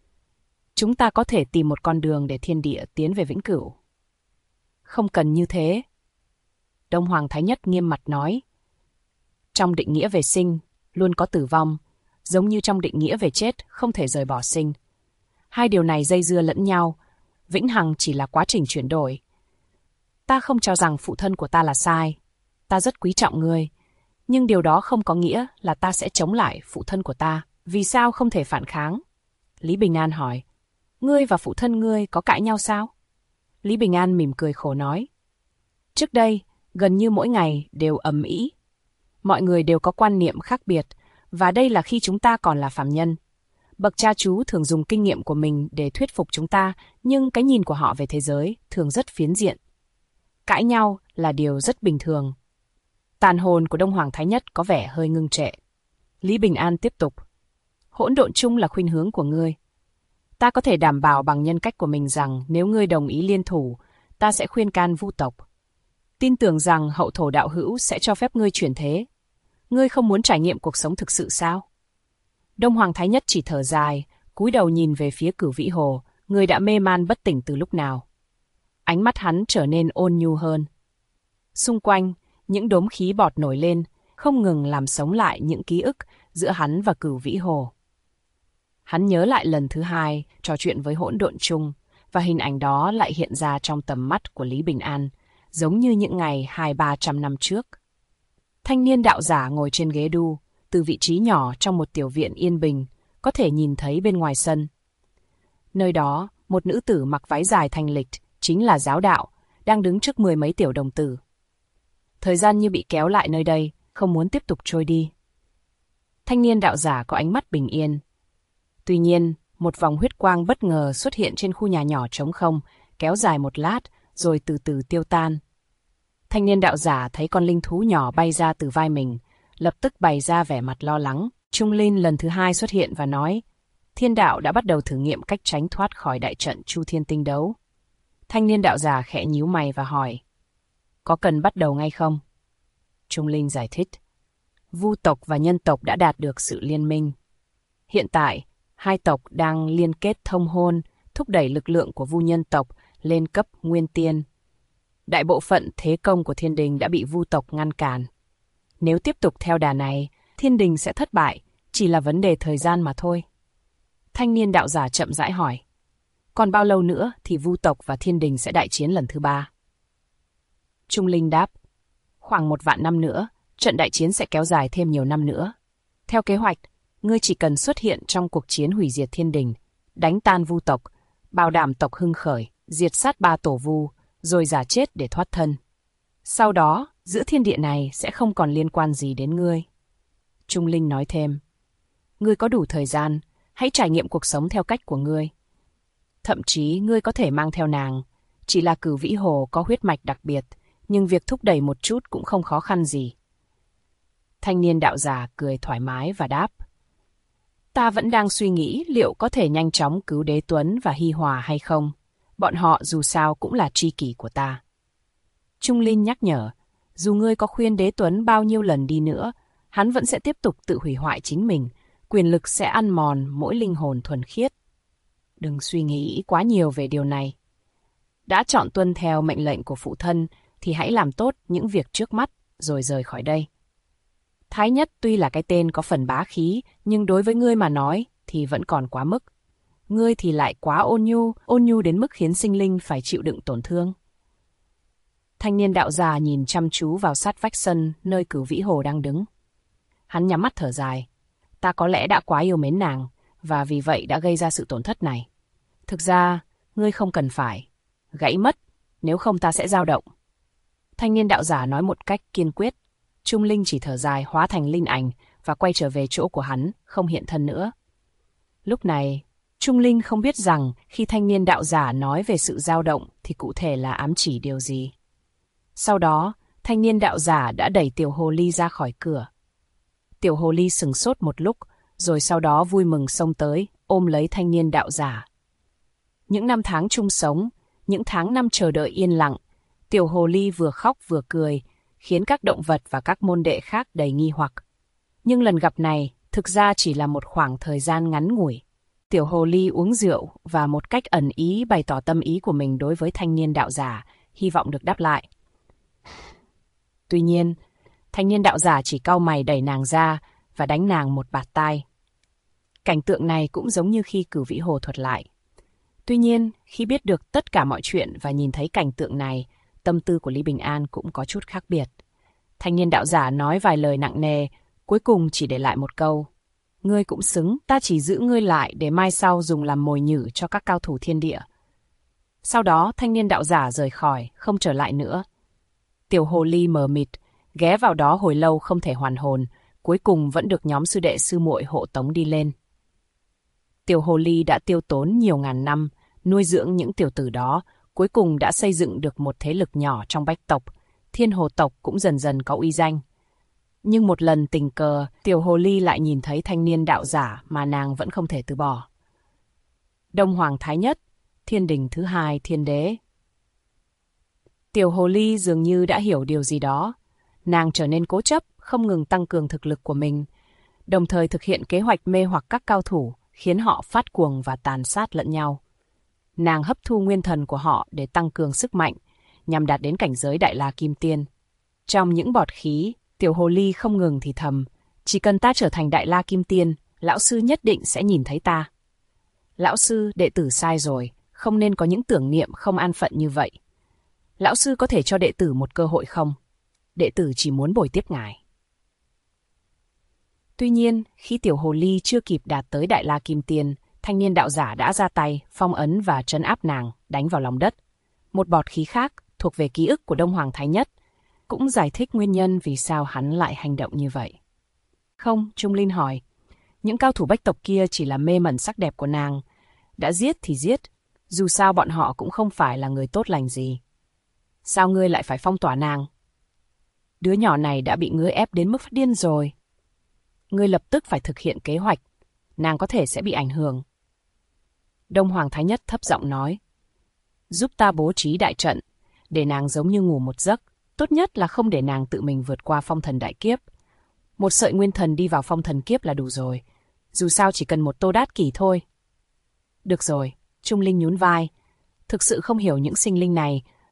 Chúng ta có thể tìm một con đường để thiên địa tiến về vĩnh cửu. Không cần như thế. Đông Hoàng Thái Nhất nghiêm mặt nói. Trong định nghĩa về sinh, luôn có tử vong, giống như trong định nghĩa về chết không thể rời bỏ sinh. Hai điều này dây dưa lẫn nhau, vĩnh hằng chỉ là quá trình chuyển đổi. Ta không cho rằng phụ thân của ta là sai. Ta rất quý trọng ngươi. Nhưng điều đó không có nghĩa là ta sẽ chống lại phụ thân của ta. Vì sao không thể phản kháng? Lý Bình An hỏi. Ngươi và phụ thân ngươi có cãi nhau sao? Lý Bình An mỉm cười khổ nói. Trước đây, gần như mỗi ngày đều ầm ĩ. Mọi người đều có quan niệm khác biệt, và đây là khi chúng ta còn là phàm nhân. Bậc cha chú thường dùng kinh nghiệm của mình để thuyết phục chúng ta, nhưng cái nhìn của họ về thế giới thường rất phiến diện. Cãi nhau là điều rất bình thường. Tàn hồn của Đông Hoàng Thái Nhất có vẻ hơi ngưng trệ. Lý Bình An tiếp tục. Hỗn độn chung là khuynh hướng của ngươi. Ta có thể đảm bảo bằng nhân cách của mình rằng nếu ngươi đồng ý liên thủ, ta sẽ khuyên can vu tộc. Tin tưởng rằng hậu thổ đạo hữu sẽ cho phép ngươi chuyển thế. Ngươi không muốn trải nghiệm cuộc sống thực sự sao? Đông Hoàng Thái Nhất chỉ thở dài, cúi đầu nhìn về phía Cửu Vĩ Hồ, người đã mê man bất tỉnh từ lúc nào. Ánh mắt hắn trở nên ôn nhu hơn. Xung quanh, những đốm khí bọt nổi lên, không ngừng làm sống lại những ký ức giữa hắn và Cửu Vĩ Hồ. Hắn nhớ lại lần thứ hai trò chuyện với hỗn độn chung, và hình ảnh đó lại hiện ra trong tầm mắt của Lý Bình An, giống như những ngày 200-300 năm trước. Thanh niên đạo giả ngồi trên ghế đu, từ vị trí nhỏ trong một tiểu viện yên bình, có thể nhìn thấy bên ngoài sân. Nơi đó, một nữ tử mặc váy dài thanh lịch, chính là giáo đạo, đang đứng trước 10 mấy tiểu đồng tử. Thời gian như bị kéo lại nơi đây, không muốn tiếp tục trôi đi. Thanh niên đạo giả có ánh mắt bình yên. Tuy nhiên, một vòng huyết quang bất ngờ xuất hiện trên khu nhà nhỏ trống không, kéo dài một lát, rồi từ từ tiêu tan. Thanh niên đạo giả thấy con linh thú nhỏ bay ra từ vai mình, lập tức bày ra vẻ mặt lo lắng. Trung Linh lần thứ hai xuất hiện và nói, thiên đạo đã bắt đầu thử nghiệm cách tránh thoát khỏi đại trận Chu Thiên Tinh Đấu. Thanh niên đạo giả khẽ nhíu mày và hỏi, có cần bắt đầu ngay không? Trung Linh giải thích, vu tộc và nhân tộc đã đạt được sự liên minh. Hiện tại, hai tộc đang liên kết thông hôn, thúc đẩy lực lượng của vu nhân tộc lên cấp nguyên tiên. Đại bộ phận thế công của thiên đình đã bị Vu tộc ngăn cản. Nếu tiếp tục theo đà này, thiên đình sẽ thất bại, chỉ là vấn đề thời gian mà thôi. Thanh niên đạo giả chậm rãi hỏi. Còn bao lâu nữa thì Vu tộc và thiên đình sẽ đại chiến lần thứ 3? Trung Linh đáp. Khoảng 1 vạn năm nữa, trận đại chiến sẽ kéo dài thêm nhiều năm nữa. Theo kế hoạch, ngươi chỉ cần xuất hiện trong cuộc chiến hủy diệt thiên đình, đánh tan Vu tộc, bảo đảm tộc hưng khởi, diệt sát 3 tổ Vu, rồi giả chết để thoát thân. Sau đó, giữa thiên địa này sẽ không còn liên quan gì đến ngươi. Trung Linh nói thêm. Ngươi có đủ thời gian, hãy trải nghiệm cuộc sống theo cách của ngươi. Thậm chí ngươi có thể mang theo nàng, chỉ là Cửu Vĩ Hồ có huyết mạch đặc biệt, nhưng việc thúc đẩy một chút cũng không khó khăn gì. Thanh niên đạo giả cười thoải mái và đáp. Ta vẫn đang suy nghĩ liệu có thể nhanh chóng cứu Đế Tuấn và Hi Hòa hay không. Bọn họ dù sao cũng là tri kỷ của ta. Trung Linh nhắc nhở, dù ngươi có khuyên Đế Tuấn bao nhiêu lần đi nữa, hắn vẫn sẽ tiếp tục tự hủy hoại chính mình, quyền lực sẽ ăn mòn mỗi linh hồn thuần khiết. Đừng suy nghĩ quá nhiều về điều này. Đã chọn tuân theo mệnh lệnh của phụ thân thì hãy làm tốt những việc trước mắt rồi rời khỏi đây. Thái Nhất tuy là cái tên có phần bá khí, nhưng đối với ngươi mà nói thì vẫn còn quá mức. Ngươi thì lại quá ôn nhu đến mức khiến sinh linh phải chịu đựng tổn thương. Thanh niên đạo già nhìn chăm chú vào sát vách sân nơi Cửu Vĩ Hồ đang đứng. Hắn nhắm mắt thở dài. Ta có lẽ đã quá yêu mến nàng, và vì vậy đã gây ra sự tổn thất này. Thực ra, ngươi không cần phải gãy mất, nếu không ta sẽ dao động. Thanh niên đạo giả nói một cách kiên quyết. Trung Linh chỉ thở dài hóa thành linh ảnh và quay trở về chỗ của hắn, không hiện thân nữa. Lúc này, Trung Linh không biết rằng khi thanh niên đạo giả nói về sự dao động thì cụ thể là ám chỉ điều gì. Sau đó, thanh niên đạo giả đã đẩy Tiểu Hồ Ly ra khỏi cửa. Tiểu Hồ Ly sửng sốt một lúc, rồi sau đó vui mừng xông tới, ôm lấy thanh niên đạo giả. Những năm tháng chung sống, những tháng năm chờ đợi yên lặng, Tiểu Hồ Ly vừa khóc vừa cười, khiến các động vật và các môn đệ khác đầy nghi hoặc. Nhưng lần gặp này thực ra chỉ là một khoảng thời gian ngắn ngủi. Tiểu Hồ Ly uống rượu và một cách ẩn ý bày tỏ tâm ý của mình đối với thanh niên đạo giả, hy vọng được đáp lại. Tuy nhiên, thanh niên đạo giả chỉ cau mày đẩy nàng ra và đánh nàng một bạt tai. Cảnh tượng này cũng giống như khi Cửu Vĩ Hồ thuật lại. Tuy nhiên, khi biết được tất cả mọi chuyện và nhìn thấy cảnh tượng này, tâm tư của Lý Bình An cũng có chút khác biệt. Thanh niên đạo giả nói vài lời nặng nề, cuối cùng chỉ để lại một câu. Ngươi cũng xứng, ta chỉ giữ ngươi lại để mai sau dùng làm mồi nhử cho các cao thủ thiên địa. Sau đó, thanh niên đạo giả rời khỏi, không trở lại nữa. Tiểu Hồ Ly mờ mịt, ghé vào đó hồi lâu không thể hoàn hồn, cuối cùng vẫn được nhóm sư đệ sư muội hộ tống đi lên. Tiểu Hồ Ly đã tiêu tốn nhiều ngàn năm, nuôi dưỡng những tiểu tử đó, cuối cùng đã xây dựng được một thế lực nhỏ trong Bách tộc, Thiên Hồ tộc cũng dần dần có uy danh. Nhưng một lần tình cờ, Tiểu Hồ Ly lại nhìn thấy thanh niên đạo giả mà nàng vẫn không thể từ bỏ. Đông Hoàng Thái Nhất, Thiên Đình thứ 2 Thiên Đế. Tiểu Hồ Ly dường như đã hiểu điều gì đó. Nàng trở nên cố chấp, không ngừng tăng cường thực lực của mình, đồng thời thực hiện kế hoạch mê hoặc các cao thủ, khiến họ phát cuồng và tàn sát lẫn nhau. Nàng hấp thu nguyên thần của họ để tăng cường sức mạnh, nhằm đạt đến cảnh giới Đại La Kim Tiên. Trong những bọt khí, Tiểu Hồ Ly không ngừng thì thầm, chỉ cần ta trở thành Đại La Kim Tiên, lão sư nhất định sẽ nhìn thấy ta. Lão sư, đệ tử sai rồi, không nên có những tưởng niệm không an phận như vậy. Lão sư có thể cho đệ tử một cơ hội không? Đệ tử chỉ muốn bồi tiếp ngài. Tuy nhiên, khi Tiểu Hồ Ly chưa kịp đạt tới Đại La Kim Tiên, thanh niên đạo giả đã ra tay, phong ấn và trấn áp nàng, đánh vào lòng đất. Một bọt khí khác, thuộc về ký ức của Đông Hoàng Thái Nhất, cũng giải thích nguyên nhân vì sao hắn lại hành động như vậy. Không, Trung Linh hỏi, những cao thủ Bách tộc kia chỉ là mê mẩn sắc đẹp của nàng. Đã giết thì giết, dù sao bọn họ cũng không phải là người tốt lành gì. Sao ngươi lại phải phong tỏa nàng? Đứa nhỏ này đã bị ngươi ép đến mức phát điên rồi. Ngươi lập tức phải thực hiện kế hoạch, nàng có thể sẽ bị ảnh hưởng. Đông Hoàng Thái Nhất thấp giọng nói, giúp ta bố trí đại trận, để nàng giống như ngủ một giấc, tốt nhất là không để nàng tự mình vượt qua phong thần đại kiếp. Một sợi nguyên thần đi vào phong thần kiếp là đủ rồi, dù sao chỉ cần một tô đát kỷ thôi. Được rồi, Trung Linh nhún vai, thực sự không hiểu những sinh linh này,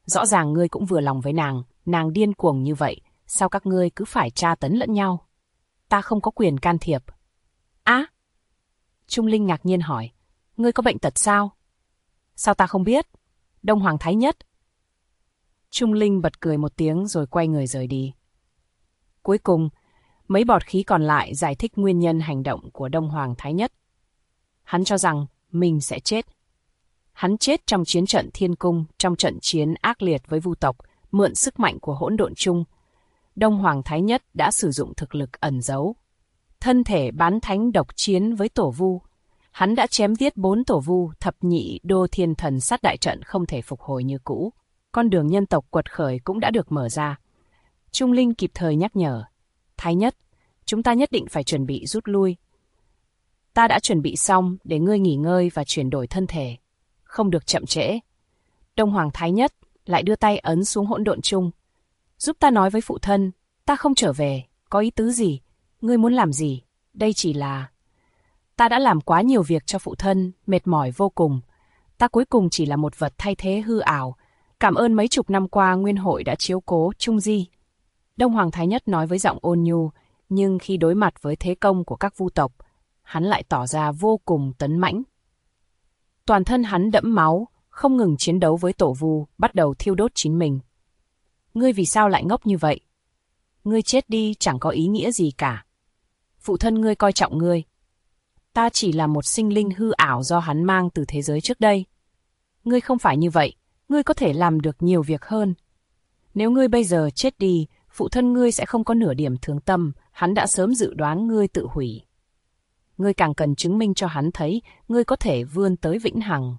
Rõ ràng ngươi cũng vừa lòng với nàng điên cuồng như vậy, sao các ngươi cứ phải tra tấn lẫn nhau? Ta không có quyền can thiệp. Á! Trung Linh ngạc nhiên hỏi, ngươi có bệnh tật sao? Sao ta không biết? Đông Hoàng Thái Nhất. Trung Linh bật cười một tiếng rồi quay người rời đi. Cuối cùng, mấy bọt khí còn lại giải thích nguyên nhân hành động của Đông Hoàng Thái Nhất. Hắn cho rằng mình sẽ chết. Hắn chết trong chiến trận Thiên Cung, trong trận chiến ác liệt với Vu tộc, mượn sức mạnh của hỗn độn chung. Đông Hoàng Thái Nhất đã sử dụng thực lực ẩn giấu. Thân thể bán thánh độc chiến với Tổ Vu. Hắn đã chém giết 4 Tổ Vu, thập nhị đô thiên thần sát đại trận không thể phục hồi như cũ. Con đường nhân tộc quật khởi cũng đã được mở ra. Trung Linh kịp thời nhắc nhở. Thái Nhất, chúng ta nhất định phải chuẩn bị rút lui. Ta đã chuẩn bị xong để ngươi nghỉ ngơi và chuyển đổi thân thể. Không được chậm trễ. Đông Hoàng Thái Nhất lại đưa tay ấn xuống hỗn độn chung. Giúp ta nói với phụ thân, ta không trở về, có ý tứ gì? Ngươi muốn làm gì? Đây chỉ là... Ta đã làm quá nhiều việc cho phụ thân, mệt mỏi vô cùng. Ta cuối cùng chỉ là một vật thay thế hư ảo. Cảm ơn mấy chục năm qua Nguyên Hội đã chiếu cố Trung Di. Đông Hoàng Thái Nhất nói với giọng ôn nhu, nhưng khi đối mặt với thế công của các Vu tộc, hắn lại tỏ ra vô cùng tấn mãnh. Toàn thân hắn đẫm máu, không ngừng chiến đấu với Tổ Vu, bắt đầu thiêu đốt chính mình. Ngươi vì sao lại ngốc như vậy? Ngươi chết đi chẳng có ý nghĩa gì cả. Phụ thân ngươi coi trọng ngươi. Ta chỉ là một sinh linh hư ảo do hắn mang từ thế giới trước đây. Ngươi không phải như vậy, ngươi có thể làm được nhiều việc hơn. Nếu ngươi bây giờ chết đi, phụ thân ngươi sẽ không có nửa điểm thương tâm, hắn đã sớm dự đoán ngươi tự hủy. Ngươi càng cần chứng minh cho hắn thấy ngươi có thể vươn tới vĩnh hằng.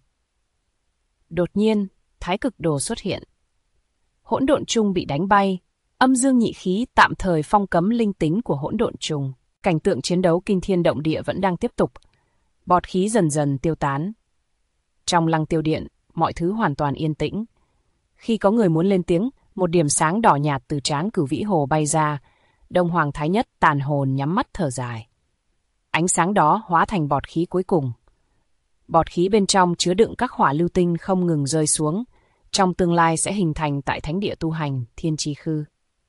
Đột nhiên, Thái Cực Đồ xuất hiện. Hỗn độn chung bị đánh bay, âm dương nhị khí tạm thời phong cấm linh tính của hỗn độn chung. Cảnh tượng chiến đấu kinh thiên động địa vẫn đang tiếp tục. Bọt khí dần dần tiêu tán. Trong lăng tiêu điện, mọi thứ hoàn toàn yên tĩnh. Khi có người muốn lên tiếng, một điểm sáng đỏ nhạt từ trán Cửu Vĩ Hồ bay ra. Đông Hoàng Thái Nhất tàn hồn nhắm mắt thở dài. Ánh sáng đó hóa thành bọt khí cuối cùng. Bọt khí bên trong chứa đựng các hỏa lưu tinh không ngừng rơi xuống. Trong tương lai sẽ hình thành tại thánh địa tu hành Thiên Chi Khư.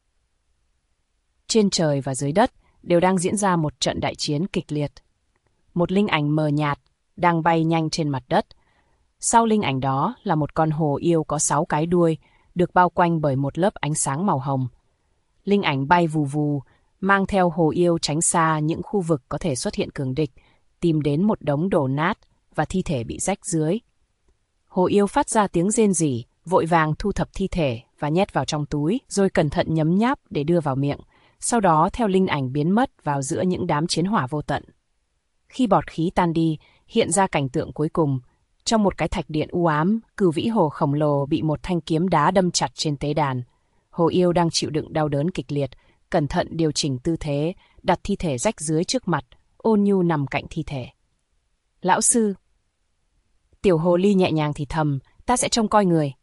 Trên trời và dưới đất đều đang diễn ra một trận đại chiến kịch liệt. Một linh ảnh mờ nhạt đang bay nhanh trên mặt đất. Sau linh ảnh đó là một con hồ yêu có 6 cái đuôi, được bao quanh bởi một lớp ánh sáng màu hồng. Linh ảnh bay vù vù, mang theo hồ yêu tránh xa những khu vực có thể xuất hiện cường địch, tìm đến một đống đổ nát và thi thể bị rách dưới. Hồ yêu phát ra tiếng rên rỉ, vội vàng thu thập thi thể và nhét vào trong túi, rồi cẩn thận nhấm nháp để đưa vào miệng. Sau đó theo linh ảnh biến mất vào giữa những đám chiến hỏa vô tận. Khi bọt khí tan đi, hiện ra cảnh tượng cuối cùng. Trong một cái thạch điện u ám, Cửu Vĩ Hồ khổng lồ bị một thanh kiếm đá đâm chặt trên tế đàn. Hồ yêu đang chịu đựng đau đớn kịch liệt, cẩn thận điều chỉnh tư thế, đặt thi thể rách dưới trước mặt, ôn nhu nằm cạnh thi thể. Lão sư. Tiểu hồ ly nhẹ nhàng thì thầm, ta sẽ trông coi người.